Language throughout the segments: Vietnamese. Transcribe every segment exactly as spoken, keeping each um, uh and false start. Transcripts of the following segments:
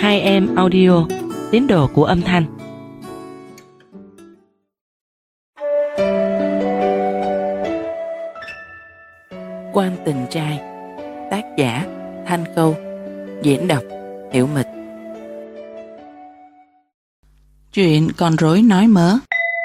Hai Em Audio, tín đồ của âm thanh. Quan Tình Trai, tác giả Thanh Câu, diễn đọc Hiểu Mịch. Chuyện con rối nói mớ.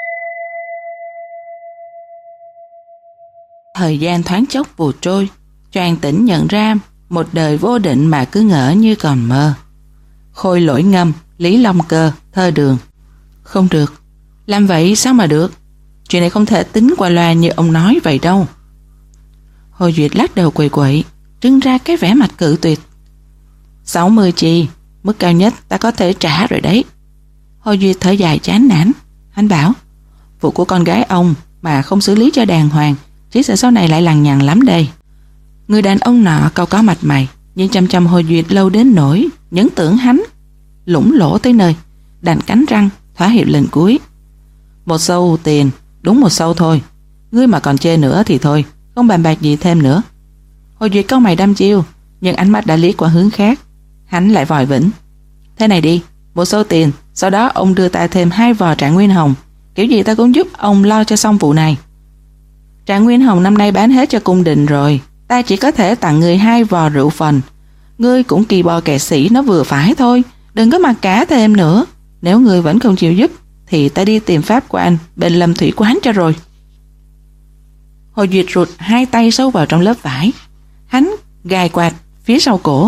Thời gian thoáng chốc vụt trôi, choàng tỉnh nhận ra một đời vô định mà cứ ngỡ như còn mơ. Khôi Lỗi Ngâm, Lý Long Cơ, Thơ Đường. Không được, làm vậy sao mà được? Chuyện này không thể tính qua loa như ông nói vậy đâu. Hồ Duyệt lắc đầu quậy quậy, trưng ra cái vẻ mặt cự tuyệt. Sáu mươi chi, mức cao nhất ta có thể trả rồi đấy. Hồ Duyệt thở dài chán nản. Hắn bảo, vụ của con gái ông mà không xử lý cho đàng hoàng, chỉ sợ sau này lại lằng nhằng lắm đây. Người đàn ông nọ cau có mặt mày, nhưng chăm chăm Hồ Duyệt lâu đến nỗi nhẫn tưởng hắn lũng lỗ tới nơi, đành cắn răng thỏa hiệp lần cuối. Một xu tiền, đúng một xu thôi. Ngươi mà còn chê nữa thì thôi, không bàn bạc gì thêm nữa. Hồ Duyệt cau mày đăm chiêu, nhưng ánh mắt đã liếc qua hướng khác. Hắn lại vòi vĩnh. Thế này đi, một xu tiền, sau đó ông đưa ta thêm hai vò Trạng Nguyên Hồng, kiểu gì ta cũng giúp ông lo cho xong vụ này. Trạng Nguyên Hồng năm nay bán hết cho cung đình rồi, ta chỉ có thể tặng người hai vò rượu phần. Ngươi cũng kỳ bò kẻ sĩ nó vừa phải thôi, đừng có mặc cả thêm nữa. Nếu ngươi vẫn không chịu giúp thì ta đi tìm pháp quan bên Lâm Thủy Quán cho rồi. Hồ Duyệt rụt hai tay sâu vào trong lớp vải. Hắn gài quạt phía sau cổ,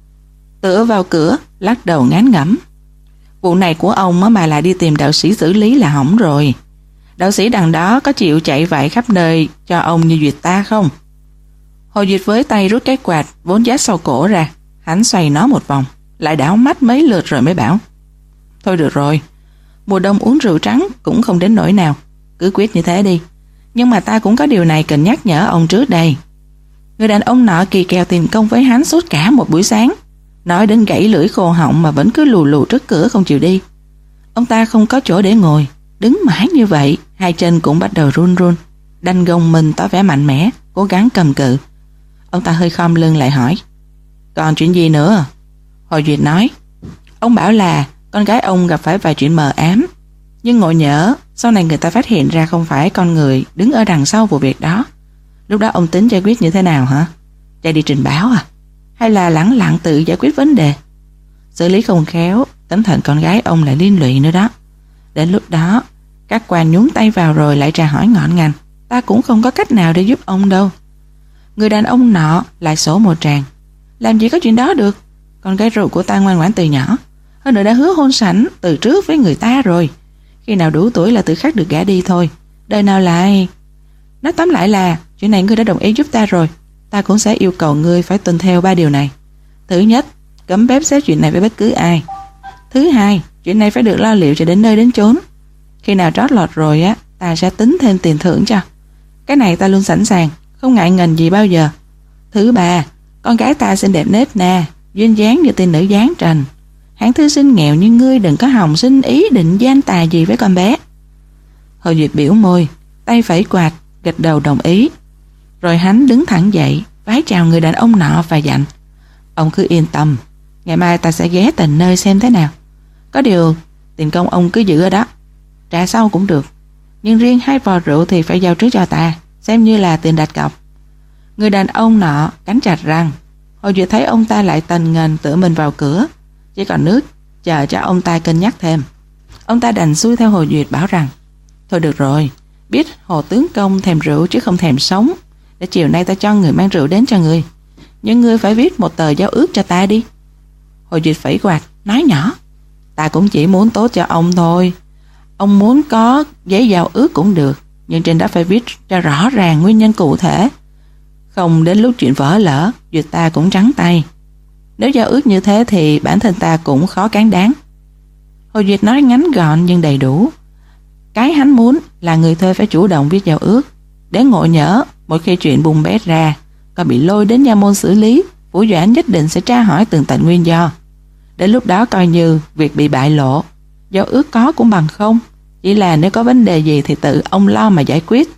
tựa vào cửa, lắc đầu ngán ngẩm. Vụ này của ông mà lại đi tìm đạo sĩ xử lý là hỏng rồi. Đạo sĩ đằng đó có chịu chạy vạy khắp nơi cho ông như Duyệt ta không? Hồ Duyệt với tay rút cái quạt vốn dát sau cổ ra. Hắn xoay nó một vòng, lại đảo mắt mấy lượt rồi mới bảo, thôi được rồi, mùa đông uống rượu trắng cũng không đến nỗi nào, cứ quyết như thế đi. Nhưng mà ta cũng có điều này cần nhắc nhở ông trước đây. Người đàn ông nọ kỳ kèo tiền công với hắn suốt cả một buổi sáng, nói đến gãy lưỡi khô họng mà vẫn cứ lù lù trước cửa không chịu đi. Ông ta không có chỗ để ngồi, đứng mãi như vậy, hai chân cũng bắt đầu run run, đành gồng mình tỏ vẻ mạnh mẽ, cố gắng cầm cự. Ông ta hơi khom lưng lại hỏi, còn chuyện gì nữa? Hồ Duyệt nói, ông bảo là con gái ông gặp phải vài chuyện mờ ám, nhưng ngộ nhỡ sau này người ta phát hiện ra không phải con người đứng ở đằng sau vụ việc đó. Lúc đó ông tính giải quyết như thế nào hả? Chạy đi trình báo à? Hay là lẳng lặng tự giải quyết vấn đề? Xử lý không khéo, tính thận con gái ông lại liên lụy nữa đó. Đến lúc đó các quan nhúng tay vào rồi lại tra hỏi ngọn ngành, ta cũng không có cách nào để giúp ông đâu. Người đàn ông nọ lại sổ một tràng, làm gì có chuyện đó được. Con gái ruột của ta ngoan ngoãn từ nhỏ, hơn nữa đã hứa hôn sẵn từ trước với người ta rồi. Khi nào đủ tuổi là tự khắc được gả đi thôi, đời nào lại. Nói tóm lại là chuyện này ngươi đã đồng ý giúp ta rồi, ta cũng sẽ yêu cầu ngươi phải tuân theo ba điều này. Thứ nhất, cấm bếp xếp chuyện này với bất cứ ai. Thứ hai, chuyện này phải được lo liệu cho đến nơi đến chốn. Khi nào trót lọt rồi á, ta sẽ tính thêm tiền thưởng cho. Cái này ta luôn sẵn sàng, không ngại ngần gì bao giờ. Thứ ba, con gái ta xinh đẹp nết na, duyên dáng như tiên nữ dáng trần. Hạng thư sinh nghèo như ngươi đừng có hòng xin ý định gian tà gì với con bé. Hồ Duyệt biểu môi, tay phẩy quạt, gật đầu đồng ý. Rồi hắn đứng thẳng dậy, vái chào người đàn ông nọ và dặn, ông cứ yên tâm, ngày mai ta sẽ ghé tận nơi xem thế nào. Có điều tiền công ông cứ giữ ở đó, trả sau cũng được, nhưng riêng hai vò rượu thì phải giao trước cho ta, xem như là tiền đặt cọc. Người đàn ông nọ cắn chặt răng. Hồ Duyệt thấy ông ta lại tần ngần tựa mình vào cửa, chỉ còn nước chờ cho ông ta cân nhắc thêm. Ông ta đành xuôi theo Hồ Duyệt bảo rằng, thôi được rồi, biết Hồ tướng công thèm rượu chứ không thèm sống, để chiều nay ta cho người mang rượu đến cho ngươi, nhưng ngươi phải viết một tờ giao ước cho ta đi. Hồ Duyệt phẩy quạt nói nhỏ, ta cũng chỉ muốn tốt cho ông thôi. Ông muốn có giấy giao ước cũng được, nhưng trên đó phải viết ra rõ ràng nguyên nhân cụ thể, không đến lúc chuyện vỡ lỡ Duyệt ta cũng trắng tay. Nếu giao ước như thế thì bản thân ta cũng khó cán đáng. Hồ Duyệt nói ngắn gọn nhưng đầy đủ. Cái hắn muốn là người thuê phải chủ động viết giao ước, để ngộ nhỡ mỗi khi chuyện bùng bét ra, còn bị lôi đến nha môn xử lý, Phủ Doãn nhất định sẽ tra hỏi tường tận nguyên do. Đến lúc đó coi như việc bị bại lộ, giao ước có cũng bằng không, chỉ là nếu có vấn đề gì thì tự ông lo mà giải quyết.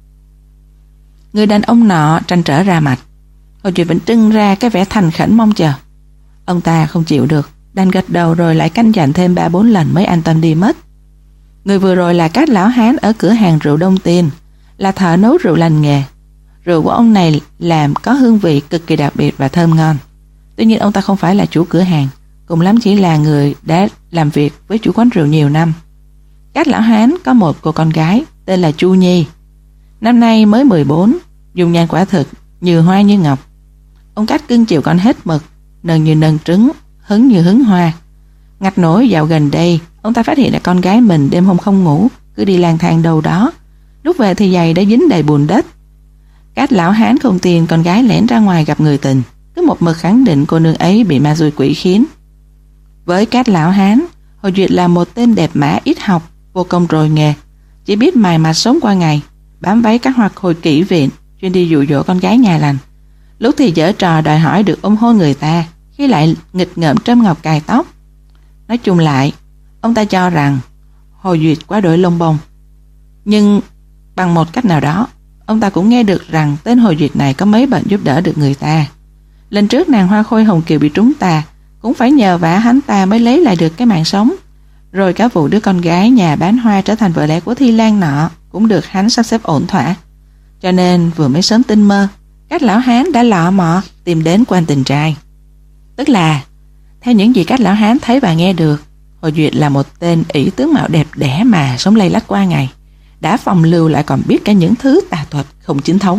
Người đàn ông nọ tranh trở ra mặt. Hồ Duyệt vẫn trưng ra cái vẻ thành khẩn mong chờ. Ông ta không chịu được, đành gật đầu rồi lại canh dặn thêm ba bốn lần mới an tâm đi mất. Người vừa rồi là Cát lão hán ở cửa hàng rượu Đông Tiên, là thợ nấu rượu lành nghề. Rượu của ông này làm có hương vị cực kỳ đặc biệt và thơm ngon. Tuy nhiên ông ta không phải là chủ cửa hàng, cùng lắm chỉ là người đã làm việc với chủ quán rượu nhiều năm. Cát lão hán có một cô con gái tên là Chu Nhi, năm nay mới mười bốn, dung nhan quả thực như hoa như ngọc. Ông Cát cưng chiều con hết mực, nần như nần trứng, hứng như hứng hoa. Ngặt nổi dạo gần đây, ông ta phát hiện là con gái mình đêm hôm không ngủ, cứ đi lang thang đâu đó. Lúc về thì giày đã dính đầy bùn đất. Cát lão hán không tin con gái lẻn ra ngoài gặp người tình, cứ một mực khẳng định cô nương ấy bị ma xui quỷ khiến. Với Cát lão hán, Hồ Duyệt là một tên đẹp mã ít học, vô công rồi nghề, chỉ biết mài mặt sống qua ngày, bám váy các hoạt khôi kỹ viện, chuyên đi dụ dỗ con gái nhà lành. Lúc thì giở trò đòi hỏi được ôm hôn người ta, khi lại nghịch ngợm trâm ngọc cài tóc. Nói chung lại, ông ta cho rằng Hồ Duyệt quá đổi lông bông. Nhưng bằng một cách nào đó, ông ta cũng nghe được rằng tên Hồ Duyệt này có mấy bệnh giúp đỡ được người ta. Lần trước nàng Hoa Khôi Hồng Kiều bị trúng tà, cũng phải nhờ vả hắn ta mới lấy lại được cái mạng sống. Rồi cả vụ đứa con gái nhà bán hoa trở thành vợ lẽ của Thi Lan nọ cũng được hắn sắp xếp ổn thỏa. Cho nên vừa mới sớm tinh mơ, Cát lão hán đã lọ mọ tìm đến quan tình trai. Tức là, theo những gì Cát lão hán thấy và nghe được, Hồ Duyệt là một tên ỷ tướng mạo đẹp đẽ mà sống lay lắt qua ngày, đã phòng lưu lại còn biết cả những thứ tà thuật không chính thống.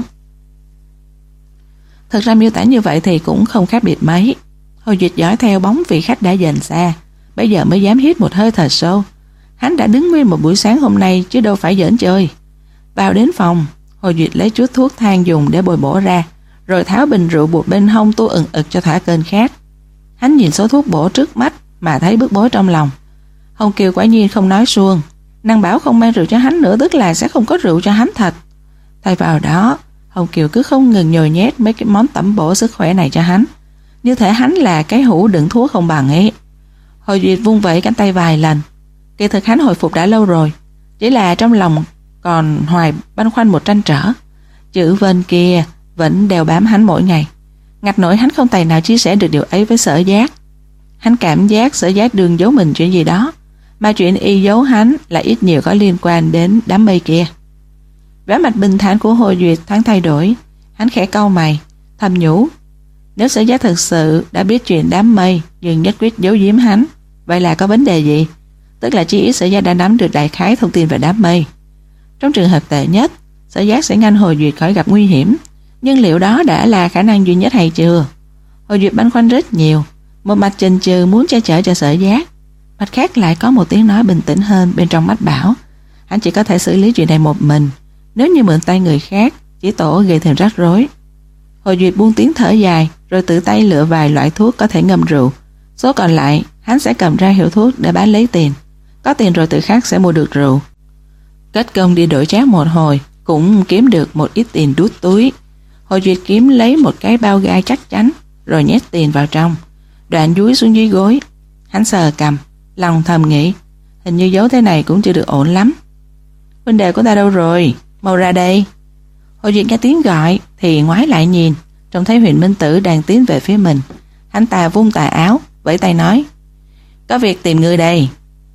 Thật ra miêu tả như vậy thì cũng không khác biệt mấy. Hồ Duyệt dõi theo bóng vị khách đã dần xa, bây giờ mới dám hít một hơi thật sâu. Hắn đã đứng nguyên một buổi sáng hôm nay chứ đâu phải giỡn chơi. Vào đến phòng, Hồ Duyệt lấy chút thuốc thang dùng để bồi bổ ra, rồi tháo bình rượu buộc bên hông tu ừng ực cho thỏa cơn khát. Hắn nhìn số thuốc bổ trước mắt mà thấy bức bối trong lòng. Hồng Kiều quả nhiên không nói suông, nàng bảo không mang rượu cho hắn nữa, tức là sẽ không có rượu cho hắn thật. Thay vào đó, Hồng Kiều cứ không ngừng nhồi nhét mấy cái món tẩm bổ sức khỏe này cho hắn, như thể hắn là cái hũ đựng thuốc không bằng ấy. Hồ Duyệt vung vẩy cánh tay vài lần. Kỳ thực hắn hồi phục đã lâu rồi, chỉ là trong lòng còn hoài băn khoăn một trăn trở. Chữ Vân kia vẫn đeo bám hắn mỗi ngày, ngặt nổi hắn không tài nào chia sẻ được điều ấy với Sở Giác. Hắn cảm giác Sở Giác đương giấu mình chuyện gì đó, mà chuyện y giấu hắn là ít nhiều có liên quan đến đám mây kia. Vẻ mặt bình thản của Hồ Duyệt thoáng thay đổi, hắn khẽ cau mày, thầm nhủ, nếu Sở Giác thực sự đã biết chuyện đám mây nhưng nhất quyết giấu giếm hắn, vậy là có vấn đề gì? Tức là chí ít Sở Giác đã nắm được đại khái thông tin về đám mây. Trong trường hợp tệ nhất, Sở Giác sẽ ngăn Hồ Duyệt khỏi gặp nguy hiểm, nhưng liệu đó đã là khả năng duy nhất hay chưa? Hồ Duyệt băn khoăn rất nhiều, một mặt chần chừ muốn che chở cho Sở Giác, mặt khác lại có một tiếng nói bình tĩnh hơn bên trong mắt bảo hắn chỉ có thể xử lý chuyện này một mình, nếu như mượn tay người khác chỉ tổ gây thêm rắc rối. Hồ Duyệt buông tiếng thở dài, rồi tự tay lựa vài loại thuốc có thể ngâm rượu, số còn lại hắn sẽ cầm ra hiệu thuốc để bán lấy tiền, có tiền rồi tự khắc sẽ mua được rượu. Kết công đi đổi chác một hồi cũng kiếm được một ít tiền đút túi. Hồ Duyệt kiếm lấy một cái bao gai chắc chắn, rồi nhét tiền vào trong, đoạn dúi xuống dưới gối. Hắn sờ cằm, lòng thầm nghĩ, hình như giấu thế này cũng chưa được ổn lắm. Huynh đệ của ta đâu rồi? Mau ra đây. Hồ Duyệt nghe tiếng gọi thì ngoái lại nhìn, trông thấy Huyền Minh Tử đang tiến về phía mình. Hắn ta vung tà áo, vẫy tay nói, có việc tìm ngươi đây.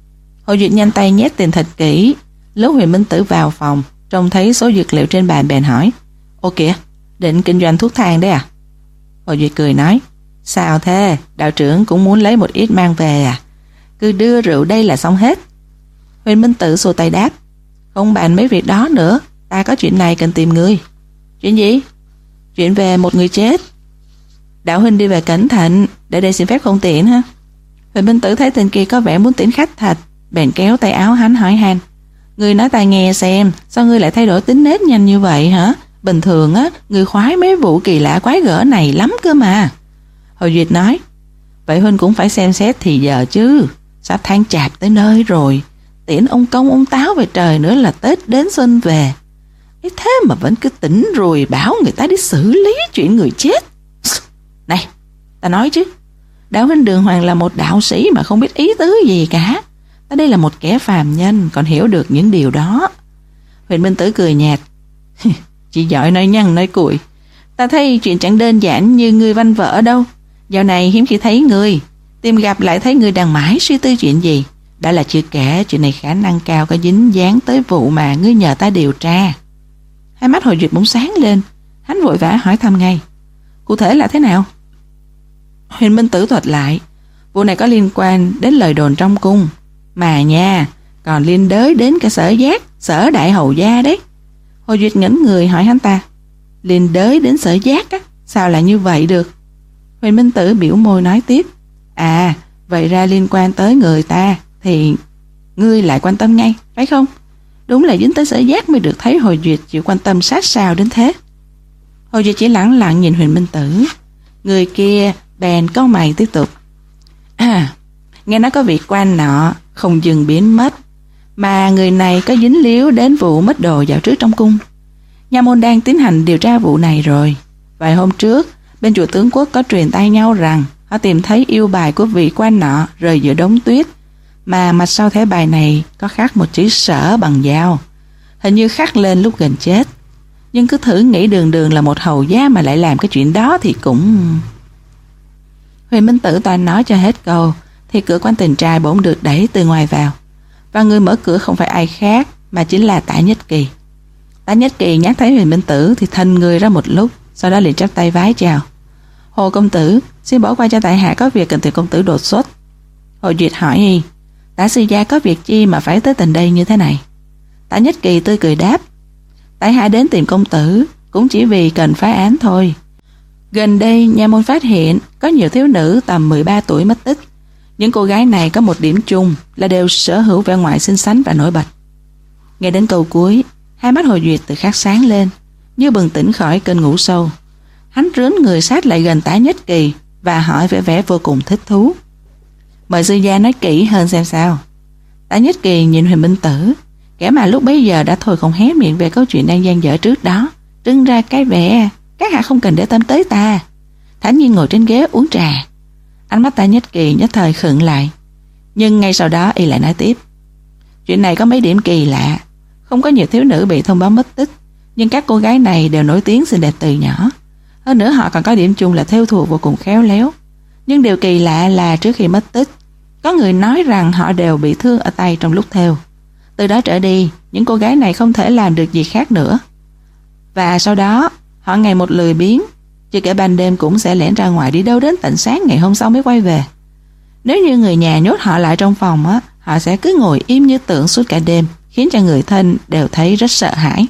Hồ Duyệt nhanh tay nhét tiền thật kỹ. Lúc Huyền Minh Tử vào phòng, trông thấy số dược liệu trên bàn bèn hỏi, ô kìa, định kinh doanh thuốc thang đấy à? Hồ Duyệt cười nói, sao thế, đạo trưởng cũng muốn lấy một ít mang về à? Cứ đưa rượu đây là xong hết. Huyền Minh Tử xua tay đáp, không bàn mấy việc đó nữa, ta có chuyện này cần tìm ngươi. Chuyện gì? Chuyện về một người chết. Đạo huynh đi về cẩn thận, để đây xin phép không tiện ha. Huyền Minh Tử thấy tên kia có vẻ muốn tiễn khách thật, bèn kéo tay áo hắn hỏi han, ngươi nói ta nghe xem, sao ngươi lại thay đổi tính nết nhanh như vậy hả? Bình thường á, ngươi khoái mấy vụ kỳ lạ quái gở này lắm cơ mà. Hồ Duyệt nói, vậy huynh cũng phải xem xét thì giờ chứ, sắp tháng chạp tới nơi rồi, tiễn ông công ông táo về trời nữa là Tết đến xuân về. Ấy thế mà vẫn cứ tỉnh rồi bảo người ta đi xử lý chuyện người chết. Này, ta nói chứ, đạo huynh Đường Hoàng là một đạo sĩ mà không biết ý tứ gì cả. Ta đây là một kẻ phàm nhân, còn hiểu được những điều đó. Huyền Minh Tử cười nhạt, chỉ giỏi nói nhăng nói cuội. Ta thấy chuyện chẳng đơn giản như ngươi văn vở đâu. Dạo này hiếm khi thấy ngươi, Tìm gặp lại thấy người đang mãi suy tư chuyện gì. Đó là chưa kể chuyện này khả năng cao có dính dáng tới vụ mà ngươi nhờ ta điều tra. Hai mắt Hồ Duyệt bỗng sáng lên. Hắn vội vã hỏi thăm ngay. Cụ thể là thế nào? Huyền Minh Tử thuật lại. Vụ này có liên quan đến lời đồn trong cung. Mà nha, còn liên đới đến cả Sở Giác, Sở Đại Hầu Gia đấy. Hồ Duyệt ngẩng người hỏi hắn ta. Liên đới đến Sở Giác á? Sao lại như vậy được? Huyền Minh Tử biểu môi nói tiếp. À, vậy ra liên quan tới người ta thì ngươi lại quan tâm ngay, phải không? Đúng là dính tới Sở Giác mới được thấy Hồ Duyệt chịu quan tâm sát sao đến thế. Hồ Duyệt chỉ lẳng lặng nhìn Huyền Minh Tử. Người kia bèn cau mày tiếp tục. À, nghe nói có vị quan nọ không dừng biến mất, mà người này có dính líu đến vụ mất đồ dạo trước trong cung. Nha môn đang tiến hành điều tra vụ này rồi. Vài hôm trước, bên chùa Tướng Quốc có truyền tai nhau rằng họ tìm thấy yêu bài của vị quan nọ rơi giữa đống tuyết, mà mặt sau thẻ bài này có khắc một chữ Sở bằng dao, hình như khắc lên lúc gần chết. Nhưng cứ thử nghĩ đường đường là một hầu gia mà lại làm cái chuyện đó thì cũng... Huyền Minh Tử toàn nói cho hết câu thì cửa quan tình trai bỗng được đẩy từ ngoài vào, và người mở cửa không phải ai khác mà chính là Tả Nhất Kỳ. Tả Nhất Kỳ nhắc thấy Huyền Minh Tử thì thình người ra một lúc, sau đó liền chắp tay vái chào. Hồ công tử, xin bỏ qua cho tại hạ có việc cần tìm công tử đột xuất. Hồ Duyệt hỏi y, Tả sư gia có việc chi mà phải tới tình đây như thế này? Tả Nhất Kỳ tươi cười đáp, tại hạ đến tìm công tử cũng chỉ vì cần phá án thôi. Gần đây nha môn phát hiện có nhiều thiếu nữ tầm mười ba tuổi mất tích. Những cô gái này có một điểm chung là đều sở hữu vẻ ngoài xinh xắn và nổi bật. Nghe đến câu cuối, hai mắt Hồ Duyệt tự khắc sáng lên, như bừng tỉnh khỏi cơn ngủ sâu. Hắn rướn người sát lại gần Tả Nhất Kỳ và hỏi vẻ vẻ vô cùng thích thú. Mời sư gia nói kỹ hơn xem sao. Tả Nhất Kỳ nhìn Huyền Minh Tử, kẻ mà lúc bấy giờ đã thôi không hé miệng về câu chuyện đang dang dở trước đó, trưng ra cái vẻ các hạ không cần để tâm tới ta, thản nhiên ngồi trên ghế uống trà. Ánh mắt Tả Nhất Kỳ nhất thời khựng lại, nhưng ngay sau đó y lại nói tiếp. Chuyện này có mấy điểm kỳ lạ. Không có nhiều thiếu nữ bị thông báo mất tích, nhưng các cô gái này đều nổi tiếng xinh đẹp từ nhỏ. Hơn nữa họ còn có điểm chung là thêu thùa vô cùng khéo léo. Nhưng điều kỳ lạ là trước khi mất tích, có người nói rằng họ đều bị thương ở tay trong lúc thêu. Từ đó trở đi, những cô gái này không thể làm được gì khác nữa. Và sau đó, họ ngày một lười biếng, chưa kể ban đêm cũng sẽ lẻn ra ngoài đi đâu đến tận sáng ngày hôm sau mới quay về. Nếu như người nhà nhốt họ lại trong phòng á, họ sẽ cứ ngồi im như tượng suốt cả đêm, khiến cho người thân đều thấy rất sợ hãi.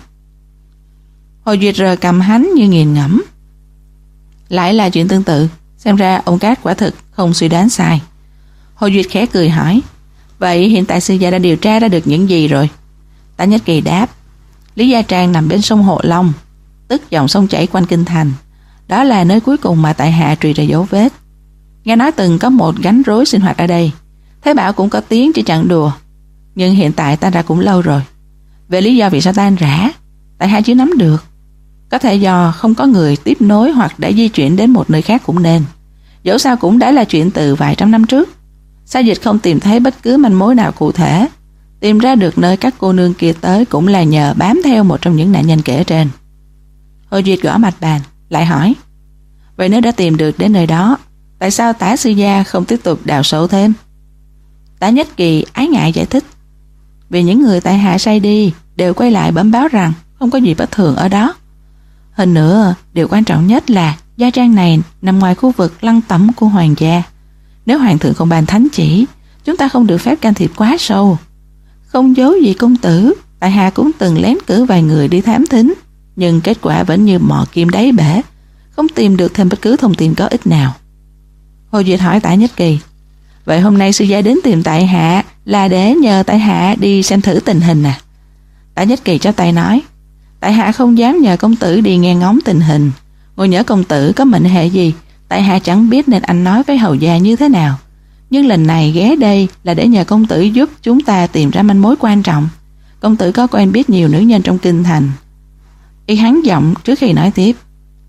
Hồ Duyệt rờ cầm hắn như nghiền ngẫm. Lại là chuyện tương tự, xem ra ông Cát quả thực không suy đoán sai. Hồ Duyệt khẽ cười hỏi, vậy hiện tại sư gia đã điều tra ra được những gì rồi? Tả Nhất Kỳ đáp, Lý Gia Trang nằm bên sông Hộ Long, tức dòng sông chảy quanh kinh thành. Đó là nơi cuối cùng mà tại hạ truy ra dấu vết. Nghe nói từng có một gánh rối sinh hoạt ở đây, thế bảo cũng có tiếng chỉ chẳng đùa. Nhưng hiện tại tan ra cũng lâu rồi. Về lý do vì sao tan rã, tại hạ chưa nắm được. Có thể do không có người tiếp nối hoặc đã di chuyển đến một nơi khác cũng nên. Dẫu sao cũng đã là chuyện từ vài trăm năm trước. Sa Dịch không tìm thấy bất cứ manh mối nào cụ thể. Tìm ra được nơi các cô nương kia tới cũng là nhờ bám theo một trong những nạn nhân kể trên. Hồ Duyệt gõ mạch bàn, lại hỏi, vậy nếu đã tìm được đến nơi đó, tại sao Tả sư gia không tiếp tục đào sâu thêm? Tả Nhất Kỳ ái ngại giải thích, vì những người tại hạ sai đi đều quay lại bẩm báo rằng không có gì bất thường ở đó. Hơn nữa, điều quan trọng nhất là gia trang này nằm ngoài khu vực lăng tẩm của hoàng gia. Nếu hoàng thượng không ban thánh chỉ, chúng ta không được phép can thiệp quá sâu. Không giấu gì công tử, tại hạ cũng từng lén cử vài người đi thám thính, nhưng kết quả vẫn như mò kim đáy bể, không tìm được thêm bất cứ thông tin có ích nào. Hồ Duyệt hỏi Tả Nhất Kỳ, vậy hôm nay sư gia đến tìm tại hạ là để nhờ tại hạ đi xem thử tình hình à? Tả Nhất Kỳ cho tay nói, tại hạ không dám nhờ công tử đi nghe ngóng tình hình. Ngồi nhớ công tử có mệnh hệ gì, tại hạ chẳng biết nên anh nói với hầu gia như thế nào. Nhưng lần này ghé đây là để nhờ công tử giúp chúng ta tìm ra manh mối quan trọng. Công tử có quen biết nhiều nữ nhân trong kinh thành. Y hắn giọng trước khi nói tiếp,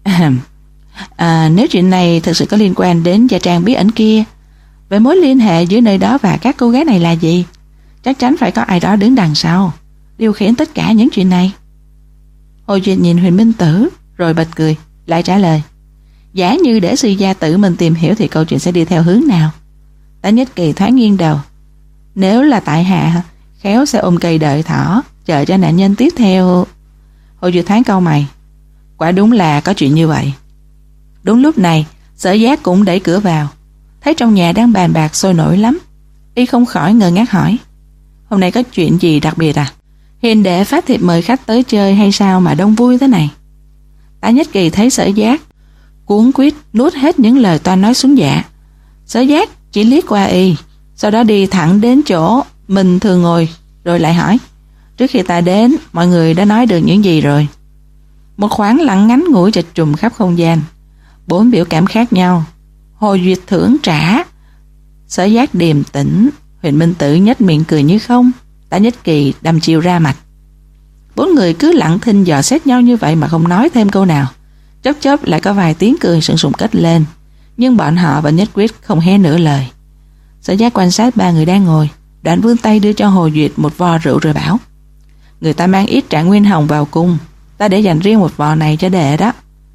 à, nếu chuyện này thực sự có liên quan đến gia trang bí ẩn kia, vậy mối liên hệ giữa nơi đó và các cô gái này là gì? Chắc chắn phải có ai đó đứng đằng sau điều khiển tất cả những chuyện này. Hồ Duyệt nhìn Huyền Minh Tử rồi bật cười, lại trả lời, giả như để sư gia tự mình tìm hiểu thì câu chuyện sẽ đi theo hướng nào? Tạ Nhất Kỳ thoáng nghiêng đầu. Nếu là tại hạ, khéo sẽ ôm cây đợi thỏ, chờ cho nạn nhân tiếp theo. Hồ Duyệt thoáng cau mày. Quả đúng là có chuyện như vậy. Đúng lúc này, Sở Giác cũng đẩy cửa vào, thấy trong nhà đang bàn bạc sôi nổi lắm. Y không khỏi ngơ ngác hỏi: Hôm nay có chuyện gì đặc biệt à? Hiền đệ phát thiệp mời khách tới chơi hay sao mà đông vui thế này? Tạ Nhất Kỳ thấy Sở Giác cuống quýt nuốt hết những lời toan nói xuống dạ. Sở Giác chỉ liếc qua y, sau đó đi thẳng đến chỗ mình thường ngồi, rồi lại hỏi: Trước khi ta đến, mọi người đã nói được những gì rồi? Một khoảng lặng ngắn ngủi trịch trùng khắp không gian. Bốn biểu cảm khác nhau. Hồ Duyệt thưởng trả, Sở Giác điềm tĩnh, Huyền Minh Tử nhếch miệng cười như không, Tạ Nhất Kỳ đâm chiêu ra mặt. Bốn người cứ lặng thinh dò xét nhau như vậy mà không nói thêm câu nào. Chốc chốc lại có vài tiếng cười sượng sùng kết lên, nhưng bọn họ vẫn nhất quyết không hé nửa lời. Sở Giác quan sát ba người đang ngồi, đoạn vươn tay đưa cho Hồ Duyệt một vò rượu rồi bảo: Người ta mang ít Trạng Nguyên Hồng vào cung, ta để dành riêng một vò này cho đệ đó.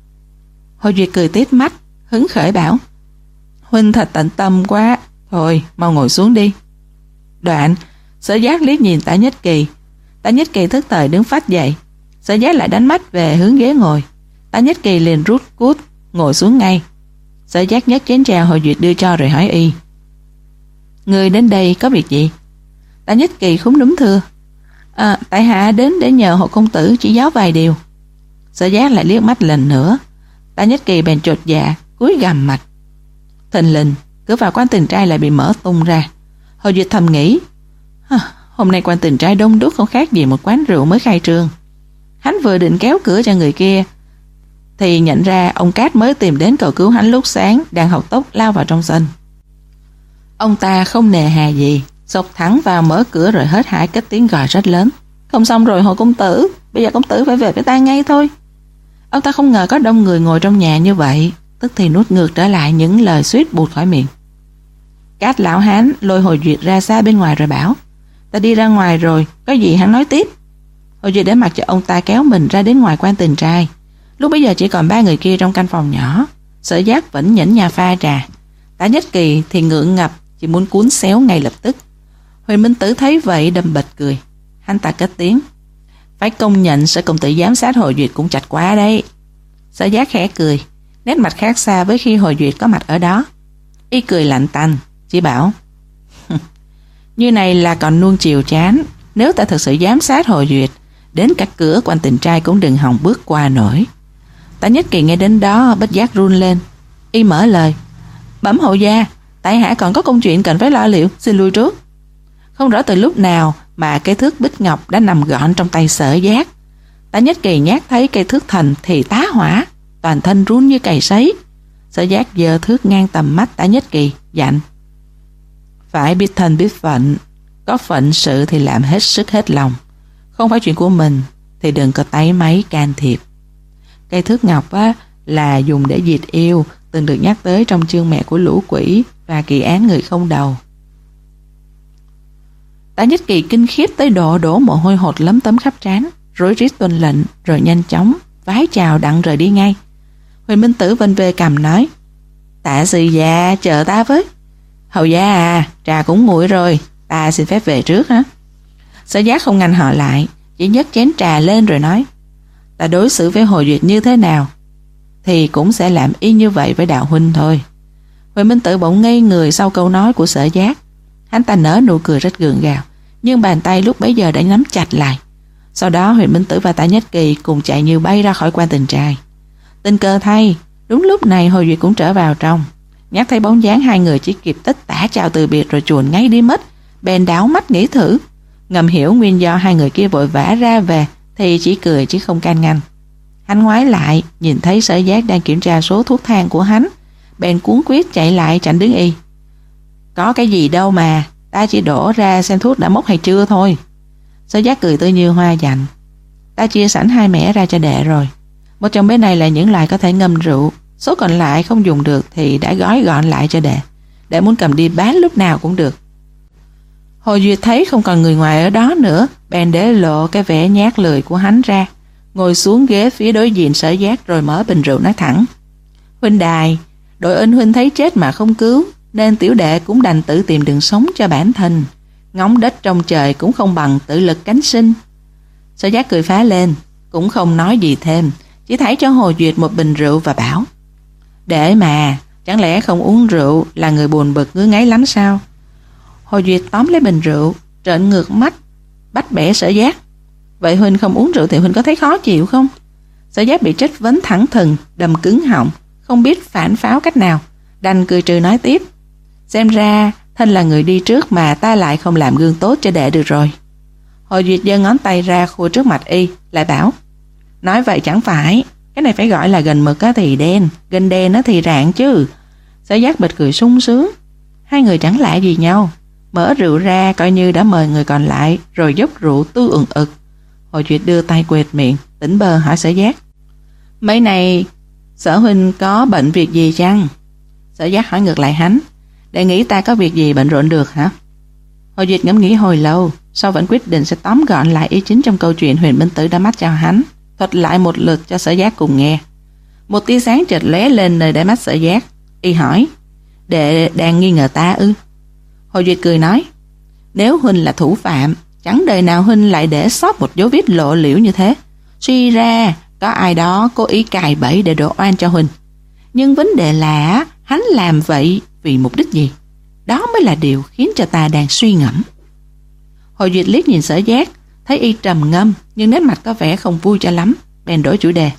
Hồ Duyệt cười tít mắt, hứng khởi bảo: Huynh thật tận tâm quá, thôi mau ngồi xuống đi. Đoạn Sở Giác liếc nhìn Tạ Nhất Kỳ. Tạ Nhất Kỳ thức thời đứng phách dậy. Sở Giác lại đánh mắt về hướng ghế ngồi. Tạ Nhất Kỳ liền rút cút ngồi xuống ngay. Sở Giác nhấc chén trà Hồ Duyệt đưa cho rồi hỏi y: Người đến đây có việc gì? Tạ Nhất Kỳ khúm núm thưa: À, tại hạ đến để nhờ Hồ công tử chỉ giáo vài điều. Sở Giác lại liếc mắt lần nữa. Tạ Nhất Kỳ bèn chột dạ, cúi gằm mặt. Thình lình, cửa vào quan Tình Trai lại bị mở tung ra. Hồ Duyệt thầm nghĩ: Hôm nay quan Tình Trai đông đúc không khác gì một quán rượu mới khai trương. Hắn vừa định kéo cửa cho người kia thì nhận ra ông Cát mới tìm đến cầu cứu hắn lúc sáng đang học tốc lao vào trong sân. Ông ta không nề hà gì, xộc thẳng vào mở cửa rồi hết hãi cất tiếng gọi rất lớn: Không xong rồi Hồ công tử, bây giờ công tử phải về với ta ngay thôi. Ông ta không ngờ có đông người ngồi trong nhà như vậy, tức thì nuốt ngược trở lại những lời suýt buột khỏi miệng. Cát lão hán lôi Hồ Duyệt ra xa bên ngoài rồi bảo: Ta đi ra ngoài rồi, có gì hắn nói tiếp. Hồ Duyệt để mặc cho ông ta kéo mình ra đến ngoài quan Tình Trai. Lúc bấy giờ chỉ còn ba người kia trong căn phòng nhỏ. Sở Giác vẫn nhẫn nhà pha trà. Tạ Nhất Kỳ thì ngượng ngập, chỉ muốn cuốn xéo ngay lập tức. Huyền Minh Tử thấy vậy đâm bịch cười. Hắn ta cất tiếng: Phải công nhận Sở công tử giám sát Hồ Duyệt cũng chặt quá đấy. Sở Giác khẽ cười, nét mặt khác xa với khi Hồ Duyệt có mặt ở đó. Y cười lạnh tanh, chỉ bảo: Như này là còn nuông chiều chán. Nếu ta thật sự giám sát Hồ Duyệt, đến cả cửa quan Tình Trai cũng đừng hòng bước qua nổi. Tạ Nhất Kỳ nghe đến đó bất giác run lên. Y mở lời: Bẩm hậu gia, tại hạ còn có công chuyện cần phải lo liệu, xin lui trước. Không rõ từ lúc nào mà cây thước bích ngọc đã nằm gọn trong tay Sở Giác. Tạ Nhất Kỳ nhát thấy cây thước thành thì tá hỏa, toàn thân run như cày sấy. Sở Giác giơ thước ngang tầm mắt Tạ Nhất Kỳ, dặn: Phải biết thân biết phận, có phận sự thì làm hết sức hết lòng, không phải chuyện của mình thì đừng có táy máy can thiệp. Cây thước ngọc á, là dùng để diệt yêu, từng được nhắc tới trong chương mẹ của lũ quỷ và kỳ án người không đầu. Tạ Nhất Kỳ kinh khiếp tới độ đổ mồ hôi hột lấm tấm khắp trán, rối rít tuân lệnh rồi nhanh chóng vái chào đặng rời đi ngay. Huyền Minh Tử vênh về cầm nói: Tạ sư gia, chờ ta với. Hầu gia à, trà cũng nguội rồi, ta xin phép về trước hả? Sở Giác không ngăn họ lại, chỉ nhấc chén trà lên rồi nói: Ta đối xử với Hồ Duyệt như thế nào thì cũng sẽ làm y như vậy với đạo huynh thôi. Huyền Minh Tử bỗng ngây người sau câu nói của Sở Giác. Hắn ta nở nụ cười rất gượng gạo, nhưng bàn tay lúc bấy giờ đã nắm chặt lại. Sau đó Huyền Minh Tử và Tạ Nhất Kỳ cùng chạy như bay ra khỏi quan Tình Trai. Tình cờ thay, đúng lúc này Hồ Duyệt cũng trở vào trong. Nhắc thấy bóng dáng hai người chỉ kịp tất tả chào từ biệt rồi chuồn ngay đi mất, bèn đảo mắt nghĩ thử. Ngầm hiểu nguyên do hai người kia vội vã ra về thì chỉ cười chứ không can ngăn. Hắn ngoái lại, nhìn thấy Sở Giác đang kiểm tra số thuốc thang của hắn, bèn cuống quýt chạy lại chặn đứng y. Có cái gì đâu mà, ta chỉ đổ ra xem thuốc đã mốc hay chưa thôi. Sở Giác cười tươi như hoa dặn: Ta chia sẵn hai mẻ ra cho đệ rồi. Một trong bên này là những loại có thể ngâm rượu, số còn lại không dùng được thì đã gói gọn lại cho đệ. Đệ muốn cầm đi bán lúc nào cũng được. Hồ Duyệt thấy không còn người ngoài ở đó nữa, bèn để lộ cái vẻ nhát lười của hắn ra, ngồi xuống ghế phía đối diện Sở Giác rồi mở bình rượu nói thẳng: Huynh đài, đội ân huynh thấy chết mà không cứu, nên tiểu đệ cũng đành tự tìm đường sống cho bản thân. Ngóng đất trong trời cũng không bằng tự lực cánh sinh. Sở Giác cười phá lên, cũng không nói gì thêm, chỉ thảy cho Hồ Duyệt một bình rượu và bảo: để mà, chẳng lẽ không uống rượu là người buồn bực ngứa ngáy lắm sao? Hồ Duyệt tóm lấy bình rượu, trợn ngược mắt, bách bẻ Sở Giác: vậy huynh không uống rượu thì huynh có thấy khó chịu không? Sở Giác bị chất vấn thẳng thừng, đầm cứng họng, không biết phản pháo cách nào, đành cười trừ nói tiếp: xem ra Thanh là người đi trước mà ta lại không làm gương tốt cho đệ được rồi. Hồ Duyệt giơ ngón tay ra khua trước mặt y, lại bảo: nói vậy chẳng phải, cái này phải gọi là gành mực thì đen, gành đen thì rạng chứ. Sở Giác bật cười sung sướng, hai người chẳng lạ gì nhau. Mở rượu ra coi như đã mời người còn lại, rồi dốc rượu tư ừng ực. Hồ Duyệt đưa tay quệt miệng, tỉnh bơ hỏi Sở Giác: mấy này Sở huynh có bệnh việc gì chăng? Sở Giác hỏi ngược lại hắn: đệ nghĩ ta có việc gì bận rộn được hả? Hồ Duyệt ngẫm nghĩ hồi lâu, sau vẫn quyết định sẽ tóm gọn lại ý chính trong câu chuyện Huyền Minh Tử đã mách cho hắn, thuật lại một lượt cho Sở Giác cùng nghe. Một tia sáng chợt lóe lên nơi đáy mắt Sở Giác. Y hỏi: đệ đang nghi ngờ ta ư? Hồ Duyệt cười nói: nếu huynh là thủ phạm, chẳng đời nào huynh lại để sót một dấu vết lộ liễu như thế. Suy ra có ai đó cố ý cài bẫy để đổ oan cho huynh. Nhưng vấn đề là hắn làm vậy vì mục đích gì? Đó mới là điều khiến cho ta đang suy ngẫm. Hồ Duyệt liếc nhìn Sở Giác, thấy y trầm ngâm nhưng nét mặt có vẻ không vui cho lắm, bèn đổi chủ đề: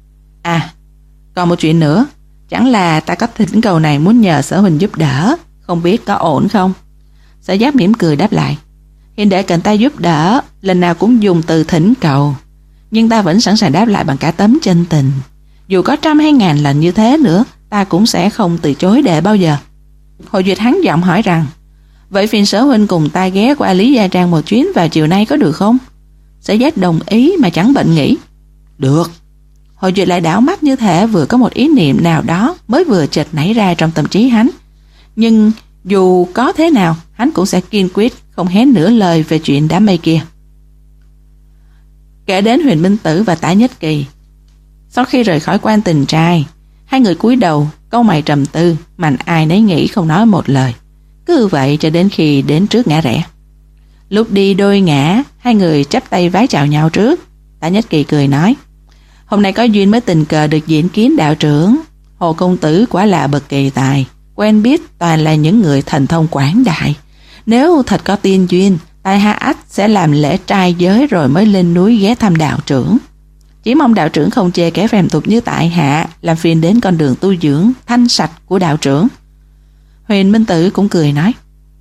à, còn một chuyện nữa, chẳng là ta có thỉnh cầu này muốn nhờ Sở huynh giúp đỡ, không biết có ổn không? Sở Giác mỉm cười đáp lại: hiện đệ cần ta giúp đỡ, lần nào cũng dùng từ thỉnh cầu, nhưng ta vẫn sẵn sàng đáp lại bằng cả tấm chân tình. Dù có trăm hay ngàn lần như thế nữa, ta cũng sẽ không từ chối đệ bao giờ. Hồ Duyệt hắn giọng hỏi rằng: vậy phiền Sở huynh cùng ta ghé qua Lý Gia Trang một chuyến vào chiều nay có được không? Sở Giác đồng ý mà chẳng bệnh nghĩ: được. Hồ Duyệt lại đảo mắt như thể vừa có một ý niệm nào đó mới vừa chợt nảy ra trong tâm trí hắn. Nhưng dù có thế nào, hắn cũng sẽ kiên quyết không hé nửa lời về chuyện đám mây kia. Kể đến Huyền Minh Tử và Tả Nhất Kỳ, sau khi rời khỏi quan Tình Trai, hai người cúi đầu, cau mày trầm tư, mạnh ai nấy nghĩ không nói một lời. Cứ vậy cho đến khi đến trước ngã rẽ. Lúc đi đôi ngã, hai người chắp tay vái chào nhau trước. Tả Nhất Kỳ cười nói: hôm nay có duyên mới tình cờ được diện kiến đạo trưởng. Hồ công tử quả là bậc kỳ tài, quen biết toàn là những người thần thông quảng đại. Nếu thật có tiên duyên, tại hạ ắt sẽ làm lễ trai giới rồi mới lên núi ghé thăm đạo trưởng. Chỉ mong đạo trưởng không chê kẻ phàm tục như tại hạ làm phiền đến con đường tu dưỡng thanh sạch của đạo trưởng. Huyền Minh Tử cũng cười nói: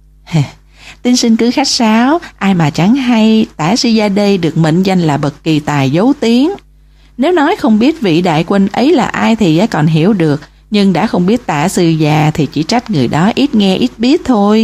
tiên sinh cứ khách sáo, ai mà chẳng hay Tả sư gia đây được mệnh danh là bậc kỳ tài giấu tiếng. Nếu nói không biết vị đại huynh ấy là ai thì còn hiểu được, nhưng đã không biết Tả sư gia thì chỉ trách người đó ít nghe ít biết thôi.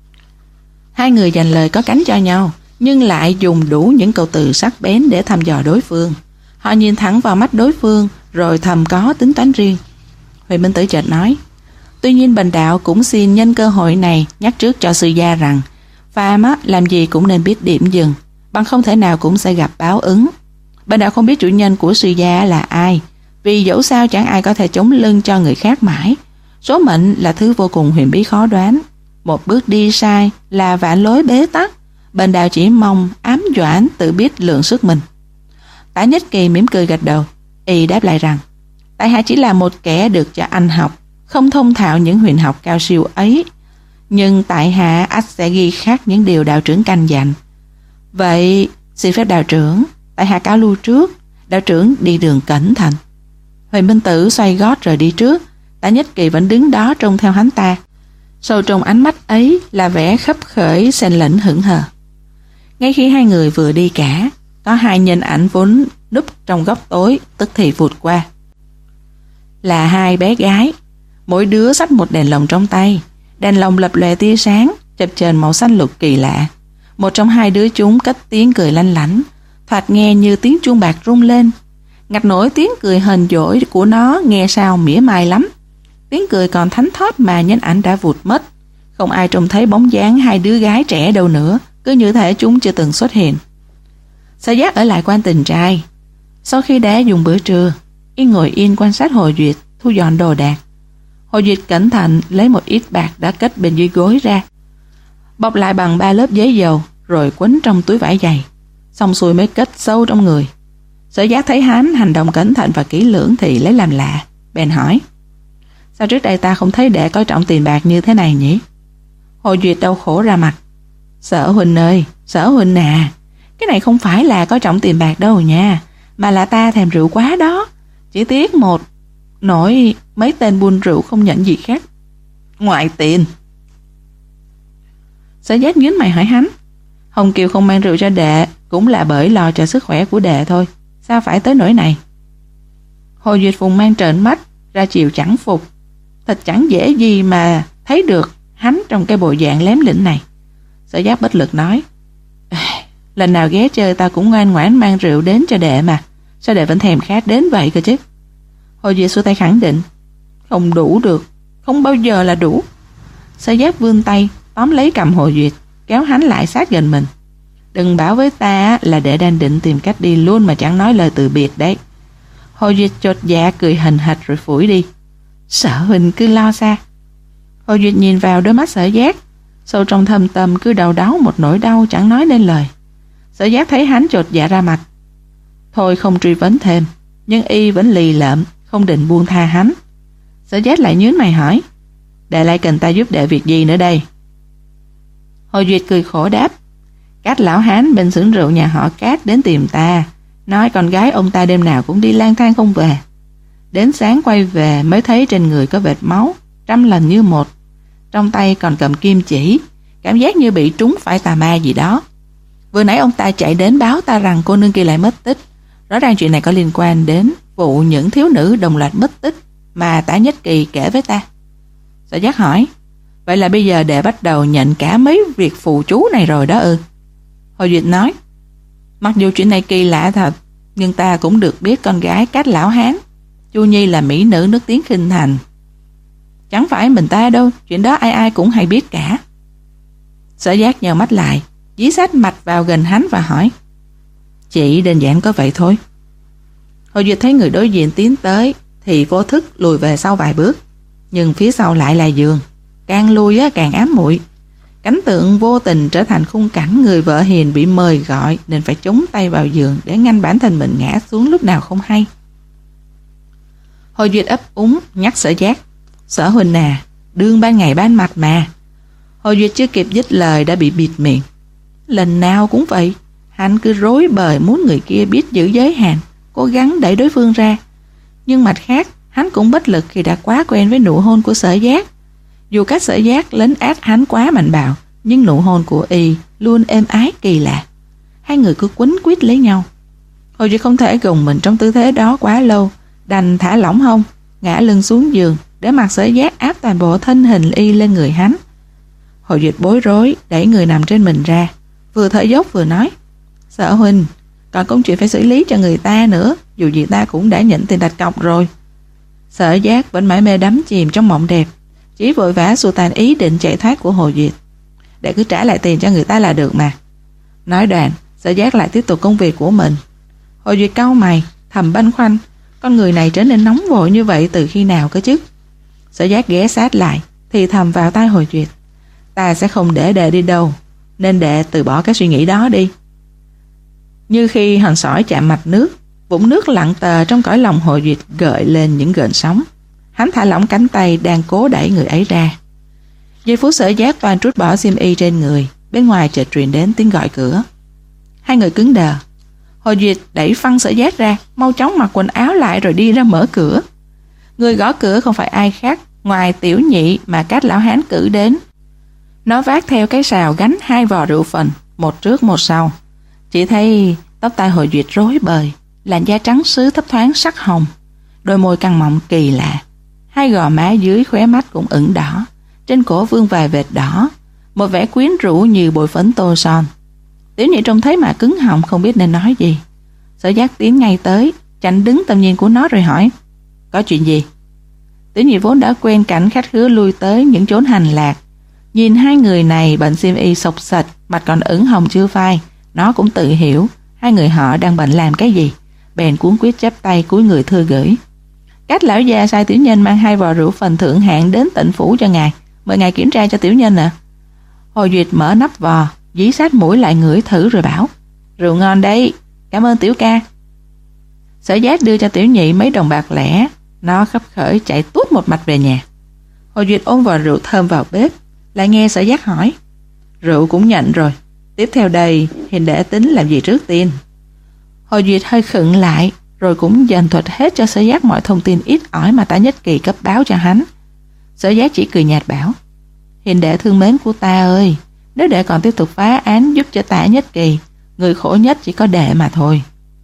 Hai người dành lời có cánh cho nhau, nhưng lại dùng đủ những câu từ sắc bén để thăm dò đối phương. Họ nhìn thẳng vào mắt đối phương, rồi thầm có tính toán riêng. Huyền Minh Tử chợt nói: tuy nhiên bần đạo cũng xin nhân cơ hội này nhắc trước cho sư gia rằng, phàm á làm gì cũng nên biết điểm dừng, bằng không thể nào cũng sẽ gặp báo ứng. Bần đạo không biết chủ nhân của sư gia là ai, vì dẫu sao chẳng ai có thể chống lưng cho người khác mãi. Số mệnh là thứ vô cùng huyền bí khó đoán, một bước đi sai là vạn lối bế tắc. Bần đạo chỉ mong ám doãn tự biết lượng sức mình. Tả Nhất Kỳ mỉm cười gật đầu, y đáp lại rằng: tại hạ chỉ là một kẻ được cho anh học, không thông thạo những huyền học cao siêu ấy, nhưng tại hạ ắt sẽ ghi khắc những điều đạo trưởng căn dặn. Vậy xin phép đạo trưởng, tại hạ cáo lui trước, đạo trưởng đi đường cẩn thận. Huyền Minh Tử xoay gót rồi đi trước. Tả Nhất Kỳ vẫn đứng đó trông theo hắn ta. Sâu trong ánh mắt ấy là vẻ khấp khởi xen lẫn hững hờ. Ngay khi hai người vừa đi cả, có hai nhân ảnh vốn núp trong góc tối tức thì vụt qua. Là hai bé gái, mỗi đứa xách một đèn lồng trong tay. Đèn lồng lập lòe tia sáng, chập chờn màu xanh lục kỳ lạ. Một trong hai đứa chúng cất tiếng cười lanh lảnh, thoạt nghe như tiếng chuông bạc rung lên. Ngặt nổi tiếng cười hờn dỗi của nó nghe sao mỉa mai lắm. Tiếng cười còn thánh thót mà nhân ảnh đã vụt mất. Không ai trông thấy bóng dáng hai đứa gái trẻ đâu nữa, cứ như thể chúng chưa từng xuất hiện. Sở Giác ở lại quan Tình Trai. Sau khi đã dùng bữa trưa, y ngồi yên quan sát Hồ Duyệt thu dọn đồ đạc. Hồ Hồ Duyệt cẩn thận lấy một ít bạc đã cất bên dưới gối ra, bọc lại bằng ba lớp giấy dầu rồi quấn trong túi vải dày, xong xuôi mới cất sâu trong người. Sở Giác thấy hắn hành động cẩn thận và kỹ lưỡng thì lấy làm lạ, bèn hỏi: sao trước đây ta không thấy đệ coi trọng tiền bạc như thế này nhỉ? Hồ Duyệt đau khổ ra mặt: Sở huynh ơi, Sở huynh à, cái này không phải là coi trọng tiền bạc đâu nha, mà là ta thèm rượu quá đó. Chỉ tiếc một nỗi mấy tên buôn rượu không nhận gì khác ngoại tiền. Sở Giác nhíu mày hỏi hắn: Hồng Kiều không mang rượu cho đệ cũng là bởi lo cho sức khỏe của đệ thôi, sao phải tới nỗi này? Hồ Duyệt vùng mang trợn mắt ra chiều chẳng phục, thật chẳng dễ gì mà thấy được hắn trong cái bộ dạng lém lĩnh này. Sở Giác bất lực nói: lần nào ghé chơi ta cũng ngoan ngoãn mang rượu đến cho đệ mà, sao đệ vẫn thèm khát đến vậy cơ chứ? Hồ Duyệt xua tay khẳng định: không đủ được, không bao giờ là đủ. Sở Giác vươn tay tóm lấy cầm Hồ Duyệt, kéo hắn lại sát gần mình: đừng bảo với ta là đệ đang định tìm cách đi luôn mà chẳng nói lời từ biệt đấy. Hồ Duyệt chột dạ cười hình hạch rồi phủi đi: Sở huynh cứ lo xa. Hồ Duyệt nhìn vào đôi mắt Sở Giác, sâu trong thâm tâm cứ đau đáu một nỗi đau chẳng nói nên lời. Sở Giác thấy hắn chột dạ ra mặt, thôi không truy vấn thêm, nhưng y vẫn lì lợm không định buông tha hắn. Sở Giác lại nhướng mày hỏi: đệ lại cần ta giúp đệ việc gì nữa đây? Hồ Duyệt cười khổ đáp: Cát lão hán bên xưởng rượu nhà họ Cát đến tìm ta, nói con gái ông ta đêm nào cũng đi lang thang không về. Đến sáng quay về mới thấy trên người có vệt máu, trăm lần như một. Trong tay còn cầm kim chỉ, cảm giác như bị trúng phải tà ma gì đó. Vừa nãy ông ta chạy đến báo ta rằng cô nương kia lại mất tích. Rõ ràng chuyện này có liên quan đến vụ những thiếu nữ đồng loạt mất tích mà Tả Nhất Kỳ kể với ta. Sở Giác hỏi: vậy là bây giờ đệ bắt đầu nhận cả mấy việc phù chú này rồi đó ư? Hồ Duyệt nói: mặc dù chuyện này kỳ lạ thật, nhưng ta cũng được biết con gái Cát lão hán Chu Nhi là mỹ nữ nước tiếng khinh thành. Chẳng phải mình ta đâu, chuyện đó ai ai cũng hay biết cả. Sở Giác nhào mắt lại, dí sát mạch vào gần hắn và hỏi: chỉ đơn giản có vậy thôi. Hồ Duyệt thấy người đối diện tiến tới thì vô thức lùi về sau vài bước, nhưng phía sau lại là giường, càng lùi càng ám muội. Cảnh tượng vô tình trở thành khung cảnh người vợ hiền bị mời gọi nên phải chống tay vào giường để ngăn bản thân mình ngã xuống lúc nào không hay. Hồ Duyệt ấp úng nhắc Sở Giác: Sở huynh à, đương ban ngày ban mặt mà. Hồ Duyệt chưa kịp dứt lời đã bị bịt miệng. Lần nào cũng vậy, hắn cứ rối bời muốn người kia biết giữ giới hạn, cố gắng đẩy đối phương ra. Nhưng mặt khác, hắn cũng bất lực khi đã quá quen với nụ hôn của Sở Giác. Dù các Sở Giác lấn át hắn quá mạnh bạo, nhưng nụ hôn của y luôn êm ái kỳ lạ. Hai người cứ quấn quýt lấy nhau. Hồ Duyệt không thể gồng mình trong tư thế đó quá lâu, đành thả lỏng hông, ngã lưng xuống giường để mặc Sở Giác áp toàn bộ thân hình y lên người hắn. Hồ Duyệt bối rối đẩy người nằm trên mình ra, vừa thở dốc vừa nói: Sở huynh, còn công chuyện phải xử lý cho người ta nữa, dù gì ta cũng đã nhận tiền đặt cọc rồi. Sở Giác vẫn mãi mê đắm chìm trong mộng đẹp, chỉ vội vã xua tan ý định chạy thoát của Hồ Duyệt. Để cứ trả lại tiền cho người ta là được mà. Nói đoạn, Sở Giác lại tiếp tục công việc của mình. Hồ Duyệt cau mày, thầm băn khoăn, con người này trở nên nóng vội như vậy từ khi nào cơ chứ? Sở Giác ghé sát lại, thì thầm vào tai Hồ Duyệt: ta sẽ không để đệ đi đâu, nên đệ từ bỏ cái suy nghĩ đó đi. Như khi hòn sỏi chạm mặt nước, vũng nước lặng tờ trong cõi lòng Hồ Duyệt gợi lên những gợn sóng. Hắn thả lỏng cánh tay đang cố đẩy người ấy ra. Giây phút Sở Giác toan trút bỏ xiêm y trên người, bên ngoài chợt truyền đến tiếng gọi cửa. Hai người cứng đờ. Hồ Duyệt đẩy phăng Sở Giác ra, mau chóng mặc quần áo lại rồi đi ra mở cửa. Người gõ cửa không phải ai khác ngoài Tiểu Nhị mà Cát lão hán cử đến. Nó vác theo cái sào gánh hai vò rượu phần, một trước một sau. Chỉ thấy tóc tai Hồ Duyệt rối bời, làn da trắng sứ thấp thoáng sắc hồng, đôi môi căng mọng kỳ lạ, hai gò má dưới khóe mắt cũng ửng đỏ, trên cổ vương vài vệt đỏ, một vẻ quyến rũ như bôi phấn tô son. Tiểu Nhị trông thấy mà cứng họng không biết nên nói gì. Sở Giác tiến ngay tới, chặn đứng tầm nhìn của nó rồi hỏi: có chuyện gì? Tiểu Nhị vốn đã quen cảnh khách khứa lui tới những chốn hành lạc, nhìn hai người này bệnh xiêm y sộc sạch, mặt còn ửng hồng chưa phai, nó cũng tự hiểu hai người họ đang bệnh làm cái gì, bèn cuống quýt chắp tay cúi người thưa gửi. Các lão già sai tiểu nhân mang hai vò rượu phần thượng hạng đến tịnh phủ cho ngài, mời ngài kiểm tra cho tiểu nhân ạ. À. Hồ Duyệt mở nắp vò, dí sát mũi lại ngửi thử rồi bảo, rượu ngon đấy, cảm ơn tiểu ca. Sở Giác đưa cho tiểu nhị mấy đồng bạc lẻ, nó khấp khởi chạy tuốt một mạch về nhà. Hồ Duyệt ôm vò rượu thơm vào bếp, lại nghe Sở Giác hỏi, rượu cũng nhận rồi, tiếp theo đây Hiền đệ tính làm gì trước tiên? Hồ Duyệt hơi khựng lại, rồi cũng dần thuật hết cho Sở Giác mọi thông tin ít ỏi mà Tả Nhất Kỳ cấp báo cho hắn. Sở Giác chỉ cười nhạt bảo, Hiền đệ thương mến của ta ơi, nếu đệ còn tiếp tục phá án giúp cho Tả Nhất Kỳ, người khổ nhất chỉ có đệ mà thôi.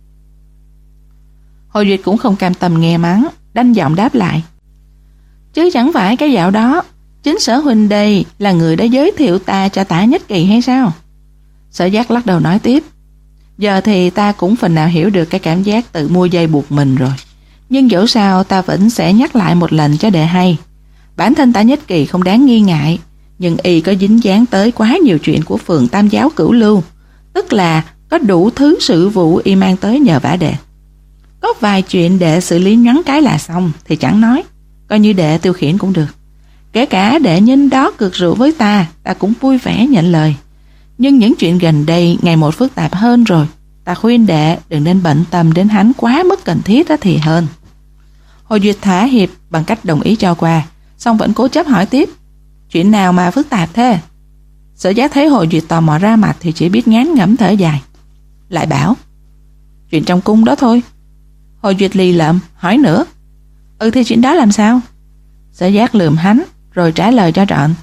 Hồ Duyệt cũng không cam tâm nghe mắng, đanh giọng đáp lại, chứ chẳng phải cái dạo đó chính Sở huynh đây là người đã giới thiệu ta cho Tả Nhất Kỳ hay sao? Sở Giác lắc đầu nói tiếp, giờ thì ta cũng phần nào hiểu được cái cảm giác tự mua dây buộc mình rồi, nhưng dẫu sao ta vẫn sẽ nhắc lại một lần cho đệ hay. Bản thân Tả Nhất Kỳ không đáng nghi ngại, nhưng y có dính dáng tới quá nhiều chuyện của phường Tam Giáo Cửu Lưu, tức là có đủ thứ sự vụ y mang tới nhờ vả đệ. Có vài chuyện đệ xử lý nhoắn cái là xong thì chẳng nói, coi như đệ tiêu khiển cũng được. Kể cả đệ nhân đó cược rượu với ta, ta cũng vui vẻ nhận lời. Nhưng những chuyện gần đây ngày một phức tạp hơn rồi, ta khuyên đệ đừng nên bận tâm đến hắn quá mức cần thiết đó thì hơn. Hồ Duyệt thả hiệp bằng cách đồng ý cho qua, xong vẫn cố chấp hỏi tiếp, chuyện nào mà phức tạp thế? Sở Giác thấy Hồ Duyệt tò mò ra mặt thì chỉ biết ngán ngẩm thở dài, lại bảo, chuyện trong cung đó thôi. Hồ Duyệt lì lợm hỏi nữa, ừ thì chuyện đó làm sao? Sở Giác lườm hắn rồi trả lời cho trọn,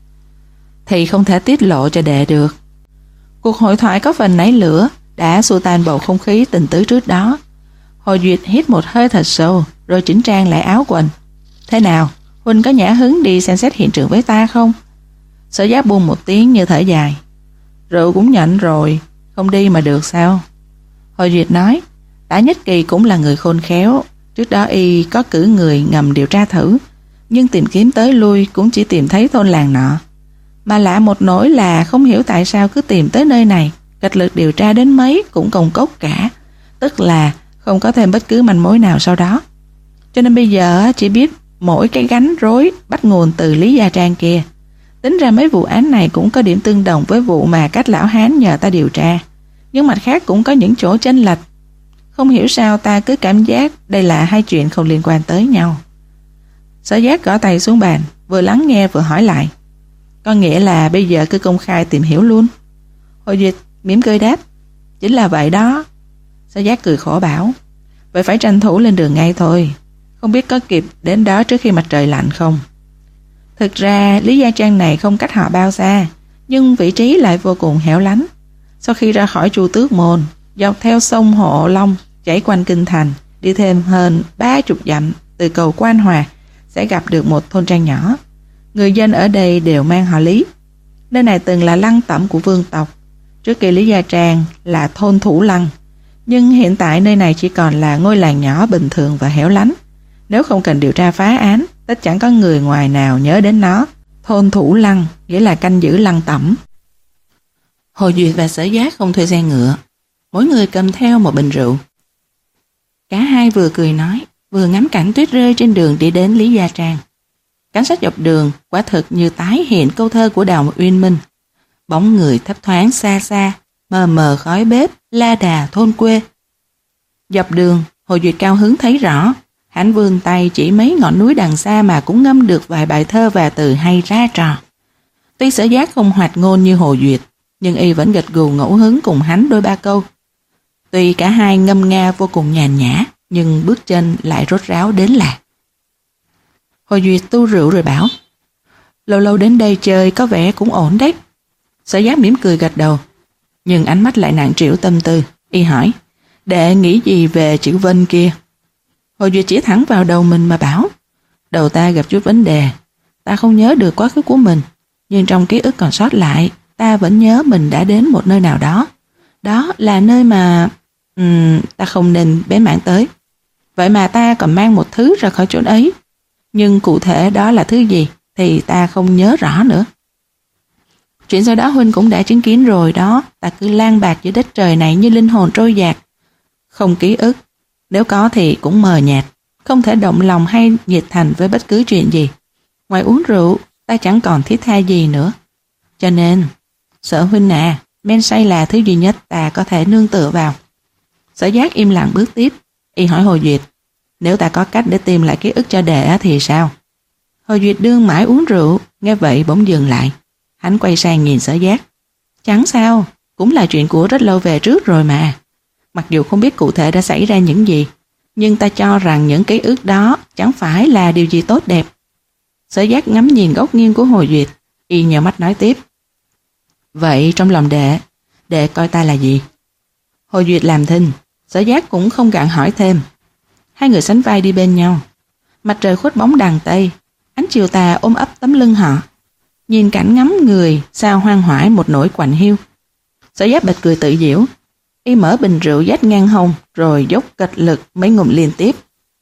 thì không thể tiết lộ cho đệ được. Cuộc hội thoại có phần nảy lửa đã xua tan bầu không khí tình tứ trước đó. Hồ Duyệt hít một hơi thật sâu rồi chỉnh trang lại áo quần. Thế nào, huynh có nhã hứng đi xem xét hiện trường với ta không? Sở Giác buông một tiếng như thở dài, rượu cũng nhận rồi, không đi mà được sao? Hồ Duyệt nói, Tả Nhất Kỳ cũng là người khôn khéo, trước đó y có cử người ngầm điều tra thử, nhưng tìm kiếm tới lui cũng chỉ tìm thấy thôn làng nọ. Mà lạ một nỗi là không hiểu tại sao cứ tìm tới nơi này, gạch lực điều tra đến mấy cũng công cốc cả, tức là không có thêm bất cứ manh mối nào sau đó. Cho nên bây giờ chỉ biết mỗi cái gánh rối bắt nguồn từ Lý Gia Trang kia. Tính ra mấy vụ án này cũng có điểm tương đồng với vụ mà các lão hán nhờ ta điều tra, nhưng mặt khác cũng có những chỗ chênh lệch. Không hiểu sao ta cứ cảm giác đây là hai chuyện không liên quan tới nhau. Sở Giác gõ tay xuống bàn, vừa lắng nghe vừa hỏi lại, có nghĩa là bây giờ cứ công khai tìm hiểu luôn? Hồ Duyệt mỉm cười đáp, chính là vậy đó. Sở Giác cười khổ bảo, vậy phải tranh thủ lên đường ngay thôi, không biết có kịp đến đó trước khi mặt trời lạnh không? Thực ra Lý Gia Trang này không cách họ bao xa, nhưng vị trí lại vô cùng hẻo lánh. Sau khi ra khỏi Chu Tước Môn, dọc theo sông Hộ Long chảy quanh kinh thành, đi thêm hơn ba chục dặm từ cầu Quan Hòa sẽ gặp được một thôn trang nhỏ. Người dân ở đây đều mang họ Lý. Nơi này từng là lăng tẩm của vương tộc. Trước kia Lý Gia Trang là thôn Thủ Lăng, nhưng hiện tại nơi này chỉ còn là ngôi làng nhỏ bình thường và hẻo lánh. Nếu không cần điều tra phá án, tất chẳng có người ngoài nào nhớ đến nó. Thôn Thủ Lăng nghĩa là canh giữ lăng tẩm. Hồ Duyệt và Sở Giác không thuê xe ngựa, mỗi người cầm theo một bình rượu. Cả hai vừa cười nói, vừa ngắm cảnh tuyết rơi trên đường đi đến Lý Gia Trang. Cảnh sát dọc đường quả thực như tái hiện câu thơ của Đào Uyên Minh. Bóng người thấp thoáng xa xa, mờ mờ khói bếp, la đà thôn quê. Dọc đường, Hồ Duyệt cao hứng thấy rõ, hắn vươn tay chỉ mấy ngọn núi đằng xa mà cũng ngâm được vài bài thơ và từ hay ra trò. Tuy Sở Giác không hoạt ngôn như Hồ Duyệt, nhưng y vẫn gật gù ngẫu hứng cùng hắn đôi ba câu. Tuy cả hai ngâm nga vô cùng nhàn nhã, nhưng bước chân lại rốt ráo đến lạc. Hồ Duyệt tu rượu rồi bảo, lâu lâu đến đây chơi có vẻ cũng ổn đấy. Sở Giác mỉm cười gật đầu, nhưng ánh mắt lại nặng trĩu tâm tư. Y hỏi, đệ nghĩ gì về chữ Vân kia? Hồ Duyệt chỉ thẳng vào đầu mình mà bảo, đầu ta gặp chút vấn đề. Ta không nhớ được quá khứ của mình, nhưng trong ký ức còn sót lại, ta vẫn nhớ mình đã đến một nơi nào đó. Đó là nơi mà um, ta không nên bén mảng tới. Vậy mà ta còn mang một thứ ra khỏi chỗ ấy. Nhưng cụ thể đó là thứ gì thì ta không nhớ rõ nữa. Chuyện sau đó huynh cũng đã chứng kiến rồi đó. Ta cứ lang bạc giữa đất trời này như linh hồn trôi dạt, không ký ức, nếu có thì cũng mờ nhạt, không thể động lòng hay nhiệt thành với bất cứ chuyện gì. Ngoài uống rượu, ta chẳng còn thiết tha gì nữa. Cho nên, Sở huynh à, men say là thứ duy nhất ta có thể nương tựa vào. Sở Giác im lặng bước tiếp, y hỏi Hồ Duyệt, nếu ta có cách để tìm lại ký ức cho đệ thì sao? Hồ Duyệt đương mãi uống rượu, nghe vậy bỗng dừng lại. Hắn quay sang nhìn Sở Giác. Chẳng sao, cũng là chuyện của rất lâu về trước rồi mà. Mặc dù không biết cụ thể đã xảy ra những gì, nhưng ta cho rằng những ký ức đó chẳng phải là điều gì tốt đẹp. Sở Giác ngắm nhìn góc nghiêng của Hồ Duyệt, y nhờ mắt nói tiếp. Vậy trong lòng đệ, đệ coi ta là gì? Hồ Duyệt làm thinh, Sở Giác cũng không gặng hỏi thêm. Hai người sánh vai đi bên nhau. Mặt trời khuất bóng đằng Tây, ánh chiều tà ôm ấp tấm lưng họ. Nhìn cảnh ngắm người sao hoang hoải một nỗi quạnh hiu. Sở Giác bật cười tự giễu. Y mở bình rượu dách ngang hông rồi dốc kịch lực mấy ngụm liên tiếp.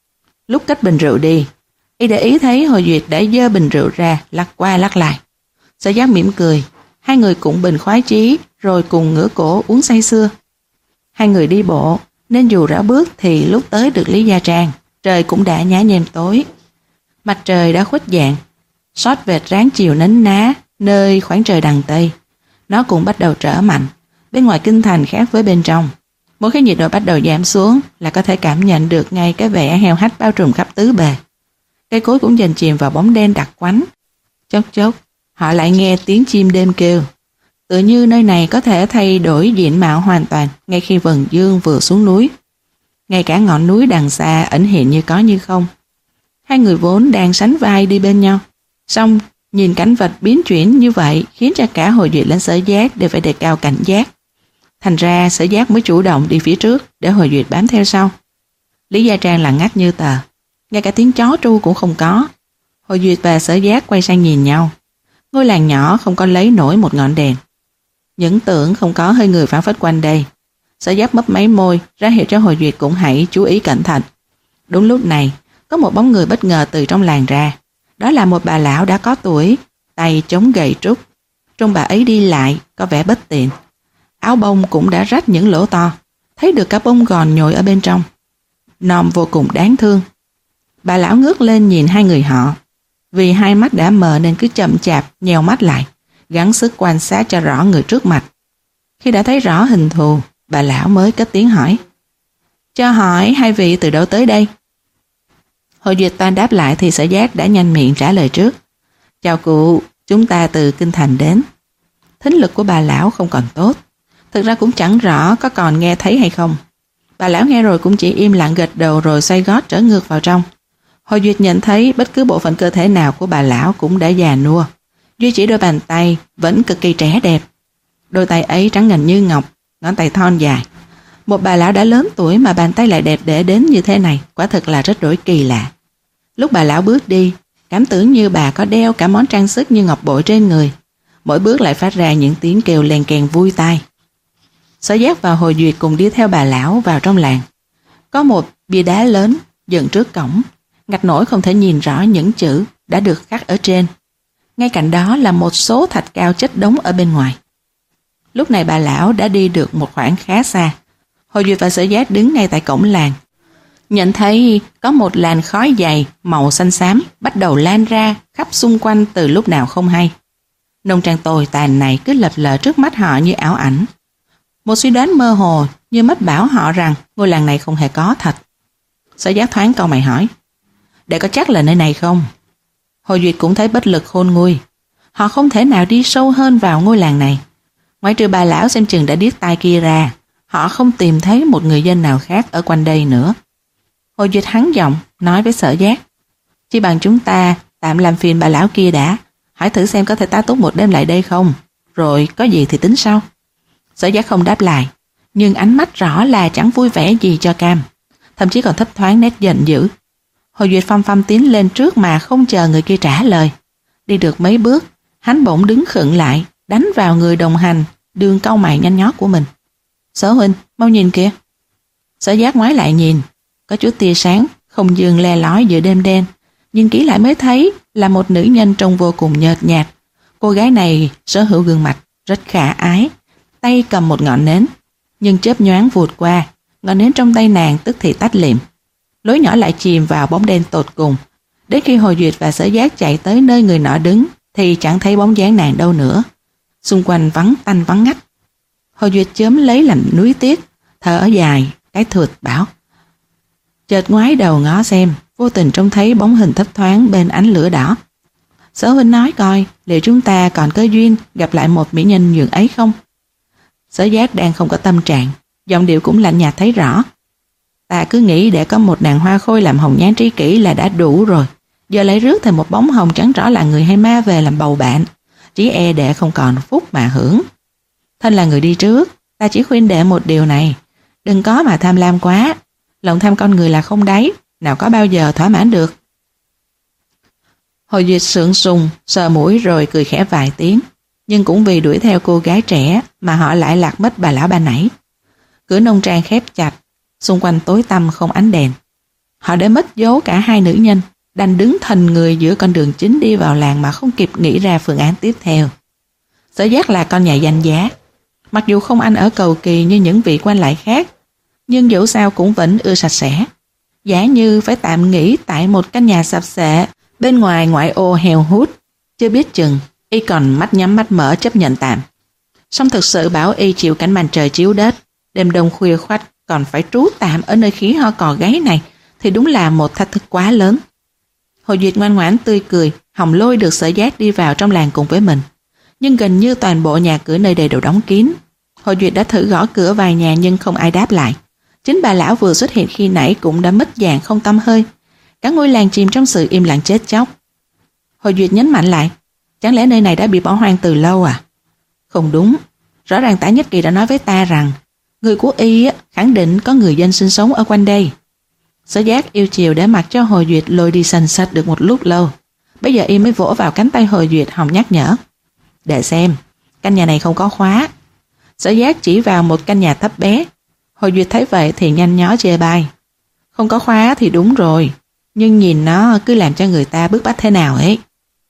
Lúc cất bình rượu đi, y để ý thấy Hồ Duyệt đã giơ bình rượu ra lắc qua lắc lại. Sở Giác mỉm cười. Hai người cũng bình khoái chí rồi cùng ngửa cổ uống say sưa. Hai người đi bộ nên dù rảo bước thì lúc tới được Lý Gia Trang, trời cũng đã nhá nhem tối. Mặt trời đã khuất dạng, xót vệt ráng chiều nến ná nơi khoảng trời đằng Tây. Nó cũng bắt đầu trở mạnh. Bên ngoài kinh thành khác với bên trong. Mỗi khi nhiệt độ bắt đầu giảm xuống là có thể cảm nhận được ngay cái vẻ heo hách bao trùm khắp tứ bề. Cây cối cũng dần chìm vào bóng đen đặc quánh. Chốc chốc, họ lại nghe tiếng chim đêm kêu. Tự như nơi này có thể thay đổi diện mạo hoàn toàn ngay khi vầng dương vừa xuống núi. Ngay cả ngọn núi đằng xa ẩn hiện như có như không. Hai người vốn đang sánh vai đi bên nhau. Xong, nhìn cảnh vật biến chuyển như vậy khiến cho cả Hồ Duyệt lẫn Sở Giác đều phải đề cao cảnh giác. Thành ra Sở Giác mới chủ động đi phía trước để Hồ Duyệt bám theo sau. Lý Gia Trang lặng ngắt như tờ. Ngay cả tiếng chó tru cũng không có. Hồ Duyệt và Sở Giác quay sang nhìn nhau. Ngôi làng nhỏ không có lấy nổi một ngọn đèn. Những tưởng không có hơi người phản phất quanh đây. Sở Giác mấp máy môi ra hiệu cho Hồ Duyệt cũng hãy chú ý cẩn thận. Đúng lúc này, có một bóng người bất ngờ từ trong làng ra. Đó là một bà lão đã có tuổi, tay chống gậy trúc. Trông bà ấy đi lại có vẻ bất tiện. Áo bông cũng đã rách những lỗ to, thấy được cả bông gòn nhồi ở bên trong. Nòm vô cùng đáng thương. Bà lão ngước lên nhìn hai người họ. Vì hai mắt đã mờ nên cứ chậm chạp nheo mắt lại, gắng sức quan sát cho rõ người trước mặt. Khi đã thấy rõ hình thù, bà lão mới cất tiếng hỏi. Cho hỏi hai vị từ đâu tới đây? Hồ Duyệt toan đáp lại thì Sở Giác đã nhanh miệng trả lời trước. Chào cụ, chúng ta từ kinh thành đến. Thính lực của bà lão không còn tốt. Thực ra cũng chẳng rõ có còn nghe thấy hay không. Bà lão nghe rồi cũng chỉ im lặng gật đầu rồi xoay gót trở ngược vào trong. Hồ Duyệt nhận thấy bất cứ bộ phận cơ thể nào của bà lão cũng đã già nua. Duy chỉ đôi bàn tay vẫn cực kỳ trẻ đẹp. Đôi tay ấy trắng ngần như ngọc, ngón tay thon dài. Một bà lão đã lớn tuổi mà bàn tay lại đẹp đẽ đến như thế này, quả thực là rất đổi kỳ lạ. Lúc bà lão bước đi, cảm tưởng như bà có đeo cả món trang sức như ngọc bội trên người. Mỗi bước lại phát ra những tiếng kêu len keng vui tai. Sở Giác và Hồ Duyệt cùng đi theo bà lão vào trong làng. Có một bia đá lớn dựng trước cổng, ngặt nổi không thể nhìn rõ những chữ đã được khắc ở trên. Ngay cạnh đó là một số thạch cao chất đống ở bên ngoài. Lúc này bà lão đã đi được một khoảng khá xa. Hồ Duyệt và Sở Giác đứng ngay tại cổng làng. Nhận thấy có một làn khói dày màu xanh xám bắt đầu lan ra khắp xung quanh từ lúc nào không hay. Nông trang tồi tàn này cứ lập lờ trước mắt họ như ảo ảnh. Một suy đoán mơ hồ như mách bảo họ rằng ngôi làng này không hề có thật. Sở Giác thoáng câu mày hỏi. Để có chắc là nơi này không? Hồ Duyệt cũng thấy bất lực khôn nguôi. Họ không thể nào đi sâu hơn vào ngôi làng này. Ngoại trừ bà lão xem chừng đã điếc tai kia ra, họ không tìm thấy một người dân nào khác ở quanh đây nữa. Hồ Duyệt hắn giọng nói với Sở Giác. Chỉ bằng chúng ta tạm làm phiền bà lão kia đã, hỏi thử xem có thể tá túc một đêm lại đây không, rồi có gì thì tính sau. Sở Giác không đáp lại, nhưng ánh mắt rõ là chẳng vui vẻ gì cho cam, thậm chí còn thấp thoáng nét giận dữ. Hồ Duyệt phăm phăm tiến lên trước mà không chờ người kia trả lời. Đi được mấy bước, hắn bỗng đứng khựng lại, đánh vào người đồng hành, đường cau mày nhanh nhót của mình. Sở huynh, mau nhìn kìa. Sở Giác ngoái lại nhìn, có chút tia sáng, không dương le lói giữa đêm đen. Nhìn kỹ lại mới thấy là một nữ nhân trông vô cùng nhợt nhạt. Cô gái này sở hữu gương mặt rất khả ái, tay cầm một ngọn nến, nhưng chớp nhoáng vụt qua, ngọn nến trong tay nàng tức thì tắt liệm. lối nhỏ lại chìm vào bóng đen tột cùng. Đến khi Hồ Duyệt và Sở Giác chạy tới nơi người nọ đứng thì chẳng thấy bóng dáng nàng đâu nữa. Xung quanh vắng tanh vắng ngắt. Hồ Duyệt chớm lấy làm nuối tiếc, thở dài, cái thượt bảo. Chợt ngoái đầu ngó xem, vô tình trông thấy bóng hình thấp thoáng bên ánh lửa đỏ. Sở huynh nói coi, liệu chúng ta còn cơ duyên gặp lại một mỹ nhân nhường ấy không? Sở Giác đang không có tâm trạng, giọng điệu cũng lạnh nhạt thấy rõ. Ta cứ nghĩ để có một nàng hoa khôi làm hồng nhan tri kỷ là đã đủ rồi. Giờ lại rước thêm một bóng hồng chẳng rõ là người hay ma về làm bầu bạn. Chỉ e đệ không còn phúc mà hưởng. Thân là người đi trước, ta chỉ khuyên đệ một điều này. Đừng có mà tham lam quá. Lòng tham con người là không đáy, nào có bao giờ thỏa mãn được. Hồ Duyệt sượng sùng, sờ mũi rồi cười khẽ vài tiếng. Nhưng cũng vì đuổi theo cô gái trẻ mà họ lại lạc mất bà lão ba nãy. Cửa nông trang khép chặt, xung quanh tối tăm không ánh đèn. Họ đã mất dấu cả hai nữ nhân, đành đứng thành người giữa con đường chính đi vào làng mà không kịp nghĩ ra phương án tiếp theo. Sở Giác là con nhà danh giá. Mặc dù không ăn ở cầu kỳ như những vị quan lại khác, nhưng dẫu sao cũng vẫn ưa sạch sẽ. Giả như phải tạm nghỉ tại một căn nhà sập xệ bên ngoài ngoại ô heo hút, chưa biết chừng y còn mắt nhắm mắt mở chấp nhận tạm. Song thực sự bảo y chịu cảnh màn trời chiếu đất, đêm đông khuya khoắt còn phải trú tạm ở nơi khí ho cò gáy này thì đúng là một thách thức quá lớn. Hồ Duyệt ngoan ngoãn tươi cười, hòng lôi được Sở Giác đi vào trong làng cùng với mình. Nhưng gần như toàn bộ nhà cửa nơi đây đều đóng kín. Hồ Duyệt đã thử gõ cửa vài nhà nhưng không ai đáp lại. Chính bà lão vừa xuất hiện khi nãy cũng đã mất dạng không tăm hơi. Cả ngôi làng chìm trong sự im lặng chết chóc. Hồ Duyệt nhấn mạnh lại, chẳng lẽ nơi này đã bị bỏ hoang từ lâu à? Không đúng, rõ ràng Tả Nhất Kỳ đã nói với ta rằng người của y khẳng định có người dân sinh sống ở quanh đây. Sở Giác yêu chiều để mặc cho Hồ Duyệt lôi đi sành sạch được một lúc lâu. Bây giờ y mới vỗ vào cánh tay Hồ Duyệt hòng nhắc nhở. Để xem, căn nhà này không có khóa. Sở Giác chỉ vào một căn nhà thấp bé. Hồ Duyệt thấy vậy thì nhanh nhó chê bai. Không có khóa thì đúng rồi, nhưng nhìn nó cứ làm cho người ta bức bách thế nào ấy.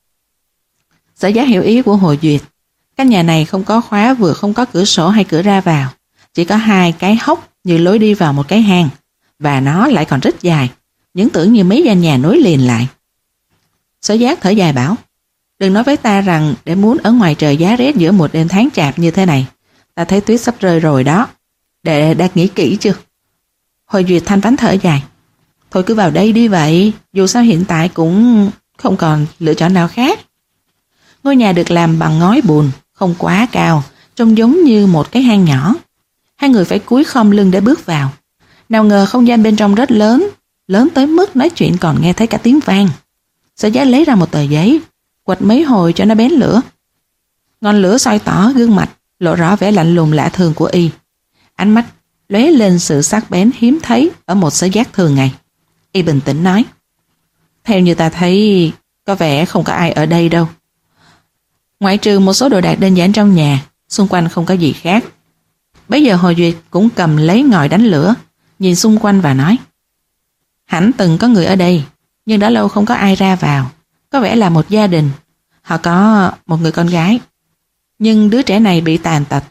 Sở Giác hiểu ý của Hồ Duyệt. Căn nhà này không có khóa, vừa không có cửa sổ hay cửa ra vào. Chỉ có hai cái hốc như lối đi vào một cái hang. Và nó lại còn rất dài, những tưởng như mấy gian nhà nối liền lại. Sở Giác thở dài bảo, đừng nói với ta rằng để muốn ở ngoài trời giá rét giữa một đêm tháng chạp như thế này. Ta thấy tuyết sắp rơi rồi đó. Đệ đã nghĩ kỹ chưa? Hồ Duyệt thanh vánh thở dài. Thôi cứ vào đây đi vậy, dù sao hiện tại cũng không còn lựa chọn nào khác. Ngôi nhà được làm bằng ngói bùn, không quá cao, trông giống như một cái hang nhỏ. Hai người phải cúi khom lưng để bước vào. Nào ngờ không gian bên trong rất lớn, lớn tới mức nói chuyện còn nghe thấy cả tiếng vang. Sở Giác lấy ra một tờ giấy, quật mấy hồi cho nó bén lửa. Ngọn lửa soi tỏ gương mặt, lộ rõ vẻ lạnh lùng lạ thường của y. Ánh mắt lóe lên sự sắc bén hiếm thấy ở một Sở Giác thường ngày. Y bình tĩnh nói, theo như ta thấy, có vẻ không có ai ở đây đâu. Ngoại trừ một số đồ đạc đơn giản trong nhà, xung quanh không có gì khác. Bây giờ Hồ Duyệt cũng cầm lấy ngòi đánh lửa, nhìn xung quanh và nói, hẳn từng có người ở đây, nhưng đã lâu không có ai ra vào. Có vẻ là một gia đình. Họ có một người con gái, nhưng đứa trẻ này bị tàn tật.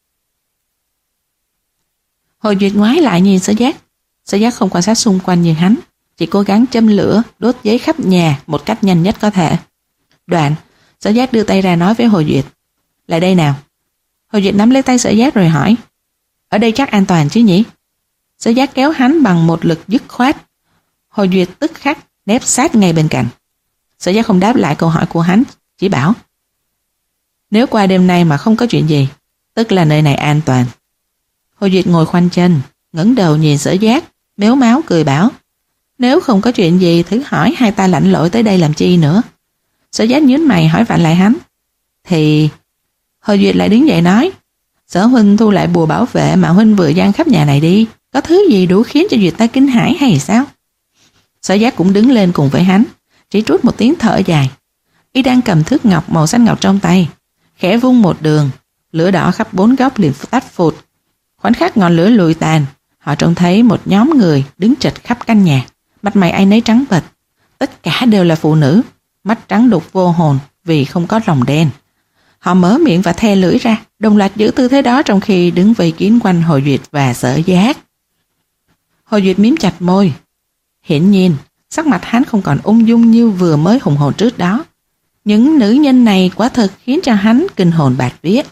Hồ Duyệt ngoái lại nhìn Sở Giác. Sở Giác không quan sát xung quanh như hắn, chỉ cố gắng châm lửa, đốt giấy khắp nhà một cách nhanh nhất có thể. Đoạn, Sở Giác đưa tay ra nói với Hồ Duyệt, lại đây nào. Hồ Duyệt nắm lấy tay Sở Giác rồi hỏi, ở đây chắc an toàn chứ nhỉ? Sở Giác kéo hắn bằng một lực dứt khoát. Hồ Duyệt tức khắc nép sát ngay bên cạnh. Sở Giác không đáp lại câu hỏi của hắn, chỉ bảo, nếu qua đêm nay mà không có chuyện gì, tức là nơi này an toàn. Hồ Duyệt ngồi khoanh chân, ngẩng đầu nhìn Sở Giác, méo máu cười bảo, nếu không có chuyện gì thử hỏi hai ta lạnh lội tới đây làm chi nữa. Sở Giác nhíu mày hỏi vặn lại hắn. Thì... Hồ Duyệt lại đứng dậy nói, Sở huynh thu lại bùa bảo vệ mà huynh vừa giăng khắp nhà này đi, có thứ gì đủ khiến cho Duyệt ta kinh hãi hay sao? Sở Giác cũng đứng lên cùng với hắn, chỉ trút một tiếng thở dài. Y đang cầm thước ngọc màu xanh ngọc trong tay, khẽ vung một đường, lửa đỏ khắp bốn góc liền tách phụt. Khoảnh khắc ngọn lửa lùi tàn, họ trông thấy một nhóm người đứng trịch khắp căn nhà, mặt mày ai nấy trắng bệch. Tất cả đều là phụ nữ, mắt trắng đục vô hồn vì không có ròng đen. Họ mở miệng và the lưỡi ra, đồng loạt giữ tư thế đó trong khi đứng vây kín quanh Hồ Duyệt và Sở Giác. Hồ Duyệt miếm chặt môi. Hiển nhiên, sắc mặt hắn không còn ung dung như vừa mới hùng hồn trước đó. Những nữ nhân này quả thật khiến cho hắn kinh hồn bạt vía.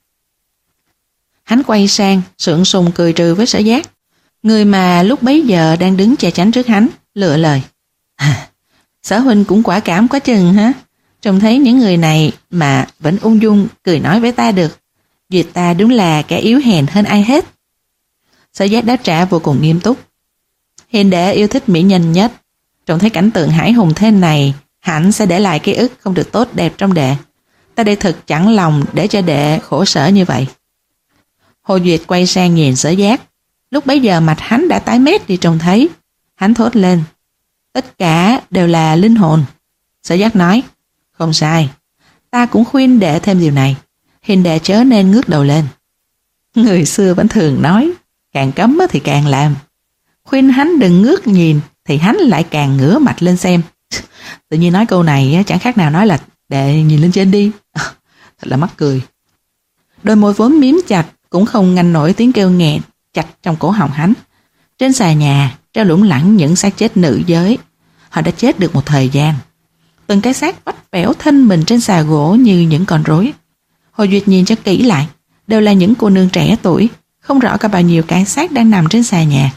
Hắn quay sang, sượng sùng cười trừ với Sở Giác, người mà lúc bấy giờ đang đứng che chắn trước hắn, lựa lời. À, Sở huynh cũng quả cảm quá chừng hả? Trông thấy những người này mà vẫn ung dung cười nói với ta được. Duyệt ta đúng là kẻ yếu hèn hơn ai hết. Sở Giác đáp trả vô cùng nghiêm túc. Hiền đệ yêu thích mỹ nhân nhất. Trông thấy cảnh tượng hải hùng thế này, hẳn sẽ để lại ký ức không được tốt đẹp trong đệ. Ta đây thật chẳng lòng để cho đệ khổ sở như vậy. Hồ Duyệt quay sang nhìn Sở Giác. Lúc bấy giờ mặt hắn đã tái mét đi trông thấy. Hắn thốt lên. Tất cả đều là linh hồn. Sở Giác nói. Không sai. Ta cũng khuyên đệ thêm điều này. Hiền đệ chớ nên ngước đầu lên. Người xưa vẫn thường nói, càng cấm thì càng làm. Khuyên hắn đừng ngước nhìn thì hắn lại càng ngửa mặt lên xem. Tự nhiên nói câu này chẳng khác nào nói là đệ nhìn lên trên đi. Thật là mắc cười. Đôi môi vốn miếm chặt cũng không ngăn nổi tiếng kêu nghẹn chặt trong cổ họng hắn. Trên xà nhà treo lủng lẳng những xác chết nữ giới. Họ đã chết được một thời gian. Từng cái xác vắt vẻo thân mình trên xà gỗ như những con rối. Hồ Duyệt nhìn cho kỹ lại, đều là những cô nương trẻ tuổi, không rõ có bao nhiêu cái xác đang nằm trên xà nhà.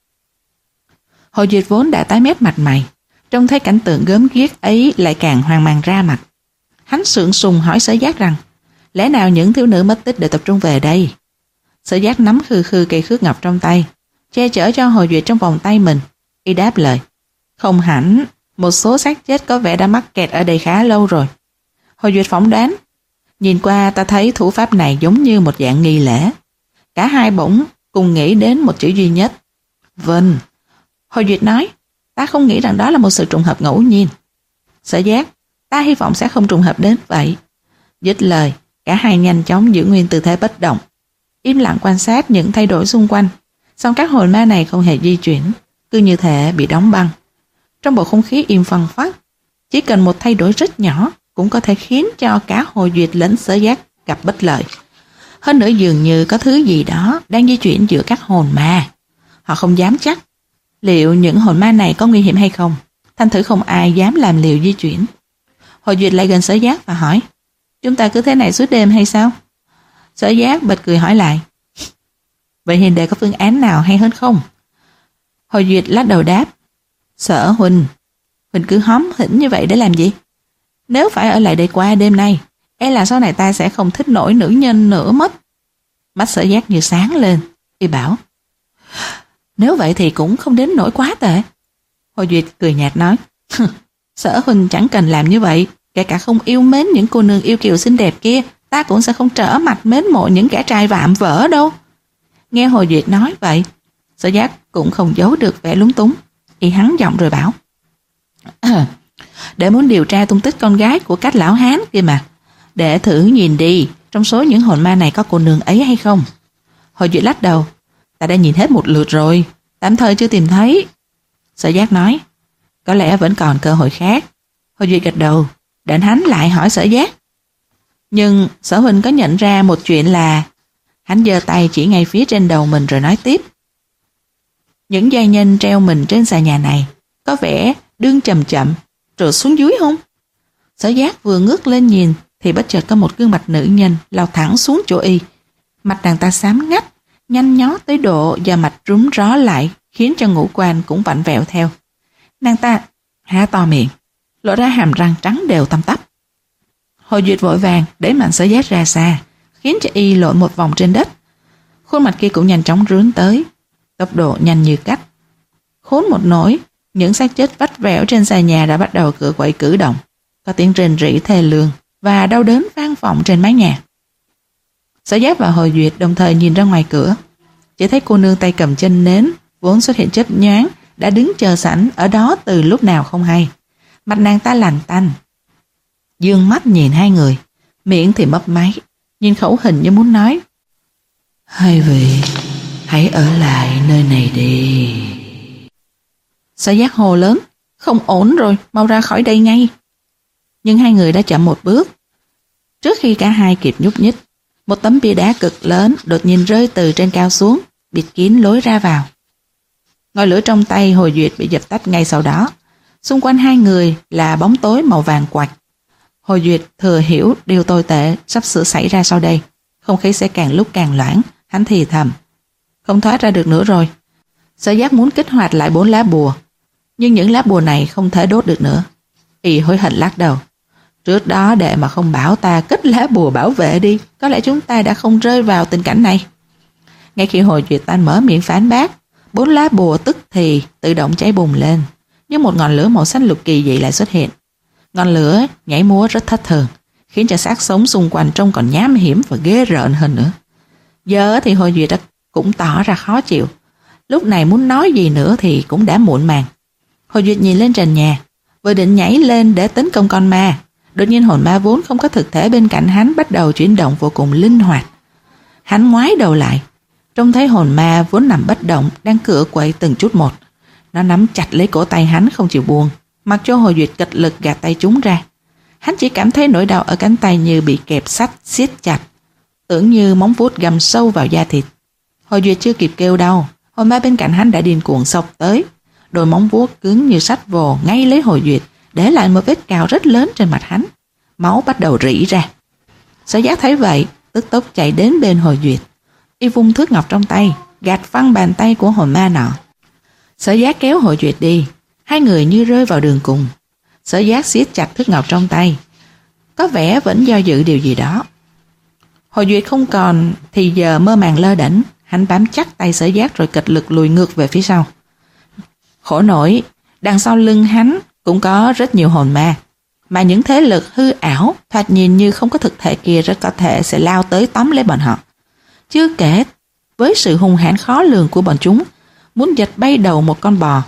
Hồ Duyệt vốn đã tái mét mặt mày, trông thấy cảnh tượng gớm ghiếc ấy lại càng hoang mang ra mặt. Hắn sượng sùng hỏi Sở Giác rằng, lẽ nào những thiếu nữ mất tích đều tập trung về đây? Sở Giác nắm khư khư cây khước ngọc trong tay, che chở cho Hồ Duyệt trong vòng tay mình. Y đáp lời, không hẳn, một số xác chết có vẻ đã mắc kẹt ở đây khá lâu rồi. Hồ Duyệt phỏng đoán, nhìn qua ta thấy thủ pháp này giống như một dạng nghi lễ. Cả hai bỗng cùng nghĩ đến một chữ duy nhất. Vâng. Hồ Duyệt nói, ta không nghĩ rằng đó là một sự trùng hợp ngẫu nhiên. Sở Giác, ta hy vọng sẽ không trùng hợp đến vậy. Dứt lời, cả hai nhanh chóng giữ nguyên tư thế bất động, im lặng quan sát những thay đổi xung quanh. Song các hồn ma này không hề di chuyển, cứ như thể bị đóng băng. Trong bầu không khí im phăng phắc, chỉ cần một thay đổi rất nhỏ cũng có thể khiến cho cả Hồ Duyệt lẫn Sở Giác gặp bất lợi. Hơn nữa dường như có thứ gì đó đang di chuyển giữa các hồn ma. Họ không dám chắc liệu những hồn ma này có nguy hiểm hay không. Thành thử không ai dám làm liều di chuyển. Hồ Duyệt lại gần Sở Giác và hỏi, chúng ta cứ thế này suốt đêm hay sao? Sở Giác bật cười hỏi lại, vậy hiền đệ có phương án nào hay hơn không? Hồ Duyệt lắc đầu đáp, Sở huynh, huynh cứ hóm hỉnh như vậy để làm gì? Nếu phải ở lại đây qua đêm nay, e là sau này ta sẽ không thích nổi nữ nhân nữa mất. Mắt Sở Giác như sáng lên, y bảo, nếu vậy thì cũng không đến nỗi quá tệ. Hồ Duyệt cười nhạt nói, Sở huynh chẳng cần làm như vậy, kể cả không yêu mến những cô nương yêu kiều xinh đẹp kia, ta cũng sẽ không trở mặt mến mộ những kẻ trai vạm vỡ đâu. Nghe Hồ Duyệt nói vậy, Sở Giác cũng không giấu được vẻ lúng túng, y hắn giọng rồi bảo, à, để muốn điều tra tung tích con gái của các lão hán kia mà, để thử nhìn đi, trong số những hồn ma này có cô nương ấy hay không. Hồ Duyệt lắc đầu, ta đã nhìn hết một lượt rồi, tạm thời chưa tìm thấy. Sở Giác nói, có lẽ vẫn còn cơ hội khác. Hồ Duyệt gật đầu, định hắn lại hỏi Sở Giác. Nhưng Sở huynh có nhận ra một chuyện là... Hắn giơ tay chỉ ngay phía trên đầu mình rồi nói tiếp. Những giai nhân treo mình trên xà nhà này có vẻ đương chậm chậm rồi xuống dưới không? Sở Giác vừa ngước lên nhìn thì bất chợt có một gương mặt nữ nhân lao thẳng xuống chỗ y. Mặt nàng ta xám ngắt, nhanh nhó tới độ da mặt rúm ró lại, khiến cho ngũ quan cũng vặn vẹo theo. Nàng ta há to miệng, lộ ra hàm răng trắng đều tăm tắp. Hồ Duyệt vội vàng đẩy mạnh Sở Giác ra xa, khiến cho y lộn một vòng trên đất. Khuôn mặt kia cũng nhanh chóng rướn tới, tốc độ nhanh như cắt. Khốn một nỗi, những xác chết vắt vẻo trên xà nhà đã bắt đầu cựa quậy cử động, có tiếng rền rỉ thê lương và đau đớn vang vọng trên mái nhà. Sở Giác và Hồ Duyệt đồng thời nhìn ra ngoài cửa, chỉ thấy cô nương tay cầm chân nến vốn xuất hiện chớp nhoáng đã đứng chờ sẵn ở đó từ lúc nào không hay. Mặt nàng ta lành tanh, dương mắt nhìn hai người, miệng thì mấp máy, nhìn khẩu hình như muốn nói: hai vị hãy ở lại nơi này đi. Sở Giác hồ lớn: không ổn rồi, mau ra khỏi đây ngay. Nhưng hai người đã chậm một bước. Trước khi cả hai kịp nhúc nhích, một tấm bia đá cực lớn đột nhiên rơi từ trên cao xuống, bịt kín lối ra vào. Ngọn lửa trong tay Hồ Duyệt bị dập tắt ngay sau đó. Xung quanh hai người là bóng tối màu vàng quạch. Hồ Duyệt thừa hiểu điều tồi tệ sắp sửa xảy ra sau đây. Không khí sẽ càng lúc càng loãng. Hắn thì thầm. Không thoát ra được nữa rồi. Sở Giác muốn kích hoạt lại bốn lá bùa. Nhưng những lá bùa này không thể đốt được nữa. Y hối hận lắc đầu. Trước đó để mà không bảo ta kết lá bùa bảo vệ đi, có lẽ chúng ta đã không rơi vào tình cảnh này. Ngay khi Hồ Duyệt Tan mở miệng phản bác, bốn lá bùa tức thì tự động cháy bùng lên, nhưng một ngọn lửa màu xanh lục kỳ dị lại xuất hiện. Ngọn lửa nhảy múa rất thất thường, khiến cho xác sống xung quanh trông còn nhám hiểm và ghê rợn hơn nữa. Giờ thì Hồ Duyệt đã cũng tỏ ra khó chịu. Lúc này muốn nói gì nữa thì cũng đã muộn màng. Hồ Duyệt nhìn lên trần nhà, vừa định nhảy lên để tấn công con ma. Đột nhiên hồn ma vốn không có thực thể bên cạnh hắn bắt đầu chuyển động vô cùng linh hoạt. Hắn ngoái đầu lại, trông thấy hồn ma vốn nằm bất động đang cựa quậy từng chút một. Nó nắm chặt lấy cổ tay hắn không chịu buông, mặc cho Hồ Duyệt kịch lực gạt tay chúng ra. Hắn chỉ cảm thấy nỗi đau ở cánh tay như bị kẹp sắt siết chặt, tưởng như móng vuốt găm sâu vào da thịt. Hồ Duyệt chưa kịp kêu đau, hồn ma bên cạnh hắn đã điên cuồng xộc tới. Đôi móng vuốt cứng như sắt vồ ngay lấy Hồ Duyệt, để lại một vết cào rất lớn trên mặt hắn. Máu bắt đầu rỉ ra. Sở Giác thấy vậy, tức tốc chạy đến bên Hồ Duyệt. Y vung thước ngọc trong tay, gạt phăng bàn tay của hồn ma nọ. Sở Giác kéo Hồ Duyệt đi, hai người như rơi vào đường cùng. Sở Giác siết chặt thước ngọc trong tay, có vẻ vẫn do dự điều gì đó. Hồ Duyệt không còn thì giờ mơ màng lơ đễnh, hắn bám chắc tay Sở Giác rồi kịch lực lùi ngược về phía sau. Khổ nổi, đằng sau lưng hắn cũng có rất nhiều hồn ma, mà những thế lực hư ảo thoạt nhìn như không có thực thể kia rất có thể sẽ lao tới tóm lấy bọn họ. Chưa kể, với sự hung hãn khó lường của bọn chúng, muốn giật bay đầu một con bò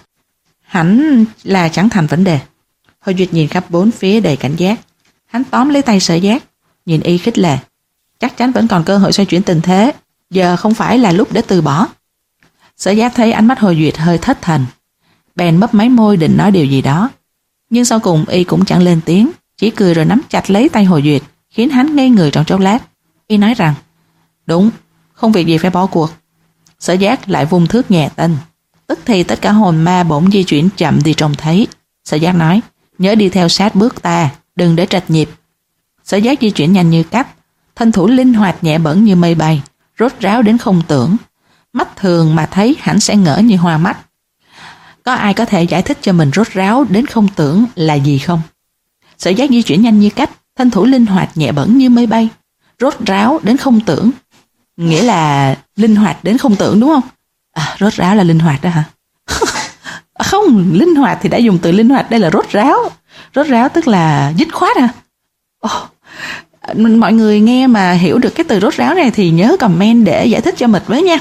hẳn là chẳng thành vấn đề. Hồ Duyệt nhìn khắp bốn phía đầy cảnh giác. Hắn tóm lấy tay Sở Giác, nhìn y khích lệ. Chắc chắn vẫn còn cơ hội xoay chuyển tình thế, giờ không phải là lúc để từ bỏ. Sở Giác thấy ánh mắt Hồ Duyệt hơi thất thần, bèn mấp máy môi định nói điều gì đó, nhưng sau cùng y cũng chẳng lên tiếng, chỉ cười rồi nắm chặt lấy tay Hồ Duyệt, khiến hắn ngây người trong chốc lát. Y nói rằng, đúng, không việc gì phải bỏ cuộc. Sở Giác lại vung thước nhẹ tên, tức thì tất cả hồn ma bỗng di chuyển chậm đi trông thấy. Sở Giác nói, nhớ đi theo sát bước ta, đừng để trật nhịp. Sở Giác di chuyển nhanh như cắt, thân thủ linh hoạt nhẹ bẫng như mây bay, rốt ráo đến không tưởng. Mắt thường mà thấy hẳn sẽ ngỡ như hoa mắt. Có ai có thể giải thích cho mình rốt ráo đến không tưởng là gì không? Sở Giác di chuyển nhanh như cách, thân thủ linh hoạt nhẹ bẫng như mây bay, rốt ráo đến không tưởng. Nghĩa là linh hoạt đến không tưởng đúng không? À, rốt ráo là linh hoạt đó hả? Không, linh hoạt thì đã dùng từ linh hoạt, đây là rốt ráo. Rốt ráo tức là dứt khoát à? Oh, mọi người nghe mà hiểu được cái từ rốt ráo này thì nhớ comment để giải thích cho mịch với nha.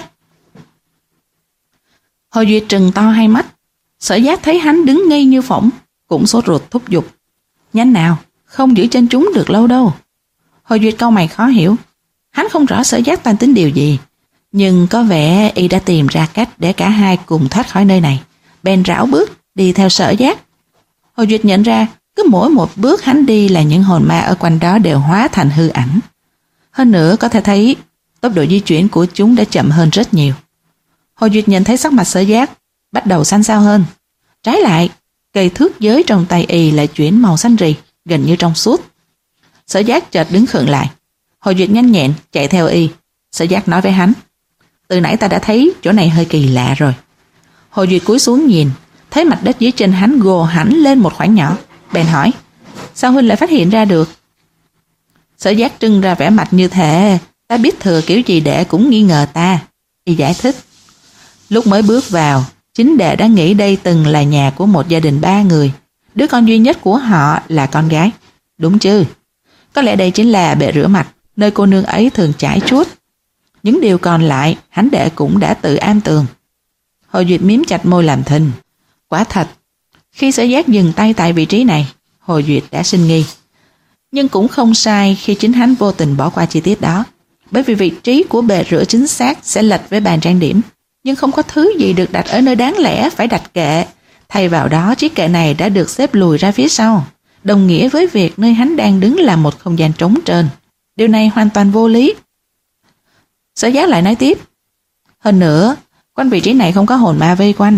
Hồ Duyệt trừng to hai mắt. Sở Giác thấy hắn đứng ngây như phỏng, cũng sốt ruột thúc giục. Nhanh nào, không giữ chân chúng được lâu đâu. Hồ Duyệt cau mày khó hiểu. Hắn không rõ Sở Giác toan tính điều gì, nhưng có vẻ y đã tìm ra cách để cả hai cùng thoát khỏi nơi này. Bèn rảo bước đi theo Sở Giác. Hồ Duyệt nhận ra cứ mỗi một bước hắn đi là những hồn ma ở quanh đó đều hóa thành hư ảnh. Hơn nữa có thể thấy tốc độ di chuyển của chúng đã chậm hơn rất nhiều. Hồ Duyệt nhận thấy sắc mặt Sở Giác bắt đầu xanh xao hơn. Trái lại, cây thước giới trong tay y lại chuyển màu xanh rì, gần như trong suốt. Sở Giác chợt đứng khựng lại. Hồ Duyệt nhanh nhẹn chạy theo y. Sở Giác nói với hắn, từ nãy ta đã thấy chỗ này hơi kỳ lạ rồi. Hồ Duyệt cúi xuống nhìn, thấy mặt đất dưới chân hắn gồ hẳn lên một khoảng nhỏ, bèn hỏi, sao huynh lại phát hiện ra được? Sở Giác trưng ra vẻ mặt như thể ta biết thừa kiểu gì đệ cũng nghi ngờ ta. Y giải thích, lúc mới bước vào, chính đệ đã nghĩ đây từng là nhà của một gia đình ba người, đứa con duy nhất của họ là con gái, đúng chứ? Có lẽ đây chính là bệ rửa mặt, nơi cô nương ấy thường chải chuốt. Những điều còn lại, hắn đệ cũng đã tự am tường. Hồ Duyệt miếm chặt môi làm thinh. Quả thật, khi Sở Giác dừng tay tại vị trí này, Hồ Duyệt đã sinh nghi. Nhưng cũng không sai khi chính hắn vô tình bỏ qua chi tiết đó, bởi vì vị trí của bệ rửa chính xác sẽ lệch với bàn trang điểm, nhưng không có thứ gì được đặt ở nơi đáng lẽ phải đặt kệ. Thay vào đó, chiếc kệ này đã được xếp lùi ra phía sau, đồng nghĩa với việc nơi hắn đang đứng là một không gian trống trơn. Điều này hoàn toàn vô lý. Sở Giác lại nói tiếp, hơn nữa, quanh vị trí này không có hồn ma vây quanh,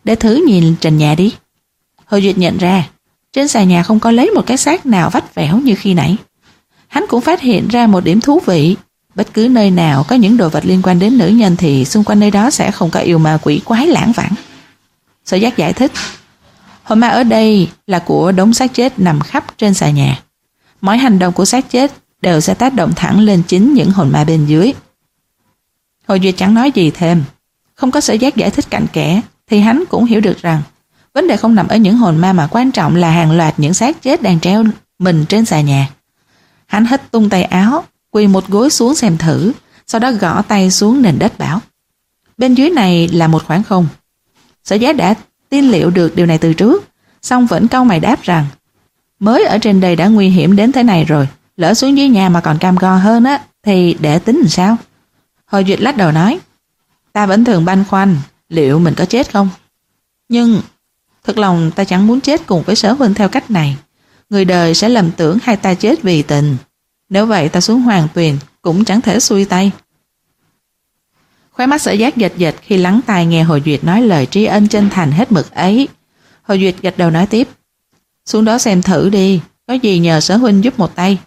để thử nhìn trần nhà đi. Hồ Duyệt nhận ra, trên xà nhà không có lấy một cái xác nào vách vẻo như khi nãy. Hắn cũng phát hiện ra một điểm thú vị. Bất cứ nơi nào có những đồ vật liên quan đến nữ nhân thì xung quanh nơi đó sẽ không có yêu ma quỷ quái lãng vãng. Sở Giác giải thích, hồn ma ở đây là của đống xác chết nằm khắp trên xà nhà. Mỗi hành động của xác chết đều sẽ tác động thẳng lên chính những hồn ma bên dưới. Hồ Duyệt chẳng nói gì thêm. Không có Sở Giác giải thích cặn kẽ thì hắn cũng hiểu được rằng vấn đề không nằm ở những hồn ma mà quan trọng là hàng loạt những xác chết đang treo mình trên xà nhà. Hắn hất tung tay áo, quỳ một gối xuống xem thử, sau đó gõ tay xuống nền đất bảo, bên dưới này là một khoảng không. Sở Giác đã tin liệu được điều này từ trước, song vẫn cau mày đáp rằng mới ở trên đây đã nguy hiểm đến thế này rồi, lỡ xuống dưới nhà mà còn cam go hơn á thì để tính làm sao? Hồ Duyệt lắc đầu nói, ta vẫn thường băn khoăn liệu mình có chết không, nhưng thật lòng ta chẳng muốn chết cùng với Sở huynh theo cách này. Người đời sẽ lầm tưởng hai ta chết vì tình, nếu vậy ta xuống hoàng tuyền cũng chẳng thể xuôi tay. Khóe mắt Sở Giác giật giật khi lắng tai nghe Hồ Duyệt nói lời tri ân chân thành hết mực ấy. Hồ Duyệt gật đầu nói tiếp, xuống đó xem thử đi, có gì nhờ Sở huynh giúp một tay.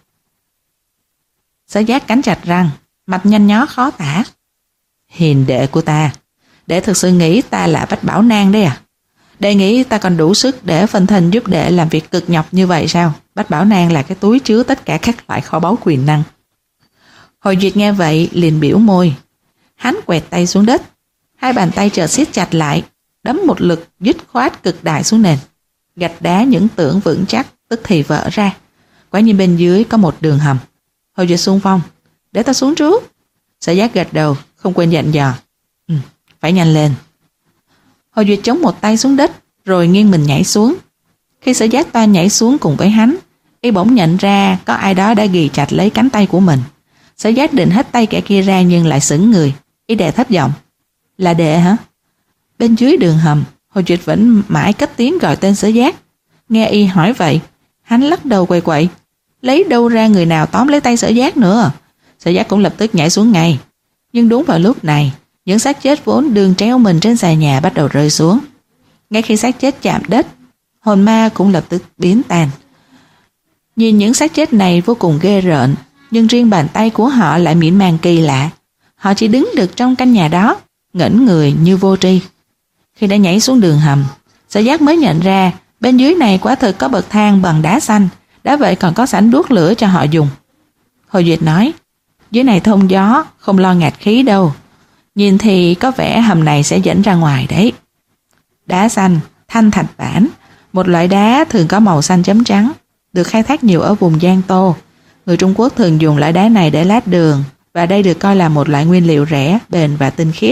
Sở Giác cắn chặt răng, mặt nhăn nhó khó tả. Hiền đệ của ta, đệ thực sự nghĩ ta là Bách Bảo Nang đấy à? Đệ nghĩ ta còn đủ sức để phân thân giúp đệ làm việc cực nhọc như vậy sao? Bách Bảo Nang là cái túi chứa tất cả các loại kho báu quyền năng. Hồ Duyệt nghe vậy liền biểu môi. Hắn quẹt tay xuống đất, hai bàn tay chợt siết chặt lại, đấm một lực dứt khoát cực đại xuống nền. Gạch đá những tưởng vững chắc tức thì vỡ ra. Quả nhiên bên dưới có một đường hầm. Hồ Duyệt xung phong, để ta xuống trước. Sở Giác gật đầu, không quên dặn dò. Ừ, phải nhanh lên. Hồ Duyệt chống một tay xuống đất, rồi nghiêng mình nhảy xuống. Khi Sở Giác toan nhảy xuống cùng với hắn, y bỗng nhận ra có ai đó đã ghì chặt lấy cánh tay của mình. Sở Giác định hất tay kẻ kia ra nhưng lại sững người. Y đè thấp giọng, là đệ hả? Bên dưới đường hầm, Hồ Duyệt vẫn mãi cất tiếng gọi tên Sở Giác. Nghe y hỏi vậy, hắn lắc đầu quậy quậy, lấy đâu ra người nào tóm lấy tay Sở Giác nữa. Sở Giác cũng lập tức nhảy xuống ngay. Nhưng đúng vào lúc này, những xác chết vốn đường treo mình trên xà nhà bắt đầu rơi xuống. Ngay khi xác chết chạm đất, hồn ma cũng lập tức biến tan. Nhìn những xác chết này vô cùng ghê rợn, nhưng riêng bàn tay của họ lại mịn màng kỳ lạ. Họ chỉ đứng được trong căn nhà đó, ngẩn người như vô tri. Khi đã nhảy xuống đường hầm, Sở Giác mới nhận ra bên dưới này quả thực có bậc thang bằng đá xanh, đã vậy còn có sảnh đuốc lửa cho họ dùng. Hồ Duyệt nói, dưới này thông gió, không lo ngạt khí đâu. Nhìn thì có vẻ hầm này sẽ dẫn ra ngoài đấy. Đá xanh, thanh thạch bản, một loại đá thường có màu xanh chấm trắng, được khai thác nhiều ở vùng Giang Tô. Người Trung Quốc thường dùng loại đá này để lát đường, và đây được coi là một loại nguyên liệu rẻ, bền và tinh khiết.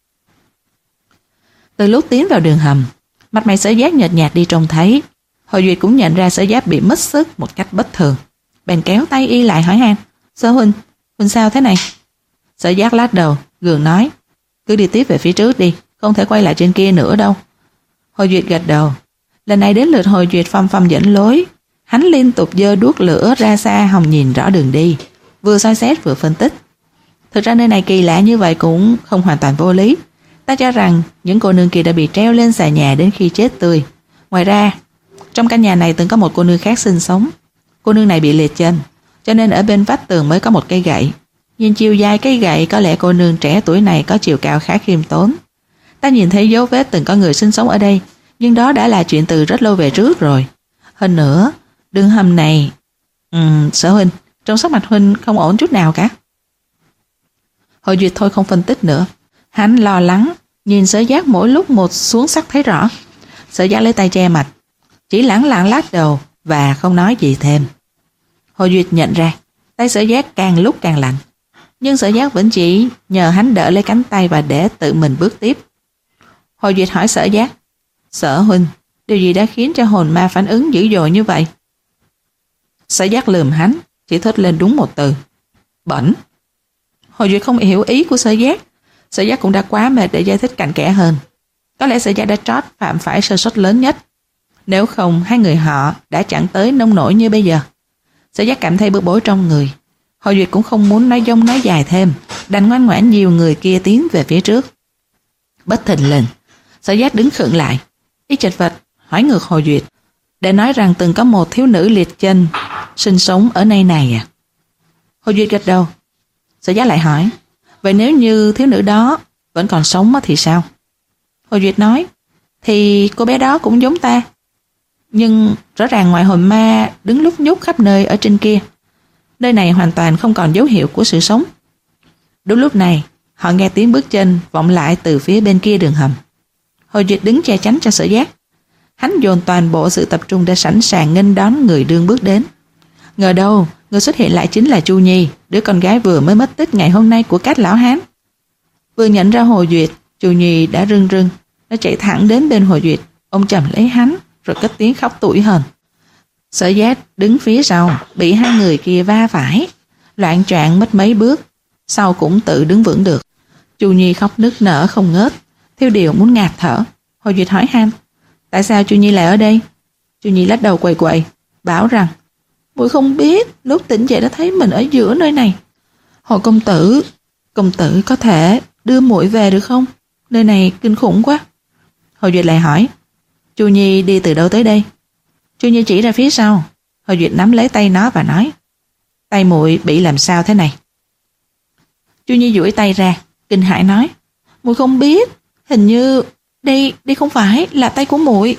Từ lúc tiến vào đường hầm, mặt mày Sở Giác nhợt nhạt đi trông thấy. Hồ Duyệt cũng nhận ra Sở Giác bị mất sức một cách bất thường, bèn kéo tay y lại hỏi han, Sở huynh, huynh sao thế này? Sở Giác lắc đầu, gượng nói, cứ đi tiếp về phía trước đi, không thể quay lại trên kia nữa đâu. Hồ Duyệt gật đầu. Lần này đến lượt Hồ Duyệt phăm phăm dẫn lối. Hắn liên tục giơ đuốc lửa ra xa hòng nhìn rõ đường đi, vừa soi xét vừa phân tích. Thực ra nơi này kỳ lạ như vậy cũng không hoàn toàn vô lý. Ta cho rằng những cô nương kia đã bị treo lên xà nhà đến khi chết tươi. Ngoài ra, trong căn nhà này từng có một cô nương khác sinh sống. Cô nương này bị liệt chân, cho nên ở bên vách tường mới có một cây gậy. Nhìn chiều dài cây gậy, có lẽ cô nương trẻ tuổi này có chiều cao khá khiêm tốn. Ta nhìn thấy dấu vết từng có người sinh sống ở đây, nhưng đó đã là chuyện từ rất lâu về trước rồi. Hơn nữa, đường hầm này... Ừm, Sở huynh, trong sắc mặt huynh không ổn chút nào cả. Hồ Duyệt thôi không phân tích nữa. Hắn lo lắng, nhìn Sở Giác mỗi lúc một xuống sắc thấy rõ. Sở Giác lấy tay che mặt, chỉ lẳng lặng lắc đầu và không nói gì thêm. Hồ Duyệt nhận ra, tay Sở Giác càng lúc càng lạnh. Nhưng Sở Giác vẫn chỉ nhờ hắn đỡ lấy cánh tay và để tự mình bước tiếp. Hồ Duyệt hỏi Sở Giác, Sở huynh, điều gì đã khiến cho hồn ma phản ứng dữ dội như vậy? Sở Giác lườm hắn, chỉ thốt lên đúng một từ, bẩn. Hồ Duyệt không hiểu ý của Sở Giác. Sở Giác cũng đã quá mệt để giải thích cặn kẽ hơn. Có lẽ Sở Giác đã trót phạm phải sơ suất lớn nhất. Nếu không, hai người họ đã chẳng tới nông nổi như bây giờ. Sở Giác cảm thấy bức bối trong người. Hồ Duyệt cũng không muốn nói dông nói dài thêm, đành ngoan ngoãn nhiều người kia tiến về phía trước. Bất thình lình, Sở Giác đứng khựng lại, y chệch vạch hỏi ngược Hồ Duyệt, để nói rằng từng có một thiếu nữ liệt chân sinh sống ở nơi này à? Hồ Duyệt gật đầu. Sở Giác lại hỏi, vậy nếu như thiếu nữ đó vẫn còn sống thì sao? Hồ Duyệt nói, thì cô bé đó cũng giống ta, nhưng rõ ràng ngoại hồn ma đứng lúc nhúc khắp nơi ở trên kia. Nơi này hoàn toàn không còn dấu hiệu của sự sống. Đúng lúc này, họ nghe tiếng bước chân vọng lại từ phía bên kia đường hầm. Hồ Duyệt đứng che chắn cho Sở Giác. Hắn dồn toàn bộ sự tập trung để sẵn sàng nghênh đón người đương bước đến. Ngờ đâu, người xuất hiện lại chính là Chu Nhi, đứa con gái vừa mới mất tích ngày hôm nay của Cát lão hán. Vừa nhận ra Hồ Duyệt, Chu Nhi đã rưng rưng, nó chạy thẳng đến bên Hồ Duyệt, ôm chầm lấy hắn, rồi cất tiếng khóc tủi hờn. Sở Giác đứng phía sau, bị hai người kia va phải, loạng choạng mất mấy bước, sau cũng tự đứng vững được. Chu Nhi khóc nức nở không ngớt, Thiêu Điều muốn ngạt thở. Hồ Duyệt hỏi han, tại sao Chu Nhi lại ở đây? Chu Nhi lắc đầu quầy quậy, bảo rằng, muội không biết, lúc tỉnh dậy đã thấy mình ở giữa nơi này. Hồ công tử, công tử có thể đưa muội về được không? Nơi này kinh khủng quá. Hồ Duyệt lại hỏi, Chu Nhi đi từ đâu tới đây? Chu Nhi chỉ ra phía sau. Hồ Duyệt nắm lấy tay nó và nói, tay muội bị làm sao thế này? Chu Nhi duỗi tay ra, kinh hãi nói, muội không biết, hình như đây đây không phải là tay của muội.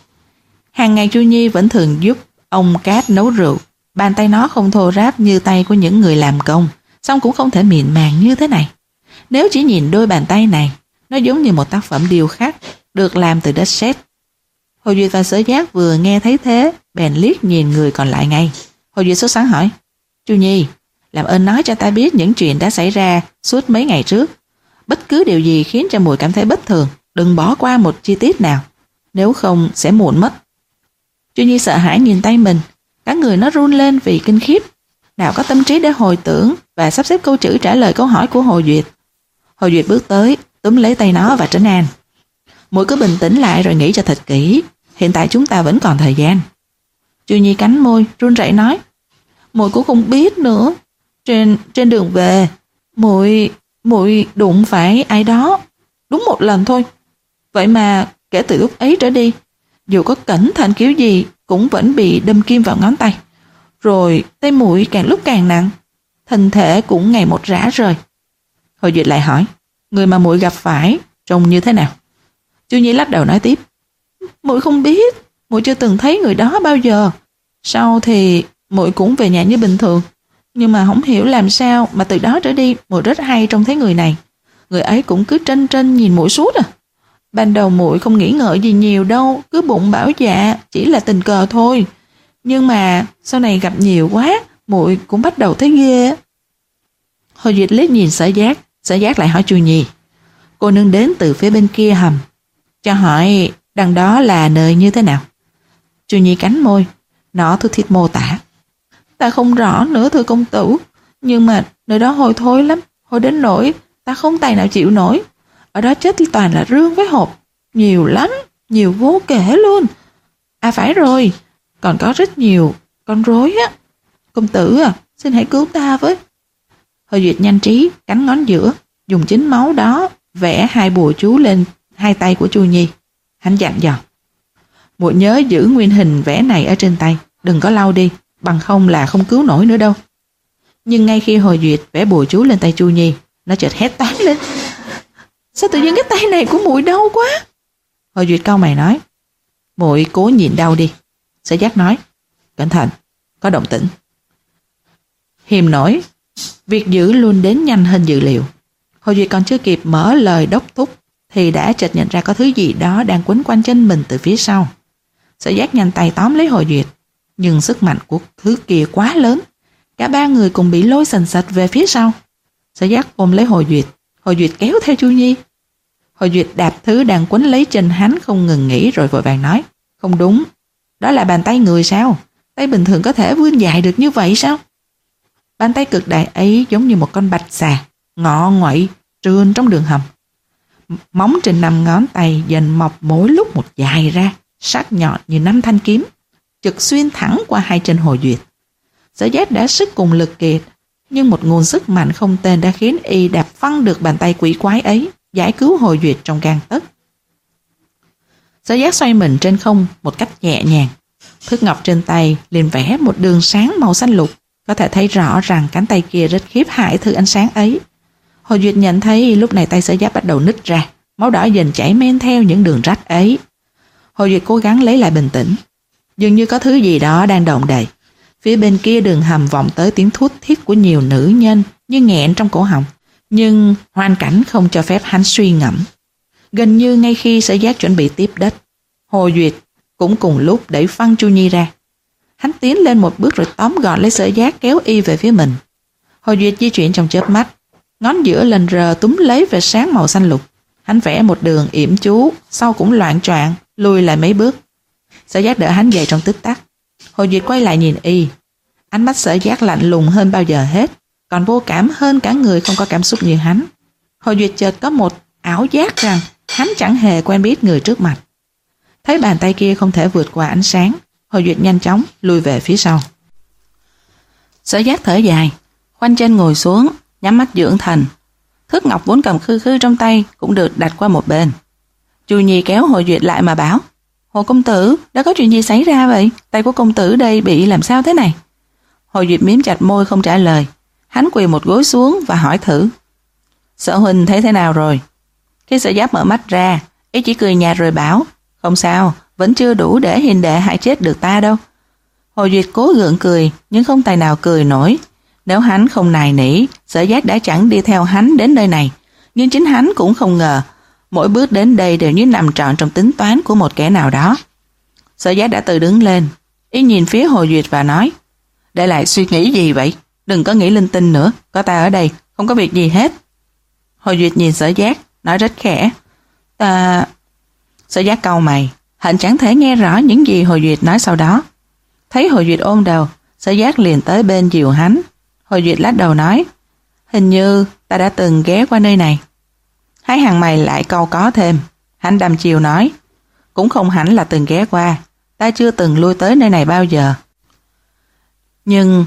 Hàng ngày Chu Nhi vẫn thường giúp ông Cát nấu rượu, bàn tay nó không thô ráp như tay của những người làm công, song cũng không thể mịn màng như thế này. Nếu chỉ nhìn đôi bàn tay này, nó giống như một tác phẩm điêu khắc được làm từ đất sét. Hồ Duyệt và Sở Giác vừa nghe thấy thế, bèn liếc nhìn người còn lại ngay. Hồ Duyệt sốt sắng hỏi, Chu Nhi, làm ơn nói cho ta biết những chuyện đã xảy ra suốt mấy ngày trước. Bất cứ điều gì khiến cho muội cảm thấy bất thường, đừng bỏ qua một chi tiết nào, nếu không sẽ muộn mất. Chu Nhi sợ hãi nhìn tay mình, cả người nó run lên vì kinh khiếp, nào có tâm trí để hồi tưởng và sắp xếp câu chữ trả lời câu hỏi của Hồ Duyệt. Hồ Duyệt bước tới, túm lấy tay nó và trấn an. Muội cứ bình tĩnh lại rồi nghĩ cho thật kỹ, hiện tại chúng ta vẫn còn thời gian. Chu Nhi cắn môi, run rẩy nói, muội cũng không biết nữa. Trên trên đường về, muội muội đụng phải ai đó, đúng một lần thôi. Vậy mà kể từ lúc ấy trở đi, dù có cẩn thận kiểu gì cũng vẫn bị đâm kim vào ngón tay. Rồi tay muội càng lúc càng nặng, thân thể cũng ngày một rã rời. Hồ Duyệt lại hỏi, người mà muội gặp phải trông như thế nào? Chu Nhi lắc đầu nói tiếp, muội không biết, muội chưa từng thấy người đó bao giờ. Sau thì muội cũng về nhà như bình thường, nhưng mà không hiểu làm sao mà từ đó trở đi muội rất hay trông thấy người này. Người ấy cũng cứ trân trân nhìn muội suốt à. Ban đầu muội không nghĩ ngợi gì nhiều đâu, cứ bụng bảo dạ chỉ là tình cờ thôi. Nhưng mà sau này gặp nhiều quá, muội cũng bắt đầu thấy ghê. Hồ Duyệt liếc nhìn Sở Giác, Sở Giác lại hỏi Chu Nhi, cô nương đến từ phía bên kia hầm, cho hỏi đằng đó là nơi như thế nào? Chu Nhi cắn môi, nó thưa thít mô tả, ta không rõ nữa thưa công tử, nhưng mà nơi đó hôi thối lắm, hôi đến nỗi ta không tài nào chịu nổi. Ở đó chết toàn là rương với hộp, nhiều lắm, nhiều vô kể luôn. À phải rồi, còn có rất nhiều con rối á. Công tử à, xin hãy cứu ta với. Hồ Duyệt nhanh trí, cắn ngón giữa, dùng chính máu đó vẽ hai bùa chú lên hai tay của Chu Nhi. Hắn dặn dò, muội nhớ giữ nguyên hình vẽ này ở trên tay, đừng có lau đi, bằng không là không cứu nổi nữa đâu. Nhưng ngay khi Hồ Duyệt vẽ bùa chú lên tay Chu Nhi, nó chợt hét toáng lên, sao tự nhiên cái tay này của muội đau quá? Hồ Duyệt cau mày nói, muội cố nhịn đau đi. Sở Giác nói, cẩn thận, có động tĩnh. Hiềm nổi, việc giữ luôn đến nhanh hơn dự liệu. Hồ Duyệt còn chưa kịp mở lời đốc thúc thì đã chợt nhận ra có thứ gì đó đang quấn quanh chân mình từ phía sau. Sở Giác nhanh tay tóm lấy Hồ Duyệt, nhưng sức mạnh của thứ kia quá lớn, cả ba người cùng bị lôi sành sạch về phía sau. Sở Giác ôm lấy Hồ Duyệt, Hồ Duyệt kéo theo Chu Nhi. Hồ Duyệt đạp thứ đang quấn lấy chân hắn không ngừng nghỉ rồi vội vàng nói, không đúng, đó là bàn tay người sao? Tay bình thường có thể vươn dài được như vậy sao? Bàn tay cực đại ấy giống như một con bạch xà, ngọ nguậy trườn trong đường hầm. Móng trên năm ngón tay dần mọc mỗi lúc một dài ra, sắc nhọn như năm thanh kiếm, chực xuyên thẳng qua hai chân Hồ Duyệt. Sở Giác đã sức cùng lực kiệt, nhưng một nguồn sức mạnh không tên đã khiến y đạp phăng được bàn tay quỷ quái ấy, giải cứu Hồ Duyệt trong gang tấc. Sở Giác xoay mình trên không một cách nhẹ nhàng. Thước ngọc trên tay liền vẽ một đường sáng màu xanh lục, có thể thấy rõ rằng cánh tay kia rất khiếp hãi thứ ánh sáng ấy. Hồ Duyệt nhận thấy lúc này tay Sở Giác bắt đầu nứt ra, máu đỏ dần chảy men theo những đường rách ấy. Hồ Duyệt cố gắng lấy lại bình tĩnh. Dường như có thứ gì đó đang động đậy. Phía bên kia đường hầm vọng tới tiếng thút thít của nhiều nữ nhân như nghẹn trong cổ họng. Nhưng hoàn cảnh không cho phép hắn suy ngẫm. Gần như ngay khi Sở Giác chuẩn bị tiếp đất, Hồ Duyệt cũng cùng lúc đẩy phăng Chu Nhi ra. Hắn tiến lên một bước rồi tóm gọn lấy Sở Giác kéo y về phía mình. Hồ Duyệt di chuyển trong chớp mắt, ngón giữa lần rờ túm lấy vệt sáng màu xanh lục. Hắn vẽ một đường yểm chú, sau cũng loạng choạng lùi lại mấy bước. Sở Giác đỡ hắn dậy trong tích tắc. Hồ Duyệt quay lại nhìn y. Ánh mắt Sở Giác lạnh lùng hơn bao giờ hết, còn vô cảm hơn cả người không có cảm xúc như hắn. Hồ Duyệt chợt có một ảo giác rằng hắn chẳng hề quen biết người trước mặt. Thấy bàn tay kia không thể vượt qua ánh sáng, Hồ Duyệt nhanh chóng lùi về phía sau. Sở Giác thở dài, khoanh chân ngồi xuống, nhắm mắt dưỡng thần. Thước ngọc vốn cầm khư khư trong tay cũng được đặt qua một bên. Chu Nhi kéo Hồ Duyệt lại mà bảo: Hồ công tử, đã có chuyện gì xảy ra vậy? Tay của công tử đây bị làm sao thế này? Hồ Duyệt mím chặt môi không trả lời. Hắn quỳ một gối xuống và hỏi thử: Sở huynh thấy thế nào rồi? Khi Sở Giác mở mắt ra, ý chỉ cười nhạt rồi bảo: Không sao, vẫn chưa đủ để hiền đệ hại chết được ta đâu. Hồ Duyệt cố gượng cười, nhưng không tài nào cười nổi. Nếu hắn không nài nỉ, Sở Giác đã chẳng đi theo hắn đến nơi này. Nhưng chính hắn cũng không ngờ, mỗi bước đến đây đều như nằm trọn trong tính toán của một kẻ nào đó. Sở Giác đã tự đứng lên, y nhìn phía Hồ Duyệt và nói: Để lại suy nghĩ gì vậy? Đừng có nghĩ linh tinh nữa, có ta ở đây, không có việc gì hết. Hồ Duyệt nhìn Sở Giác, nói rất khẽ: Ta... Sở Giác cau mày, hạnh chẳng thể nghe rõ những gì Hồ Duyệt nói sau đó. Thấy Hồ Duyệt ôm đầu, Sở Giác liền tới bên dìu hắn. Hồ Duyệt lắc đầu nói: Hình như ta đã từng ghé qua nơi này. Hai hàng mày lại cau có thêm. Hắn đăm chiêu nói: Cũng không hẳn là từng ghé qua, ta chưa từng lui tới nơi này bao giờ. Nhưng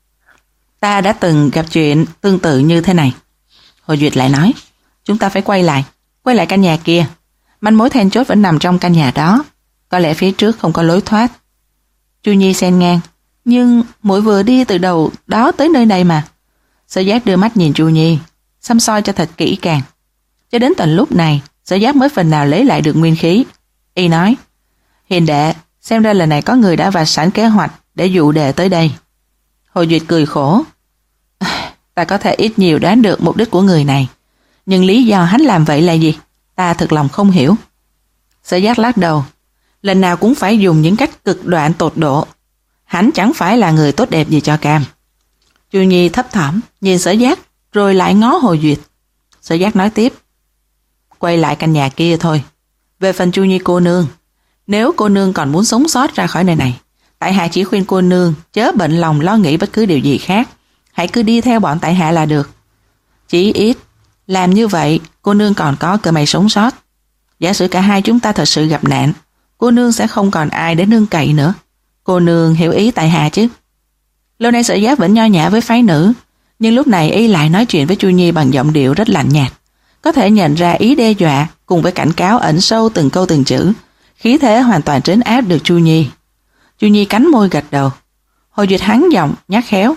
ta đã từng gặp chuyện tương tự như thế này. Hồ Duyệt lại nói: Chúng ta phải quay lại, quay lại căn nhà kia. Manh mối then chốt vẫn nằm trong căn nhà đó. Có lẽ phía trước không có lối thoát. Chu Nhi xen ngang: Nhưng muội vừa đi từ đầu đó tới nơi này mà. Sở Giác đưa mắt nhìn Chu Nhi, xăm soi cho thật kỹ càng. Cho đến tận lúc này, Sở Giác mới phần nào lấy lại được nguyên khí. Y nói: Hiền đệ, xem ra lần này có người đã vạch sẵn kế hoạch để dụ đệ tới đây. Hồ Duyệt cười khổ: Ta có thể ít nhiều đoán được mục đích của người này, nhưng lý do hắn làm vậy là gì? Ta thực lòng không hiểu. Sở Giác lắc đầu: Lần nào cũng phải dùng những cách cực đoan tột độ. Hắn chẳng phải là người tốt đẹp gì cho cam. Chu Nhi thấp thỏm nhìn Sở Giác, rồi lại ngó Hồ Duyệt. Sở Giác nói tiếp: Quay lại căn nhà kia thôi. Về phần Chu Nhi cô nương, nếu cô nương còn muốn sống sót ra khỏi nơi này, tại hạ chỉ khuyên cô nương chớ bệnh lòng lo nghĩ bất cứ điều gì khác. Hãy cứ đi theo bọn tại hạ là được. Chỉ ít làm như vậy, cô nương còn có cơ may sống sót. Giả sử cả hai chúng ta thật sự gặp nạn, cô nương sẽ không còn ai để nương cậy nữa. Cô nương hiểu ý tại hạ chứ? Lâu nay Sở Giác vẫn nho nhã với phái nữ, nhưng lúc này y lại nói chuyện với Chu Nhi bằng giọng điệu rất lạnh nhạt. Có thể nhận ra ý đe dọa cùng với cảnh cáo ẩn sâu từng câu từng chữ. Khí thế hoàn toàn trấn áp được Chu Nhi. Chu Nhi cắn môi gật đầu. Hồ Duyệt hắn giọng nhắc khéo: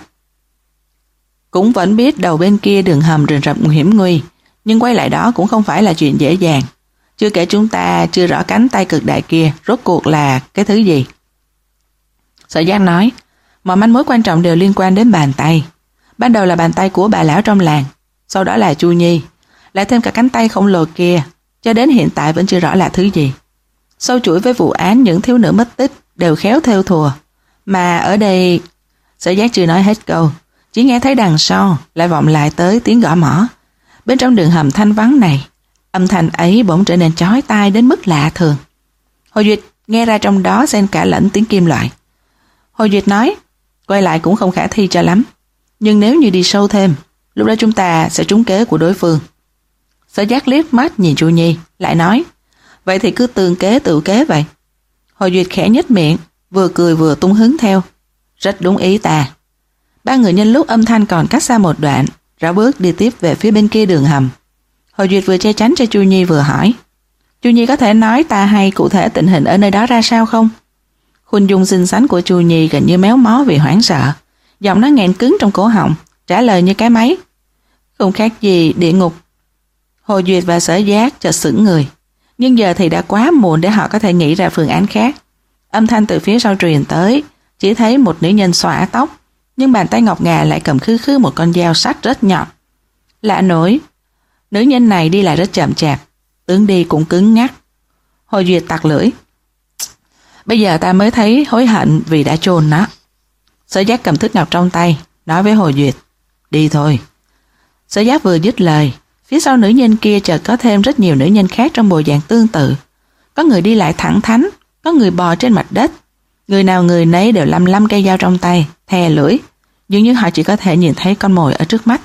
Cũng vẫn biết đầu bên kia đường hầm rình rập hiểm nguy, nhưng quay lại đó cũng không phải là chuyện dễ dàng. Chưa kể chúng ta chưa rõ cánh tay cực đại kia rốt cuộc là cái thứ gì. Sở Giác nói: Mọi manh mối quan trọng đều liên quan đến bàn tay. Ban đầu là bàn tay của bà lão trong làng, sau đó là Chu Nhi, lại thêm cả cánh tay khổng lồ kia, cho đến hiện tại vẫn chưa rõ là thứ gì. Sâu chuỗi với vụ án những thiếu nữ mất tích đều khéo theo thùa, mà ở đây... Sở Giác chưa nói hết câu, chỉ nghe thấy đằng sau lại vọng lại tới tiếng gõ mõ. Bên trong đường hầm thanh vắng này, âm thanh ấy bỗng trở nên chói tai đến mức lạ thường. Hồ Duyệt nghe ra trong đó xen cả lẫn tiếng kim loại. Hồ Duyệt nói: Quay lại cũng không khả thi cho lắm, nhưng nếu như đi sâu thêm, lúc đó chúng ta sẽ trúng kế của đối phương. Sở Giác liếc mắt nhìn Chu Nhi, lại nói: Vậy thì cứ tương kế tự kế vậy. Hồ Duyệt khẽ nhếch miệng, vừa cười vừa tung hứng theo: Rất đúng ý ta. Ba người nhân lúc âm thanh còn cách xa một đoạn, rảo bước đi tiếp về phía bên kia đường hầm. Hồ Duyệt vừa che chắn cho Chu Nhi vừa hỏi: Chu Nhi có thể nói ta hay cụ thể tình hình ở nơi đó ra sao không? Khuôn dung xinh xắn của Chu Nhi gần như méo mó vì hoảng sợ, giọng nó nghẹn cứng trong cổ họng, trả lời như cái máy. Không khác gì địa ngục. Hồ Duyệt và Sở Giác chợt sững người, nhưng giờ thì đã quá muộn để họ có thể nghĩ ra phương án khác. Âm thanh từ phía sau truyền tới, chỉ thấy một nữ nhân xõa tóc, nhưng bàn tay ngọc ngà lại cầm khư khư một con dao sắc rất nhọn. Lạ nổi, nữ nhân này đi lại rất chậm chạp, tướng đi cũng cứng ngắc. Hồ Duyệt tặc lưỡi. Bây giờ ta mới thấy hối hận vì đã chôn nó. Sở Giác cầm thước ngọc trong tay, nói với Hồ Duyệt, đi thôi. Sở Giác vừa dứt lời, phía sau nữ nhân kia chợt có thêm rất nhiều nữ nhân khác trong bộ dạng tương tự. Có người đi lại thẳng thắn, có người bò trên mặt đất. Người nào người nấy đều lăm lăm cây dao trong tay, thè lưỡi, dường như họ chỉ có thể nhìn thấy con mồi ở trước mắt.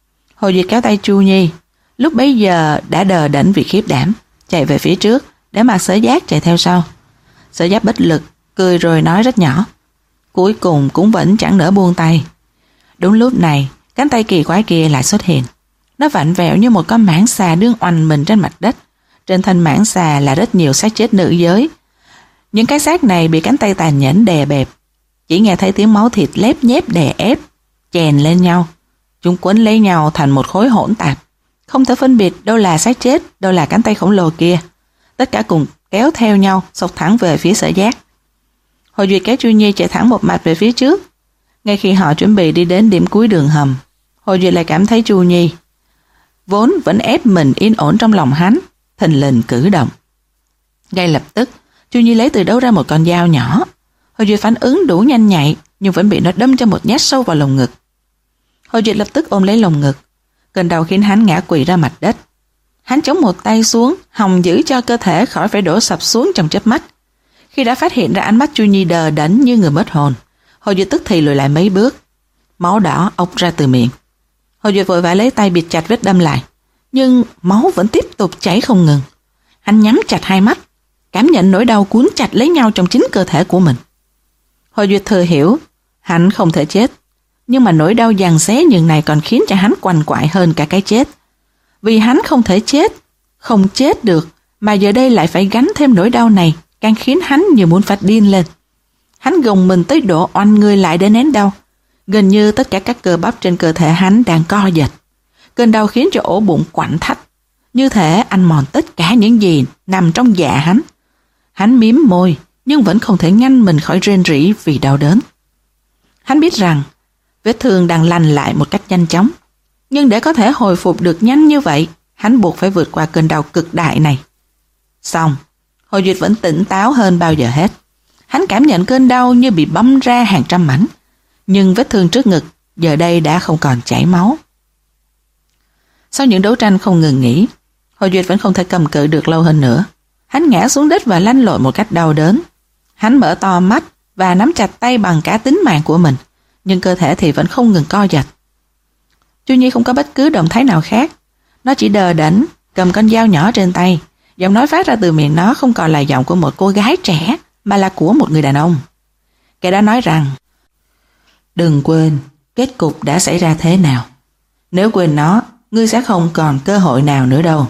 Hồ Duyệt kéo tay Chu Nhi, lúc bấy giờ đã đờ đẫn vì khiếp đảm, chạy về phía trước, để mặc Sở Giác chạy theo sau. Sở Giác bất lực, cười rồi nói rất nhỏ. Cuối cùng cũng vẫn chẳng nỡ buông tay. Đúng lúc này, cánh tay kỳ quái kia lại xuất hiện. Nó vặn vẹo như một con mãng xà đương oằn mình trên mặt đất. Trên thân mãng xà là rất nhiều xác chết nữ giới. Những cái xác này bị cánh tay tàn nhẫn đè bẹp. Chỉ nghe thấy tiếng máu thịt lép nhép đè ép, chèn lên nhau. Chúng quấn lấy nhau thành một khối hỗn tạp. Không thể phân biệt đâu là xác chết, đâu là cánh tay khổng lồ kia. Tất cả cùng kéo theo nhau, xộc thẳng về phía Sở Giác. Hồ Duyệt kéo Chu Nhi chạy thẳng một mạch về phía trước. Ngay khi họ chuẩn bị đi đến điểm cuối đường hầm, Hồ Duyệt lại cảm thấy Chu Nhi vốn vẫn ép mình yên ổn trong lòng hắn, thình lình cử động. Ngay lập tức, Chu Nhi lấy từ đâu ra một con dao nhỏ. Hồ Duyệt phản ứng đủ nhanh nhạy, nhưng vẫn bị nó đâm cho một nhát sâu vào lồng ngực. Hồ Duyệt lập tức ôm lấy lồng ngực, cơn đau khiến hắn ngã quỵ ra mặt đất. Hắn chống một tay xuống, hòng giữ cho cơ thể khỏi phải đổ sập xuống trong chớp mắt. Khi đã phát hiện ra ánh mắt Chu Nhi đờ đẫn như người mất hồn, Hồ Duyệt tức thì lùi lại mấy bước. Máu đỏ ộc ra từ miệng. Hồ Duyệt vội vã lấy tay bịt chặt vết đâm lại, nhưng máu vẫn tiếp tục chảy không ngừng. Hắn nhắm chặt hai mắt, cảm nhận nỗi đau cuốn chặt lấy nhau trong chính cơ thể của mình. Hồ Duyệt thừa hiểu, hắn không thể chết, nhưng mà nỗi đau giằng xé nhường này còn khiến cho hắn quằn quại hơn cả cái chết. Vì hắn không thể chết, không chết được, mà giờ đây lại phải gánh thêm nỗi đau này, càng khiến hắn như muốn phát điên lên. Hắn gồng mình tới độ oằn người lại để nén đau. Gần như tất cả các cơ bắp trên cơ thể hắn đang co giật. Cơn đau khiến cho ổ bụng quặn thắt, như thể ăn mòn tất cả những gì nằm trong dạ hắn. Hắn mím môi, nhưng vẫn không thể ngăn mình khỏi rên rỉ vì đau đớn. Hắn biết rằng vết thương đang lành lại một cách nhanh chóng, nhưng để có thể hồi phục được nhanh như vậy, hắn buộc phải vượt qua cơn đau cực đại này. Xong, Hồ Duyệt vẫn tỉnh táo hơn bao giờ hết. Hắn cảm nhận cơn đau như bị băm ra hàng trăm mảnh, nhưng vết thương trước ngực giờ đây đã không còn chảy máu. Sau những đấu tranh không ngừng nghỉ, Hồ Duyệt vẫn không thể cầm cự được lâu hơn nữa. Hắn ngã xuống đất và lăn lộn một cách đau đớn. Hắn mở to mắt và nắm chặt tay bằng cả tính mạng của mình, nhưng cơ thể thì vẫn không ngừng co giật. Chu Nhi không có bất cứ động thái nào khác. Nó chỉ đờ đẫn, cầm con dao nhỏ trên tay. Giọng nói phát ra từ miệng nó không còn là giọng của một cô gái trẻ, mà là của một người đàn ông. Kẻ đó nói rằng, đừng quên kết cục đã xảy ra thế nào. Nếu quên nó, ngươi sẽ không còn cơ hội nào nữa đâu.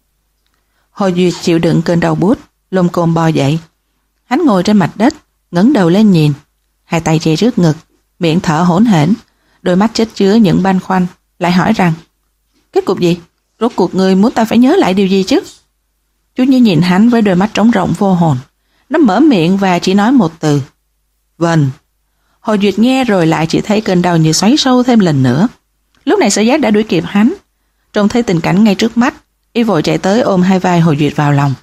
Hồ Duyệt chịu đựng cơn đau buốt, lồm cồm bò dậy. Hắn ngồi trên mặt đất, ngẩng đầu lên nhìn, hai tay che trước ngực, miệng thở hổn hển, đôi mắt chất chứa những băn khoăn, lại hỏi rằng, kết cục gì? Rốt cuộc ngươi muốn ta phải nhớ lại điều gì chứ? Chú Nhi nhìn hắn với đôi mắt trống rỗng vô hồn. Nó mở miệng và chỉ nói một từ, vâng. Hồ Duyệt nghe rồi lại chỉ thấy cơn đau như xoáy sâu thêm lần nữa. Lúc này Sở Giác đã đuổi kịp hắn. Trông thấy tình cảnh ngay trước mắt, y vội chạy tới ôm hai vai Hồ Duyệt vào lòng.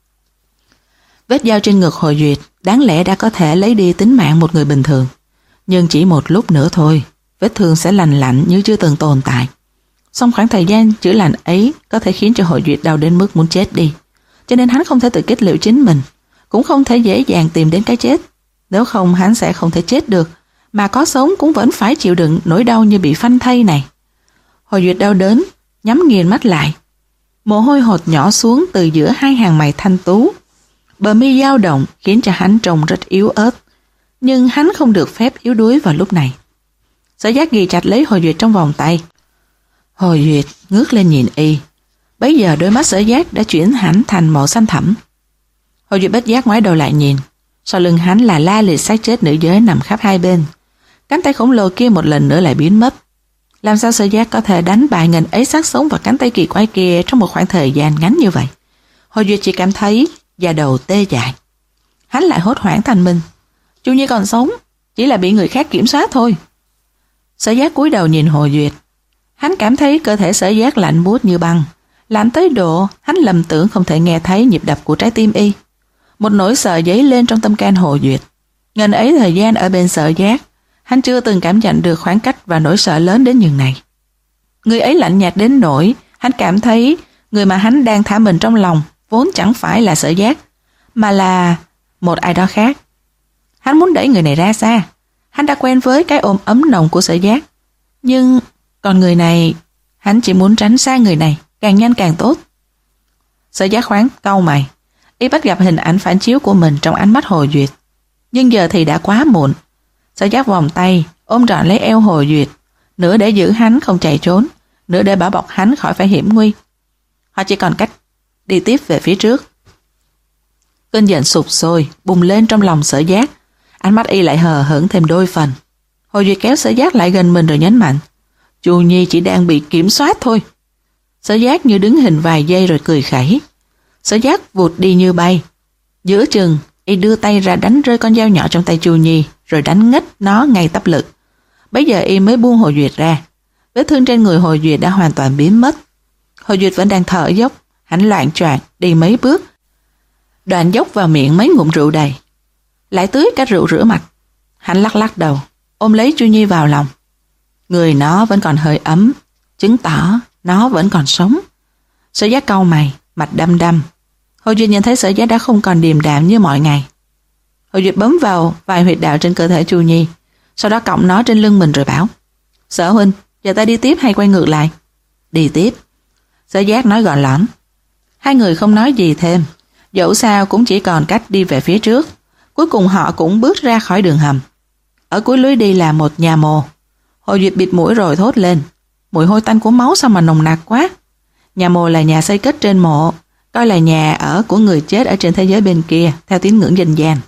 Vết dao trên ngực Hồ Duyệt đáng lẽ đã có thể lấy đi tính mạng một người bình thường, nhưng chỉ một lúc nữa thôi, vết thương sẽ lành lạnh như chưa từng tồn tại. Song khoảng thời gian chữa lành ấy có thể khiến cho Hồ Duyệt đau đến mức muốn chết đi, cho nên hắn không thể tự kết liễu chính mình, cũng không thể dễ dàng tìm đến cái chết. Nếu không hắn sẽ không thể chết được, mà có sống cũng vẫn phải chịu đựng nỗi đau như bị phanh thây này. Hồ Duyệt đau đớn, nhắm nghiền mắt lại. Mồ hôi hột nhỏ xuống từ giữa hai hàng mày thanh tú. Bờ mi dao động khiến cho hắn trông rất yếu ớt, nhưng hắn không được phép yếu đuối vào lúc này. Sở Giác ghì chặt lấy Hồ Duyệt trong vòng tay. Hồ Duyệt ngước lên nhìn y. Bấy giờ đôi mắt Sở Giác đã chuyển hẳn thành màu xanh thẳm. Hồ Duyệt bất giác ngoái đầu lại nhìn. Sau lưng hắn là la liệt xác chết nữ giới nằm khắp hai bên. Cánh tay khổng lồ kia một lần nữa lại biến mất. Làm sao Sở Giác có thể đánh bại ngần ấy xác sống và cánh tay kỳ quái kia trong một khoảng thời gian ngắn như vậy? Hồ Duyệt chỉ cảm thấy da đầu tê dại. Hắn lại hốt hoảng thanh minh. Chu Nhi còn sống, chỉ là bị người khác kiểm soát thôi. Sở Giác cúi đầu nhìn Hồ Duyệt. Hắn cảm thấy cơ thể Sở Giác lạnh buốt như băng, lạnh tới độ hắn lầm tưởng không thể nghe thấy nhịp đập của trái tim y. Một nỗi sợ dấy lên trong tâm can Hồ Duyệt. Ngần ấy thời gian ở bên Sở Giác, hắn chưa từng cảm nhận được khoảng cách và nỗi sợ lớn đến nhường này. Người ấy lạnh nhạt đến nỗi hắn cảm thấy người mà hắn đang thả mình trong lòng vốn chẳng phải là Sở Giác, mà là một ai đó khác. Hắn muốn đẩy người này ra xa. Hắn đã quen với cái ôm ấm nồng của Sở Giác. Nhưng còn người này, hắn chỉ muốn tránh xa người này, càng nhanh càng tốt. Sở Giác khoáng cau mày. Y bắt gặp hình ảnh phản chiếu của mình trong ánh mắt Hồ Duyệt. Nhưng giờ thì đã quá muộn. Sở Giác vòng tay, ôm trọn lấy eo Hồ Duyệt, nửa để giữ hắn không chạy trốn, nửa để bảo bọc hắn khỏi phải hiểm nguy. Họ chỉ còn cách đi tiếp về phía trước. Cơn giận sục sôi bùng lên trong lòng Sở Giác. Ánh mắt y lại hờ hững thêm đôi phần. Hồ Duyệt kéo Sở Giác lại gần mình rồi nhấn mạnh. Chu Nhi chỉ đang bị kiểm soát thôi. Sở Giác như đứng hình vài giây rồi cười khẩy. Sở Giác vụt đi như bay. Giữa chừng, y đưa tay ra đánh rơi con dao nhỏ trong tay Chu Nhi, rồi đánh ngất nó ngay tấp lực. Bấy giờ y mới buông Hồ Duyệt ra. Vết thương trên người Hồ Duyệt đã hoàn toàn biến mất. Hồ Duyệt vẫn đang thở dốc. Hắn loạng choạng đi mấy bước, đoạn dốc vào miệng mấy ngụm rượu đầy, lại tưới cả rượu rửa mặt. Hắn lắc lắc đầu, ôm lấy Chu Nhi vào lòng. Người nó vẫn còn hơi ấm, chứng tỏ nó vẫn còn sống. Sở Giác cau mày, mặt đăm đăm. Hồ Duyệt nhìn thấy Sở Giác đã không còn điềm đạm như mọi ngày. Hồ Duyệt bấm vào vài huyệt đạo trên cơ thể Chu Nhi, sau đó cõng nó trên lưng mình rồi bảo: Sở huynh, giờ ta đi tiếp hay quay ngược lại? Đi tiếp. Sở Giác nói gọn lỏn. Hai người không nói gì thêm. Dẫu sao cũng chỉ còn cách đi về phía trước. Cuối cùng họ cũng bước ra khỏi đường hầm. Ở cuối lối đi là một nhà mồ. Hồ Duyệt bịt mũi rồi thốt lên. Mùi hôi tanh của máu sao mà nồng nặc quá. Nhà mồ là nhà xây cất trên mộ, coi là nhà ở của người chết ở trên thế giới bên kia, theo tín ngưỡng dân gian.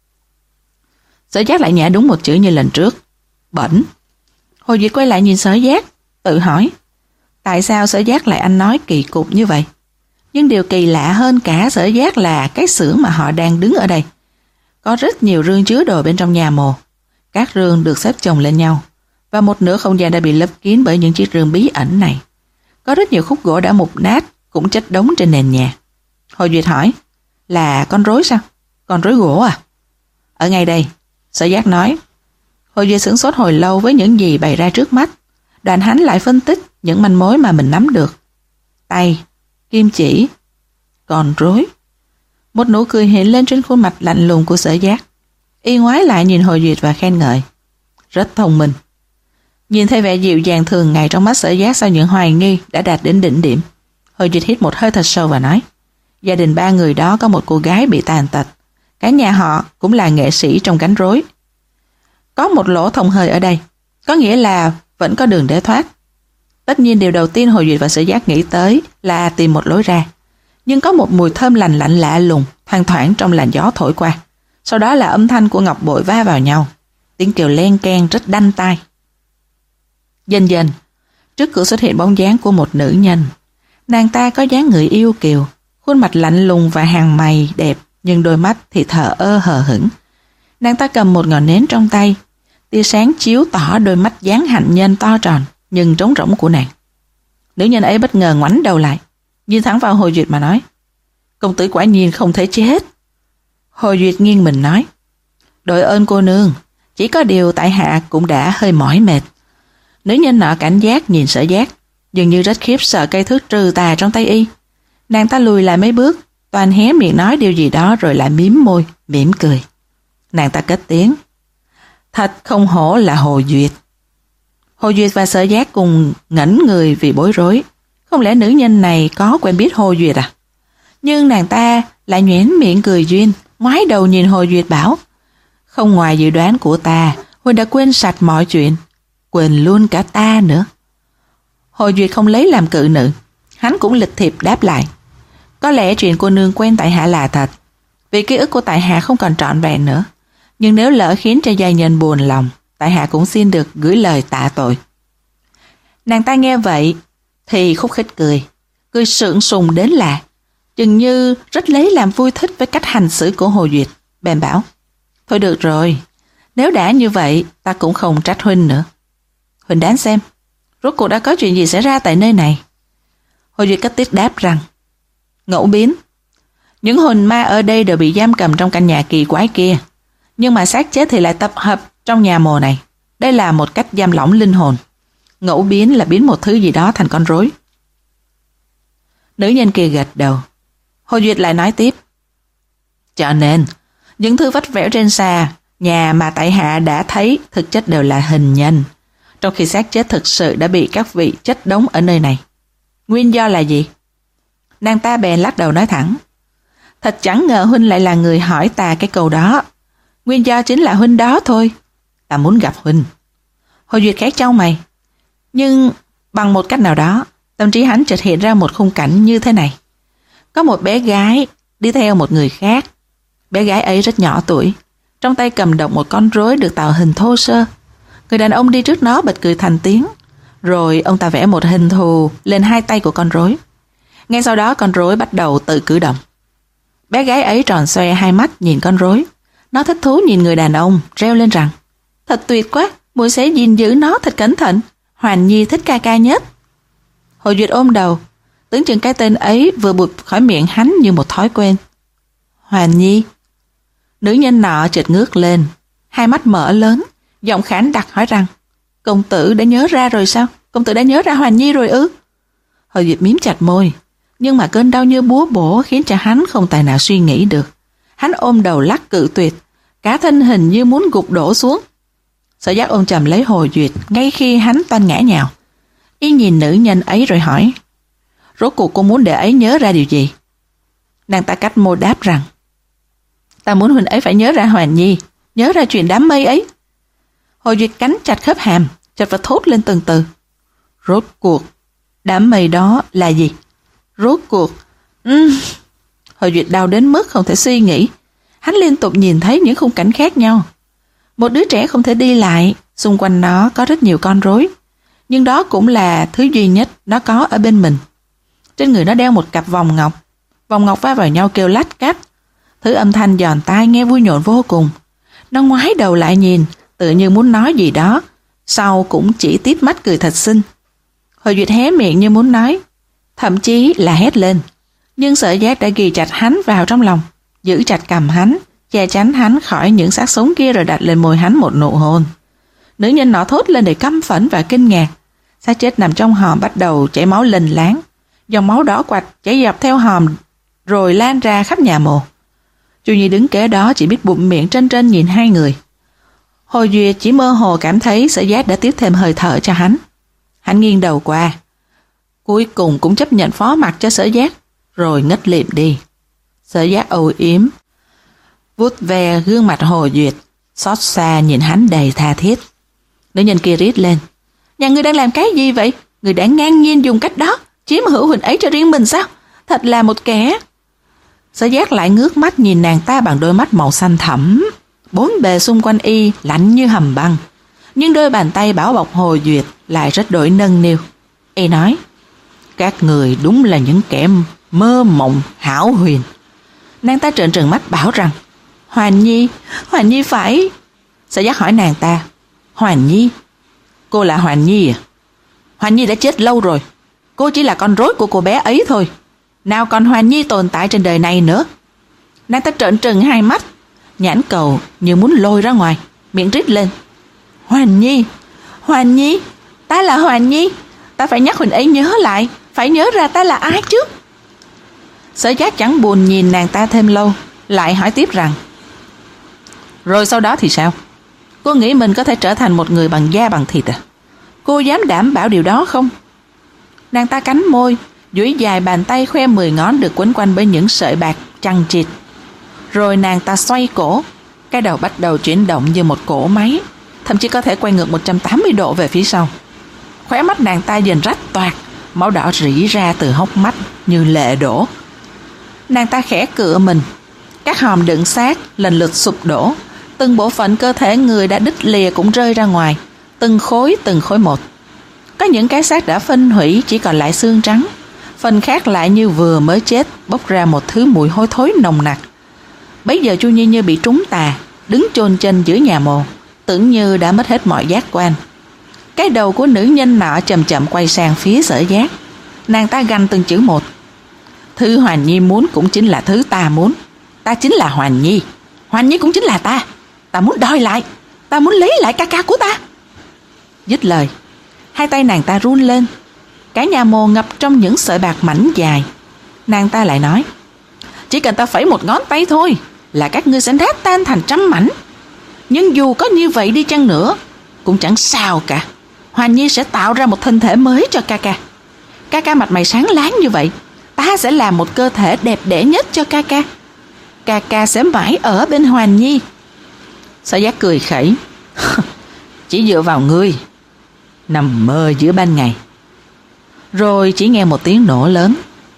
Sở Giác lại nhả đúng một chữ như lần trước. Bẩn. Hồ Duyệt quay lại nhìn Sở Giác, tự hỏi. Tại sao Sở Giác lại ăn nói kỳ cục như vậy? Nhưng điều kỳ lạ hơn cả Sở Giác là cái xưởng mà họ đang đứng ở đây. Có rất nhiều rương chứa đồ bên trong nhà mồ. Các rương được xếp chồng lên nhau, và một nửa không gian đã bị lấp kín bởi những chiếc rương bí ẩn này. Có rất nhiều khúc gỗ đã mục nát cũng chất đống trên nền nhà. Hồ Duyệt hỏi, là con rối sao? Con rối gỗ à? Ở ngay đây, Sở Giác nói. Hồ Duyệt sửng sốt hồi lâu với những gì bày ra trước mắt. Đoạn hắn lại phân tích những manh mối mà mình nắm được. Tay, kim chỉ, con rối. Một nụ cười hiện lên trên khuôn mặt lạnh lùng của Sở Giác. Y ngoái lại nhìn Hồ Duyệt và khen ngợi. Rất thông minh. Nhìn thấy vẻ dịu dàng thường ngày trong mắt Sở Giác sau những hoài nghi đã đạt đến đỉnh điểm, Hồ Duyệt hít một hơi thật sâu và nói, gia đình ba người đó có một cô gái bị tàn tật. Cả nhà họ cũng là nghệ sĩ trong cánh rối. Có một lỗ thông hơi ở đây, có nghĩa là vẫn có đường để thoát. Tất nhiên điều đầu tiên Hồ Duyệt và Sở Giác nghĩ tới là tìm một lối ra. Nhưng có một mùi thơm lành lạnh lạ lùng thoang thoảng trong làn gió thổi qua. Sau đó là âm thanh của ngọc bội va vào nhau. Tiếng kêu len keng rất đanh tai. Dần dần, trước cửa xuất hiện bóng dáng của một nữ nhân. Nàng ta có dáng người yêu kiều, khuôn mặt lạnh lùng và hàng mày đẹp, nhưng đôi mắt thì thờ ơ hờ hững. Nàng ta cầm một ngọn nến trong tay, tia sáng chiếu tỏ đôi mắt dáng hạnh nhân to tròn nhưng trống rỗng của nàng. Nữ nhân ấy bất ngờ ngoảnh đầu lại, nhìn thẳng vào Hồ Duyệt mà nói, công tử quả nhiên không thể chết. Hồ Duyệt nghiêng mình nói, đội ơn cô nương, chỉ có điều tại hạ cũng đã hơi mỏi mệt. Nữ nhân nọ cảnh giác nhìn Sở Giác, dường như rất khiếp sợ cây thước trừ tà trong tay y. Nàng ta lùi lại mấy bước, toàn hé miệng nói điều gì đó rồi lại mím môi, mỉm cười. Nàng ta cất tiếng, thật không hổ là Hồ Duyệt. Hồ Duyệt và Sở Giác cùng ngẩn người vì bối rối. Không lẽ nữ nhân này có quen biết Hồ Duyệt à? Nhưng nàng ta lại nhoẻn miệng cười duyên, ngoái đầu nhìn Hồ Duyệt bảo, không ngoài dự đoán của ta, Huynh đã quên sạch mọi chuyện, quên luôn cả ta nữa. Hồ Duyệt không lấy làm cự nữ. Hắn cũng lịch thiệp đáp lại. Có lẽ chuyện cô nương quen tại hạ là thật, vì ký ức của tại hạ không còn trọn vẹn nữa. Nhưng nếu lỡ khiến cho giai nhân buồn lòng, tại hạ cũng xin được gửi lời tạ tội. Nàng ta nghe vậy thì khúc khích cười, cười sượng sùng đến lạ, chừng như rất lấy làm vui thích với cách hành xử của Hồ Duyệt. Bèn bảo: thôi được rồi, nếu đã như vậy ta cũng không trách huynh nữa. Huynh đoán xem, rốt cuộc đã có chuyện gì xảy ra tại nơi này? Hồ Duyệt cất tiếng đáp rằng: ngẫu biến. Những hồn ma ở đây đều bị giam cầm trong căn nhà kỳ quái kia, nhưng mà xác chết thì lại tập hợp trong nhà mồ này. Đây là một cách giam lỏng linh hồn. Ngẫu biến là biến một thứ gì đó thành con rối. Nữ nhân kia gật đầu. Hồ Duyệt lại nói tiếp: cho nên những thứ vách vẻo trên xà nhà mà tại hạ đã thấy thực chất đều là hình nhân, trong khi xác chết thực sự đã bị các vị chất đống ở nơi này. Nguyên do là gì? Nàng ta bèn lắc đầu nói thẳng: thật chẳng ngờ huynh lại là người hỏi ta cái câu đó. Nguyên do chính là huynh đó thôi. Ta muốn gặp huynh. Hồ Duyệt khẽ chau mày. Nhưng bằng một cách nào đó, tâm trí hắn chợt hiện ra một khung cảnh như thế này. Có một bé gái đi theo một người khác. Bé gái ấy rất nhỏ tuổi, trong tay cầm độc một con rối được tạo hình thô sơ. Người đàn ông đi trước nó bật cười thành tiếng, rồi ông ta vẽ một hình thù lên hai tay của con rối. Ngay sau đó con rối bắt đầu tự cử động. Bé gái ấy tròn xoe hai mắt nhìn con rối. Nó thích thú nhìn người đàn ông, reo lên rằng: thật tuyệt quá, muội sẽ gìn giữ nó thật cẩn thận. Hoàn Nhi thích ca ca nhất. Hồ Duyệt ôm đầu, tưởng chừng cái tên ấy vừa bụt khỏi miệng hắn như một thói quen. Hoàn Nhi. Nữ nhân nọ chợt ngước lên, hai mắt mở lớn, giọng khản đặc hỏi rằng: công tử đã nhớ ra rồi sao? Công tử đã nhớ ra Hoàn Nhi rồi ư? Hồ Duyệt mím chặt môi, nhưng mà cơn đau như búa bổ khiến cho hắn không tài nào suy nghĩ được. Hắn ôm đầu lắc cự tuyệt, cả thân hình như muốn gục đổ xuống. Sở Giác ôm chầm lấy Hồ Duyệt ngay khi hắn toan ngã nhào. Y nhìn nữ nhân ấy rồi hỏi: rốt cuộc cô muốn để ấy nhớ ra điều gì? Nàng ta cách môi đáp rằng: ta muốn huynh ấy phải nhớ ra Hoàn Nhi, nhớ ra chuyện đám mây ấy. Hồ Duyệt cắn chặt khớp hàm, chợt và thốt lên từng từ: rốt cuộc đám mây đó là gì? Rốt cuộc uhm. Hồ Duyệt đau đến mức không thể suy nghĩ. Hắn liên tục nhìn thấy những khung cảnh khác nhau. Một đứa trẻ không thể đi lại, xung quanh nó có rất nhiều con rối, nhưng đó cũng là thứ duy nhất nó có ở bên mình. Trên người nó đeo một cặp vòng ngọc. Vòng ngọc va vào nhau kêu lách cách, thứ âm thanh giòn tai nghe vui nhộn vô cùng. Nó ngoái đầu lại nhìn, tự như muốn nói gì đó, sau cũng chỉ tít mắt cười thật xinh. Hồ Duyệt hé miệng như muốn nói, thậm chí là hét lên, nhưng Sở Giác đã ghi chặt hắn vào trong lòng, giữ chặt cầm hắn, che chắn hắn khỏi những xác sống kia, rồi đặt lên môi hắn một nụ hôn. Nữ nhân nọ thốt lên đầy căm phẫn và kinh ngạc. Xác chết nằm trong hòm bắt đầu chảy máu lình láng, dòng máu đỏ quạch chảy dọc theo hòm rồi lan ra khắp nhà mồ. Chu Nhi đứng kế đó chỉ biết bụm miệng trân trân nhìn hai người. Hồ Duyệt chỉ mơ hồ cảm thấy Sở Giác đã tiếp thêm hơi thở cho hắn. Hắn nghiêng đầu qua, cuối cùng cũng chấp nhận phó mặc cho Sở Giác, rồi ngất lịm đi. Sở Giác âu yếm vuốt ve gương mặt Hồ Duyệt, xót xa nhìn hắn đầy tha thiết. Nữ nhân kia rít lên, nhà ngươi đang làm cái gì vậy? Ngươi đã ngang nhiên dùng cách đó chiếm hữu huynh ấy cho riêng mình sao? Thật là một kẻ. Sở Giác lại ngước mắt nhìn nàng ta bằng đôi mắt màu xanh thẳm. Bốn bề xung quanh y lạnh như hầm băng, nhưng đôi bàn tay bảo bọc Hồ Duyệt lại rất đổi nâng niu. Y nói, các người đúng là những kẻ mơ mộng hão huyền. Nàng ta trợn trừng mắt bảo rằng, Hoàn Nhi, Hoàn Nhi phải... Sở Giác hỏi nàng ta, Hoàn Nhi? Cô là Hoàn Nhi à? Hoàn Nhi đã chết lâu rồi. Cô chỉ là con rối của cô bé ấy thôi. Nào còn Hoàn Nhi tồn tại trên đời này nữa. Nàng ta trợn trừng hai mắt, nhãn cầu như muốn lôi ra ngoài, miệng rít lên, Hoàn Nhi, Hoàn Nhi, ta là Hoàn Nhi. Ta phải nhắc huynh ấy nhớ lại, phải nhớ ra ta là ai chứ. Sở Giác chẳng buồn nhìn nàng ta thêm lâu, lại hỏi tiếp rằng, rồi sau đó thì sao? Cô nghĩ mình có thể trở thành một người bằng da bằng thịt à? Cô dám đảm bảo điều đó không? Nàng ta cắn môi, duỗi dài bàn tay khoe mười ngón được quấn quanh bởi những sợi bạc chằng chịt. Rồi nàng ta xoay cổ, cái đầu bắt đầu chuyển động như một cỗ máy, thậm chí có thể quay ngược một trăm tám mươi độ về phía sau. Khóe mắt nàng ta dần rách toạc, máu đỏ rỉ ra từ hốc mắt như lệ đổ. Nàng ta khẽ cựa mình, các hòm đựng xác lần lượt sụp đổ, từng bộ phận cơ thể người đã đứt lìa cũng rơi ra ngoài, từng khối từng khối một. Có những cái xác đã phân hủy chỉ còn lại xương trắng, phần khác lại như vừa mới chết, bốc ra một thứ mùi hôi thối nồng nặc. Bấy giờ Chu Nhi như bị trúng tà, đứng chôn chân giữa nhà mồ, tưởng như đã mất hết mọi giác quan. Cái đầu của nữ nhân nọ chậm chậm quay sang phía Sở Giác. Nàng ta gằn từng chữ một: thứ Hoàn Nhi muốn cũng chính là thứ ta muốn. Ta chính là Hoàn Nhi, Hoàn Nhi cũng chính là ta. Ta muốn đòi lại, ta muốn lấy lại ca ca của ta. Dứt lời, hai tay nàng ta run lên, cả nhà mồ ngập trong những sợi bạc mảnh dài. Nàng ta lại nói: chỉ cần ta phẩy một ngón tay thôi là các ngươi sẽ nát tan thành trăm mảnh. Nhưng dù có như vậy đi chăng nữa cũng chẳng sao cả. Hoàn Nhi sẽ tạo ra một thân thể mới cho ca ca. Ca ca mặt mày sáng láng như vậy, ta sẽ làm một cơ thể đẹp đẽ nhất cho ca ca. Ca ca sẽ mãi ở bên Hoàn Nhi. Sở Giác cười khẩy: chỉ dựa vào ngươi, nằm mơ giữa ban ngày. Rồi chỉ nghe một tiếng nổ lớn.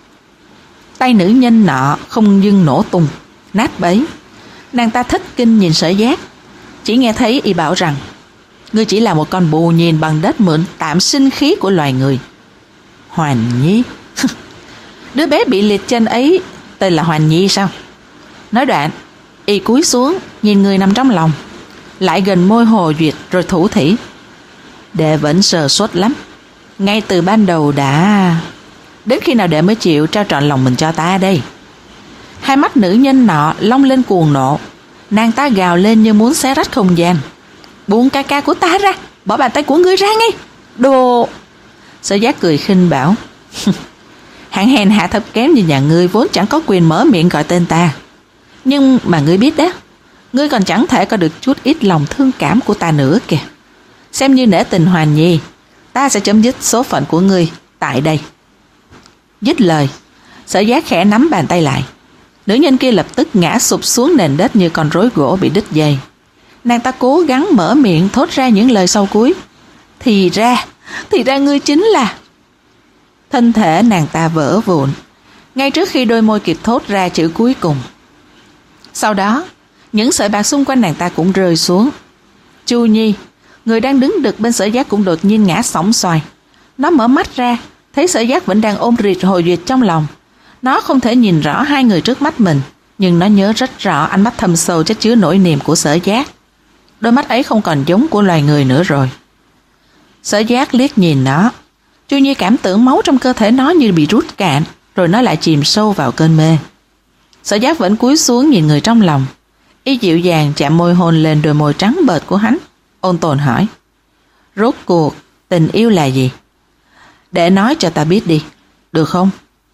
Tay nữ nhân nọ không dưng nổ tung, nát bấy. Nàng ta thất kinh nhìn Sở Giác, chỉ nghe thấy y bảo rằng: ngươi chỉ là một con bù nhìn bằng đất mượn tạm sinh khí của loài người. Hoàn Nhi? Đứa bé bị liệt chân ấy tên là Hoàn Nhi sao? Nói đoạn, y cúi xuống nhìn người nằm trong lòng, lại gần môi Hồ Duyệt rồi thủ thỉ: đệ vẫn sờ sốt lắm. Ngay từ ban đầu đã... đến khi nào đệ mới chịu trao trọn lòng mình cho ta đây? Hai mắt nữ nhân nọ long lên cuồng nộ. Nàng ta gào lên như muốn xé rách không gian: buông ca ca của ta ra, bỏ bàn tay của ngươi ra ngay, đồ... Sở Giác cười khinh bảo: hạng hèn hạ thấp kém như nhà ngươi vốn chẳng có quyền mở miệng gọi tên ta. Nhưng mà ngươi biết đó, ngươi còn chẳng thể có được chút ít lòng thương cảm của ta nữa kìa. Xem như nể tình Hoàn Nhi, ta sẽ chấm dứt số phận của ngươi tại đây. Dứt lời, Sở Giác khẽ nắm bàn tay lại. Nữ nhân kia lập tức ngã sụp xuống nền đất như con rối gỗ bị đứt dây. Nàng ta cố gắng mở miệng thốt ra những lời sau cuối: thì ra, thì ra ngươi chính là... Thân thể nàng ta vỡ vụn ngay trước khi đôi môi kịp thốt ra chữ cuối cùng. Sau đó, những sợi bạc xung quanh nàng ta cũng rơi xuống. Chu Nhi, người đang đứng đực bên Sở Giác, cũng đột nhiên ngã sóng xoài. Nó mở mắt ra, thấy Sở Giác vẫn đang ôm rịt Hồ Duyệt trong lòng. Nó không thể nhìn rõ hai người trước mắt mình, nhưng nó nhớ rất rõ ánh mắt thâm sâu chất chứa nỗi niềm của Sở Giác. Đôi mắt ấy không còn giống của loài người nữa rồi. Sở Giác liếc nhìn nó. Chu Nhi cảm tưởng máu trong cơ thể nó như bị rút cạn, rồi nó lại chìm sâu vào cơn mê. Sở Giác vẫn cúi xuống nhìn người trong lòng. Y dịu dàng chạm môi hôn lên đôi môi trắng bệch của hắn, ôn tồn hỏi: rốt cuộc tình yêu là gì? Để nói cho ta biết đi, được không?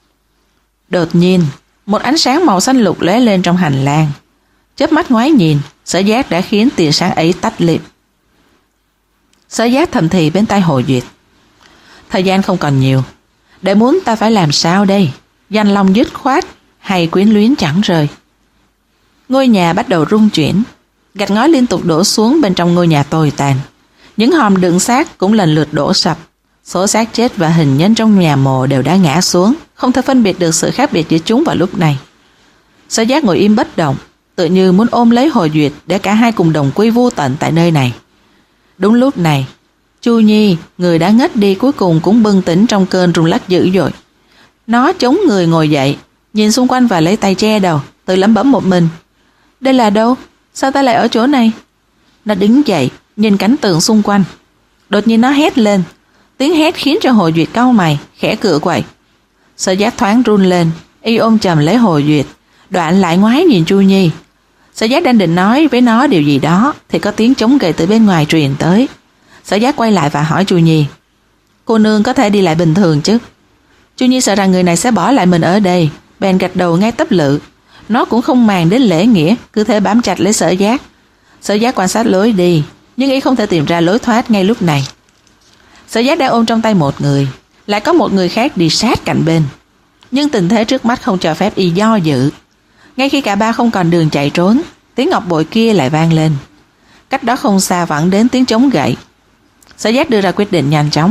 Đột nhiên, một ánh sáng màu xanh lục lóe lên trong hành lang. Chớp mắt ngoái nhìn, Sở Giác đã khiến tia sáng ấy tách liệm. Sở Giác thầm thì bên tai Hồ Duyệt: thời gian không còn nhiều, để muốn ta phải làm sao đây? Danh lòng dứt khoát hay quyến luyến chẳng rời? Ngôi nhà bắt đầu rung chuyển, gạch ngói liên tục đổ xuống bên trong ngôi nhà tồi tàn. Những hòm đựng xác cũng lần lượt đổ sập. Số xác chết và hình nhân trong nhà mồ đều đã ngã xuống, không thể phân biệt được sự khác biệt giữa chúng vào lúc này. Sở Giác ngồi im bất động, tự như muốn ôm lấy Hồ Duyệt để cả hai cùng đồng quy vô tận tại nơi này. Đúng lúc này, Chu Nhi, người đã ngất đi cuối cùng cũng bừng tỉnh trong cơn rung lắc dữ dội. Nó chống người ngồi dậy, nhìn xung quanh và lấy tay che đầu, tự lẩm bẩm một mình: đây là đâu? Sao ta lại ở chỗ này? Nó đứng dậy, nhìn cảnh tượng xung quanh. Đột nhiên nó hét lên. Tiếng hét khiến cho Hồ Duyệt cau mày, khẽ cựa quậy. Sở Giác thoáng run lên, y ôm chầm lấy Hồ Duyệt, đoạn lại ngoái nhìn Chu Nhi. Sở Giác đang định nói với nó điều gì đó thì có tiếng trống gậy từ bên ngoài truyền tới. Sở Giác quay lại và hỏi Chu Nhi: cô nương có thể đi lại bình thường chứ? Chu Nhi sợ rằng người này sẽ bỏ lại mình ở đây, bèn gật đầu ngay tấp lự. Nó cũng không màng đến lễ nghĩa, cứ thế bám chặt lấy Sở Giác. Sở Giác quan sát lối đi, nhưng y không thể tìm ra lối thoát ngay lúc này. Sở Giác đang ôm trong tay một người, lại có một người khác đi sát cạnh bên. Nhưng tình thế trước mắt không cho phép y do dự. Ngay khi cả ba không còn đường chạy trốn, tiếng ngọc bội kia lại vang lên. Cách đó không xa vẳng đến tiếng trống gậy. Sở Giác đưa ra quyết định nhanh chóng.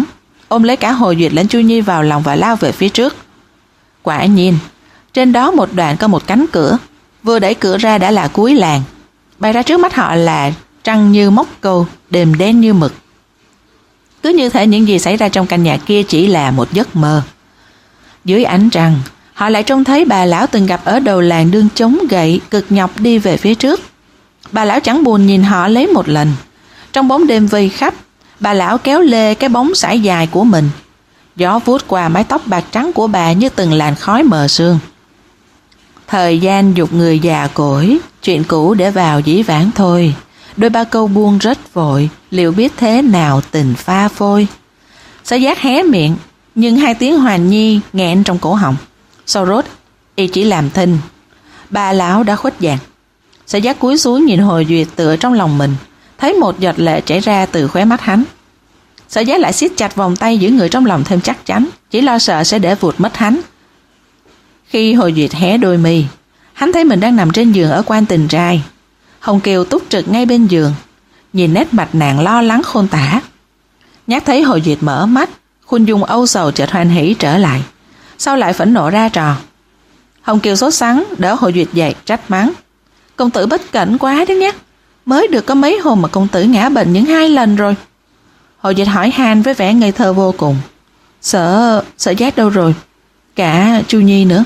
ôm lấy cả Hồ Duyệt lẫn Chu Nhi vào lòng và lao về phía trước. Quả nhiên, trên đó một đoạn có một cánh cửa, vừa đẩy cửa ra đã là cuối làng. Bày ra trước mắt họ là trăng như móc câu, đêm đen như mực. Cứ như thể những gì xảy ra trong căn nhà kia chỉ là một giấc mơ. Dưới ánh trăng, họ lại trông thấy bà lão từng gặp ở đầu làng đương chống gậy cực nhọc đi về phía trước. Bà lão chẳng buồn nhìn họ lấy một lần. Trong bóng đêm vây khắp, bà lão kéo lê cái bóng sải dài của mình. Gió vuốt qua mái tóc bạc trắng của bà như từng làn khói mờ sương. Thời gian giục người già cỗi, chuyện cũ để vào dĩ vãng thôi. Đôi ba câu buông rất vội, liệu biết thế nào tình pha phôi. Sở Giác hé miệng, nhưng hai tiếng Hoàn Nhi nghẹn trong cổ họng. Sau rốt, y chỉ làm thinh. Bà lão đã khuất dạng. Sở Giác cúi xuống nhìn Hồ Duyệt tựa trong lòng mình, thấy một giọt lệ chảy ra từ khóe mắt hắn. Sở Giác lại siết chặt vòng tay giữ người trong lòng thêm chắc chắn, chỉ lo sợ sẽ để vụt mất hắn. Khi Hồ Duyệt hé đôi mi, hắn thấy mình đang nằm trên giường ở Quan Tình Trai. Hồng Kiều túc trực ngay bên giường, nhìn nét mặt nàng lo lắng khôn tả. Nhắc thấy Hồ Duyệt mở mắt, khuôn dung âu sầu chợt hoan hỉ trở lại, sau lại phẫn nộ ra trò. Hồng Kiều sốt sắng đỡ Hồ Duyệt dậy trách mắng: "Công tử bất cẩn quá đấy nhé, mới được có mấy hôm mà công tử ngã bệnh những hai lần rồi." Hồ Duyệt hỏi han với vẻ ngây thơ vô cùng: Sở, Sở Giác đâu rồi? Cả Chu Nhi nữa."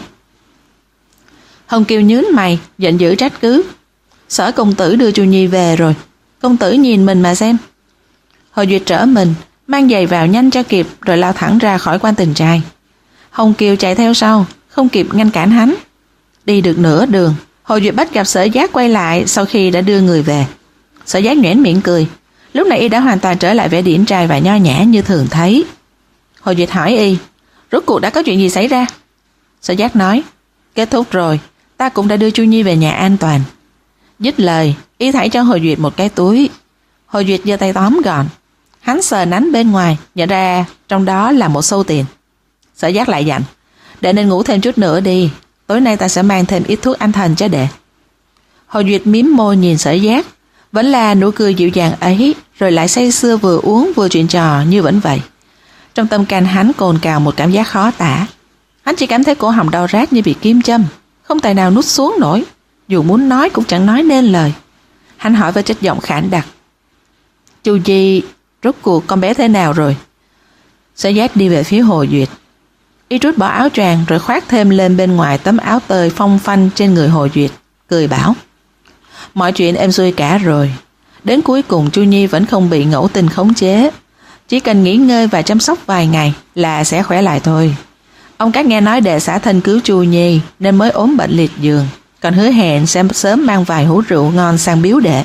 Hồng Kiều nhướng mày, giận dữ trách cứ: "Sở công tử đưa Chu Nhi về rồi, công tử nhìn mình mà xem." Hồ Duyệt trở mình, mang giày vào nhanh cho kịp rồi lao thẳng ra khỏi Quan Tình Trai. Hồng Kiều chạy theo sau, không kịp ngăn cản hắn. Đi được nửa đường, Hồ Duyệt bắt gặp Sở Giác quay lại sau khi đã đưa người về. Sở Giác nhoẻn miệng cười, lúc này y đã hoàn toàn trở lại vẻ điển trai và nho nhã như thường thấy. Hồ Duyệt hỏi y: "Rốt cuộc đã có chuyện gì xảy ra?" Sở Giác nói: "Kết thúc rồi, ta cũng đã đưa Chu Nhi về nhà an toàn." Dứt lời, y thảy cho Hồ Duyệt một cái túi. Hồ Duyệt giơ tay tóm gọn. Hắn sờ nắn bên ngoài, nhận ra trong đó là một xâu tiền. Sở Giác lại dặn: "Đệ nên ngủ thêm chút nữa đi, tối nay ta sẽ mang thêm ít thuốc an thần cho đệ." Hồ Duyệt mím môi nhìn Sở Giác, vẫn là nụ cười dịu dàng ấy, rồi lại say sưa vừa uống vừa chuyện trò như vẫn vậy. Trong tâm can hắn cồn cào một cảm giác khó tả. Hắn chỉ cảm thấy cổ họng đau rát như bị kim châm, không tài nào nuốt xuống nổi, dù muốn nói cũng chẳng nói nên lời. Hắn hỏi với chất giọng khản đặc: "Chu Nhi, rốt cuộc con bé thế nào rồi?" Sở Giác đi về phía Hồ Duyệt. Y trút bỏ áo choàng rồi khoác thêm lên bên ngoài tấm áo tơi phong phanh trên người Hồ Duyệt, cười bảo: "Mọi chuyện êm xuôi cả rồi. Đến cuối cùng Chu Nhi vẫn không bị ngẫu tình khống chế. Chỉ cần nghỉ ngơi và chăm sóc vài ngày là sẽ khỏe lại thôi. Ông Cát nghe nói đệ xã thân cứu Chu Nhi nên mới ốm bệnh liệt giường, còn hứa hẹn sẽ sớm mang vài hũ rượu ngon sang biếu đệ."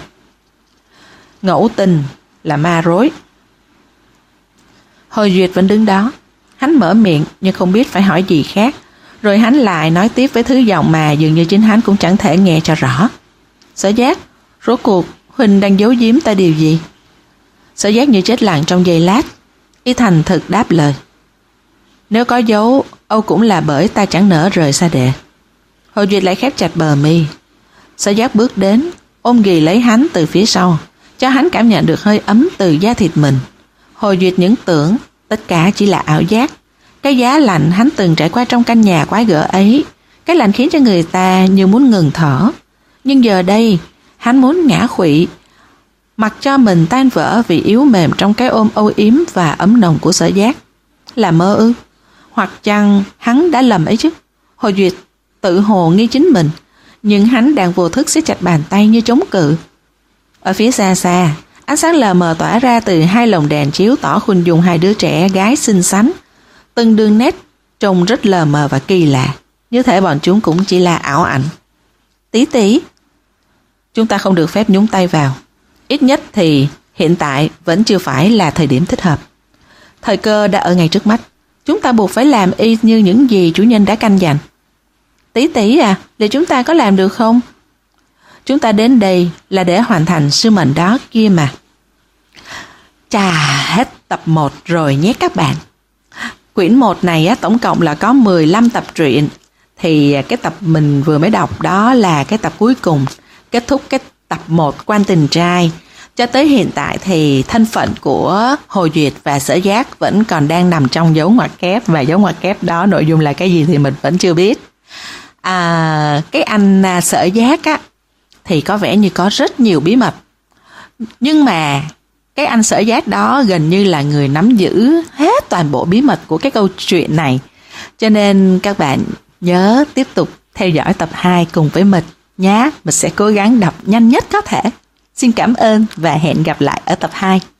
Ngẫu tình là ma rối. Hồ Duyệt vẫn đứng đó. Hắn mở miệng nhưng không biết phải hỏi gì khác, rồi hắn lại nói tiếp với thứ giọng mà dường như chính hắn cũng chẳng thể nghe cho rõ: "Sở Giác, rốt cuộc huynh đang giấu giếm ta điều gì?" Sở Giác như chết lặng trong giây lát, y thành thực đáp lời: "Nếu có giấu, âu cũng là bởi ta chẳng nỡ rời xa đệ." Hồ Duyệt lại khép chặt bờ mi. Sở Giác bước đến, ôm ghì lấy hắn từ phía sau, cho hắn cảm nhận được hơi ấm từ da thịt mình. Hồ Duyệt những tưởng tất cả chỉ là ảo giác. Cái giá lạnh hắn từng trải qua trong căn nhà quái gở ấy, cái lạnh khiến cho người ta như muốn ngừng thở. Nhưng giờ đây, hắn muốn ngã khuỵu, mặc cho mình tan vỡ vì yếu mềm trong cái ôm âu yếm và ấm nồng của Sở Giác. Là mơ ư? Hoặc chăng hắn đã lầm ấy chứ? Hồ Duyệt tự hồ nghi chính mình, nhưng hắn đang vô thức siết chặt bàn tay như chống cự. Ở phía xa xa, ánh sáng lờ mờ tỏa ra từ hai lồng đèn chiếu tỏ khuôn dung hai đứa trẻ gái xinh xắn. Từng đường nét trông rất lờ mờ và kỳ lạ, như thể bọn chúng cũng chỉ là ảo ảnh. "Tỷ tỷ, chúng ta không được phép nhúng tay vào. Ít nhất thì hiện tại vẫn chưa phải là thời điểm thích hợp. Thời cơ đã ở ngay trước mắt. Chúng ta buộc phải làm y như những gì chủ nhân đã căn dặn." "Tỷ tỷ à, liệu chúng ta có làm được không?" "Chúng ta đến đây là để hoàn thành sứ mệnh đó kia mà." Chà, hết tập một rồi nhé các bạn. Quyển một này á, tổng cộng là có mười lăm tập truyện. Thì cái tập mình vừa mới đọc đó là cái tập cuối cùng, kết thúc cái tập một Quan Tình Trai. Cho tới hiện tại thì thân phận của Hồ Duyệt và Sở Giác vẫn còn đang nằm trong dấu ngoặc kép, và dấu ngoặc kép đó nội dung là cái gì thì mình vẫn chưa biết. À, cái anh à, Sở Giác á thì có vẻ như có rất nhiều bí mật, nhưng mà cái anh Sở Giác đó gần như là người nắm giữ hết toàn bộ bí mật của cái câu chuyện này. Cho nên các bạn nhớ tiếp tục theo dõi tập hai cùng với mình nhé. Mình sẽ cố gắng đọc nhanh nhất có thể. Xin cảm ơn và hẹn gặp lại ở tập hai.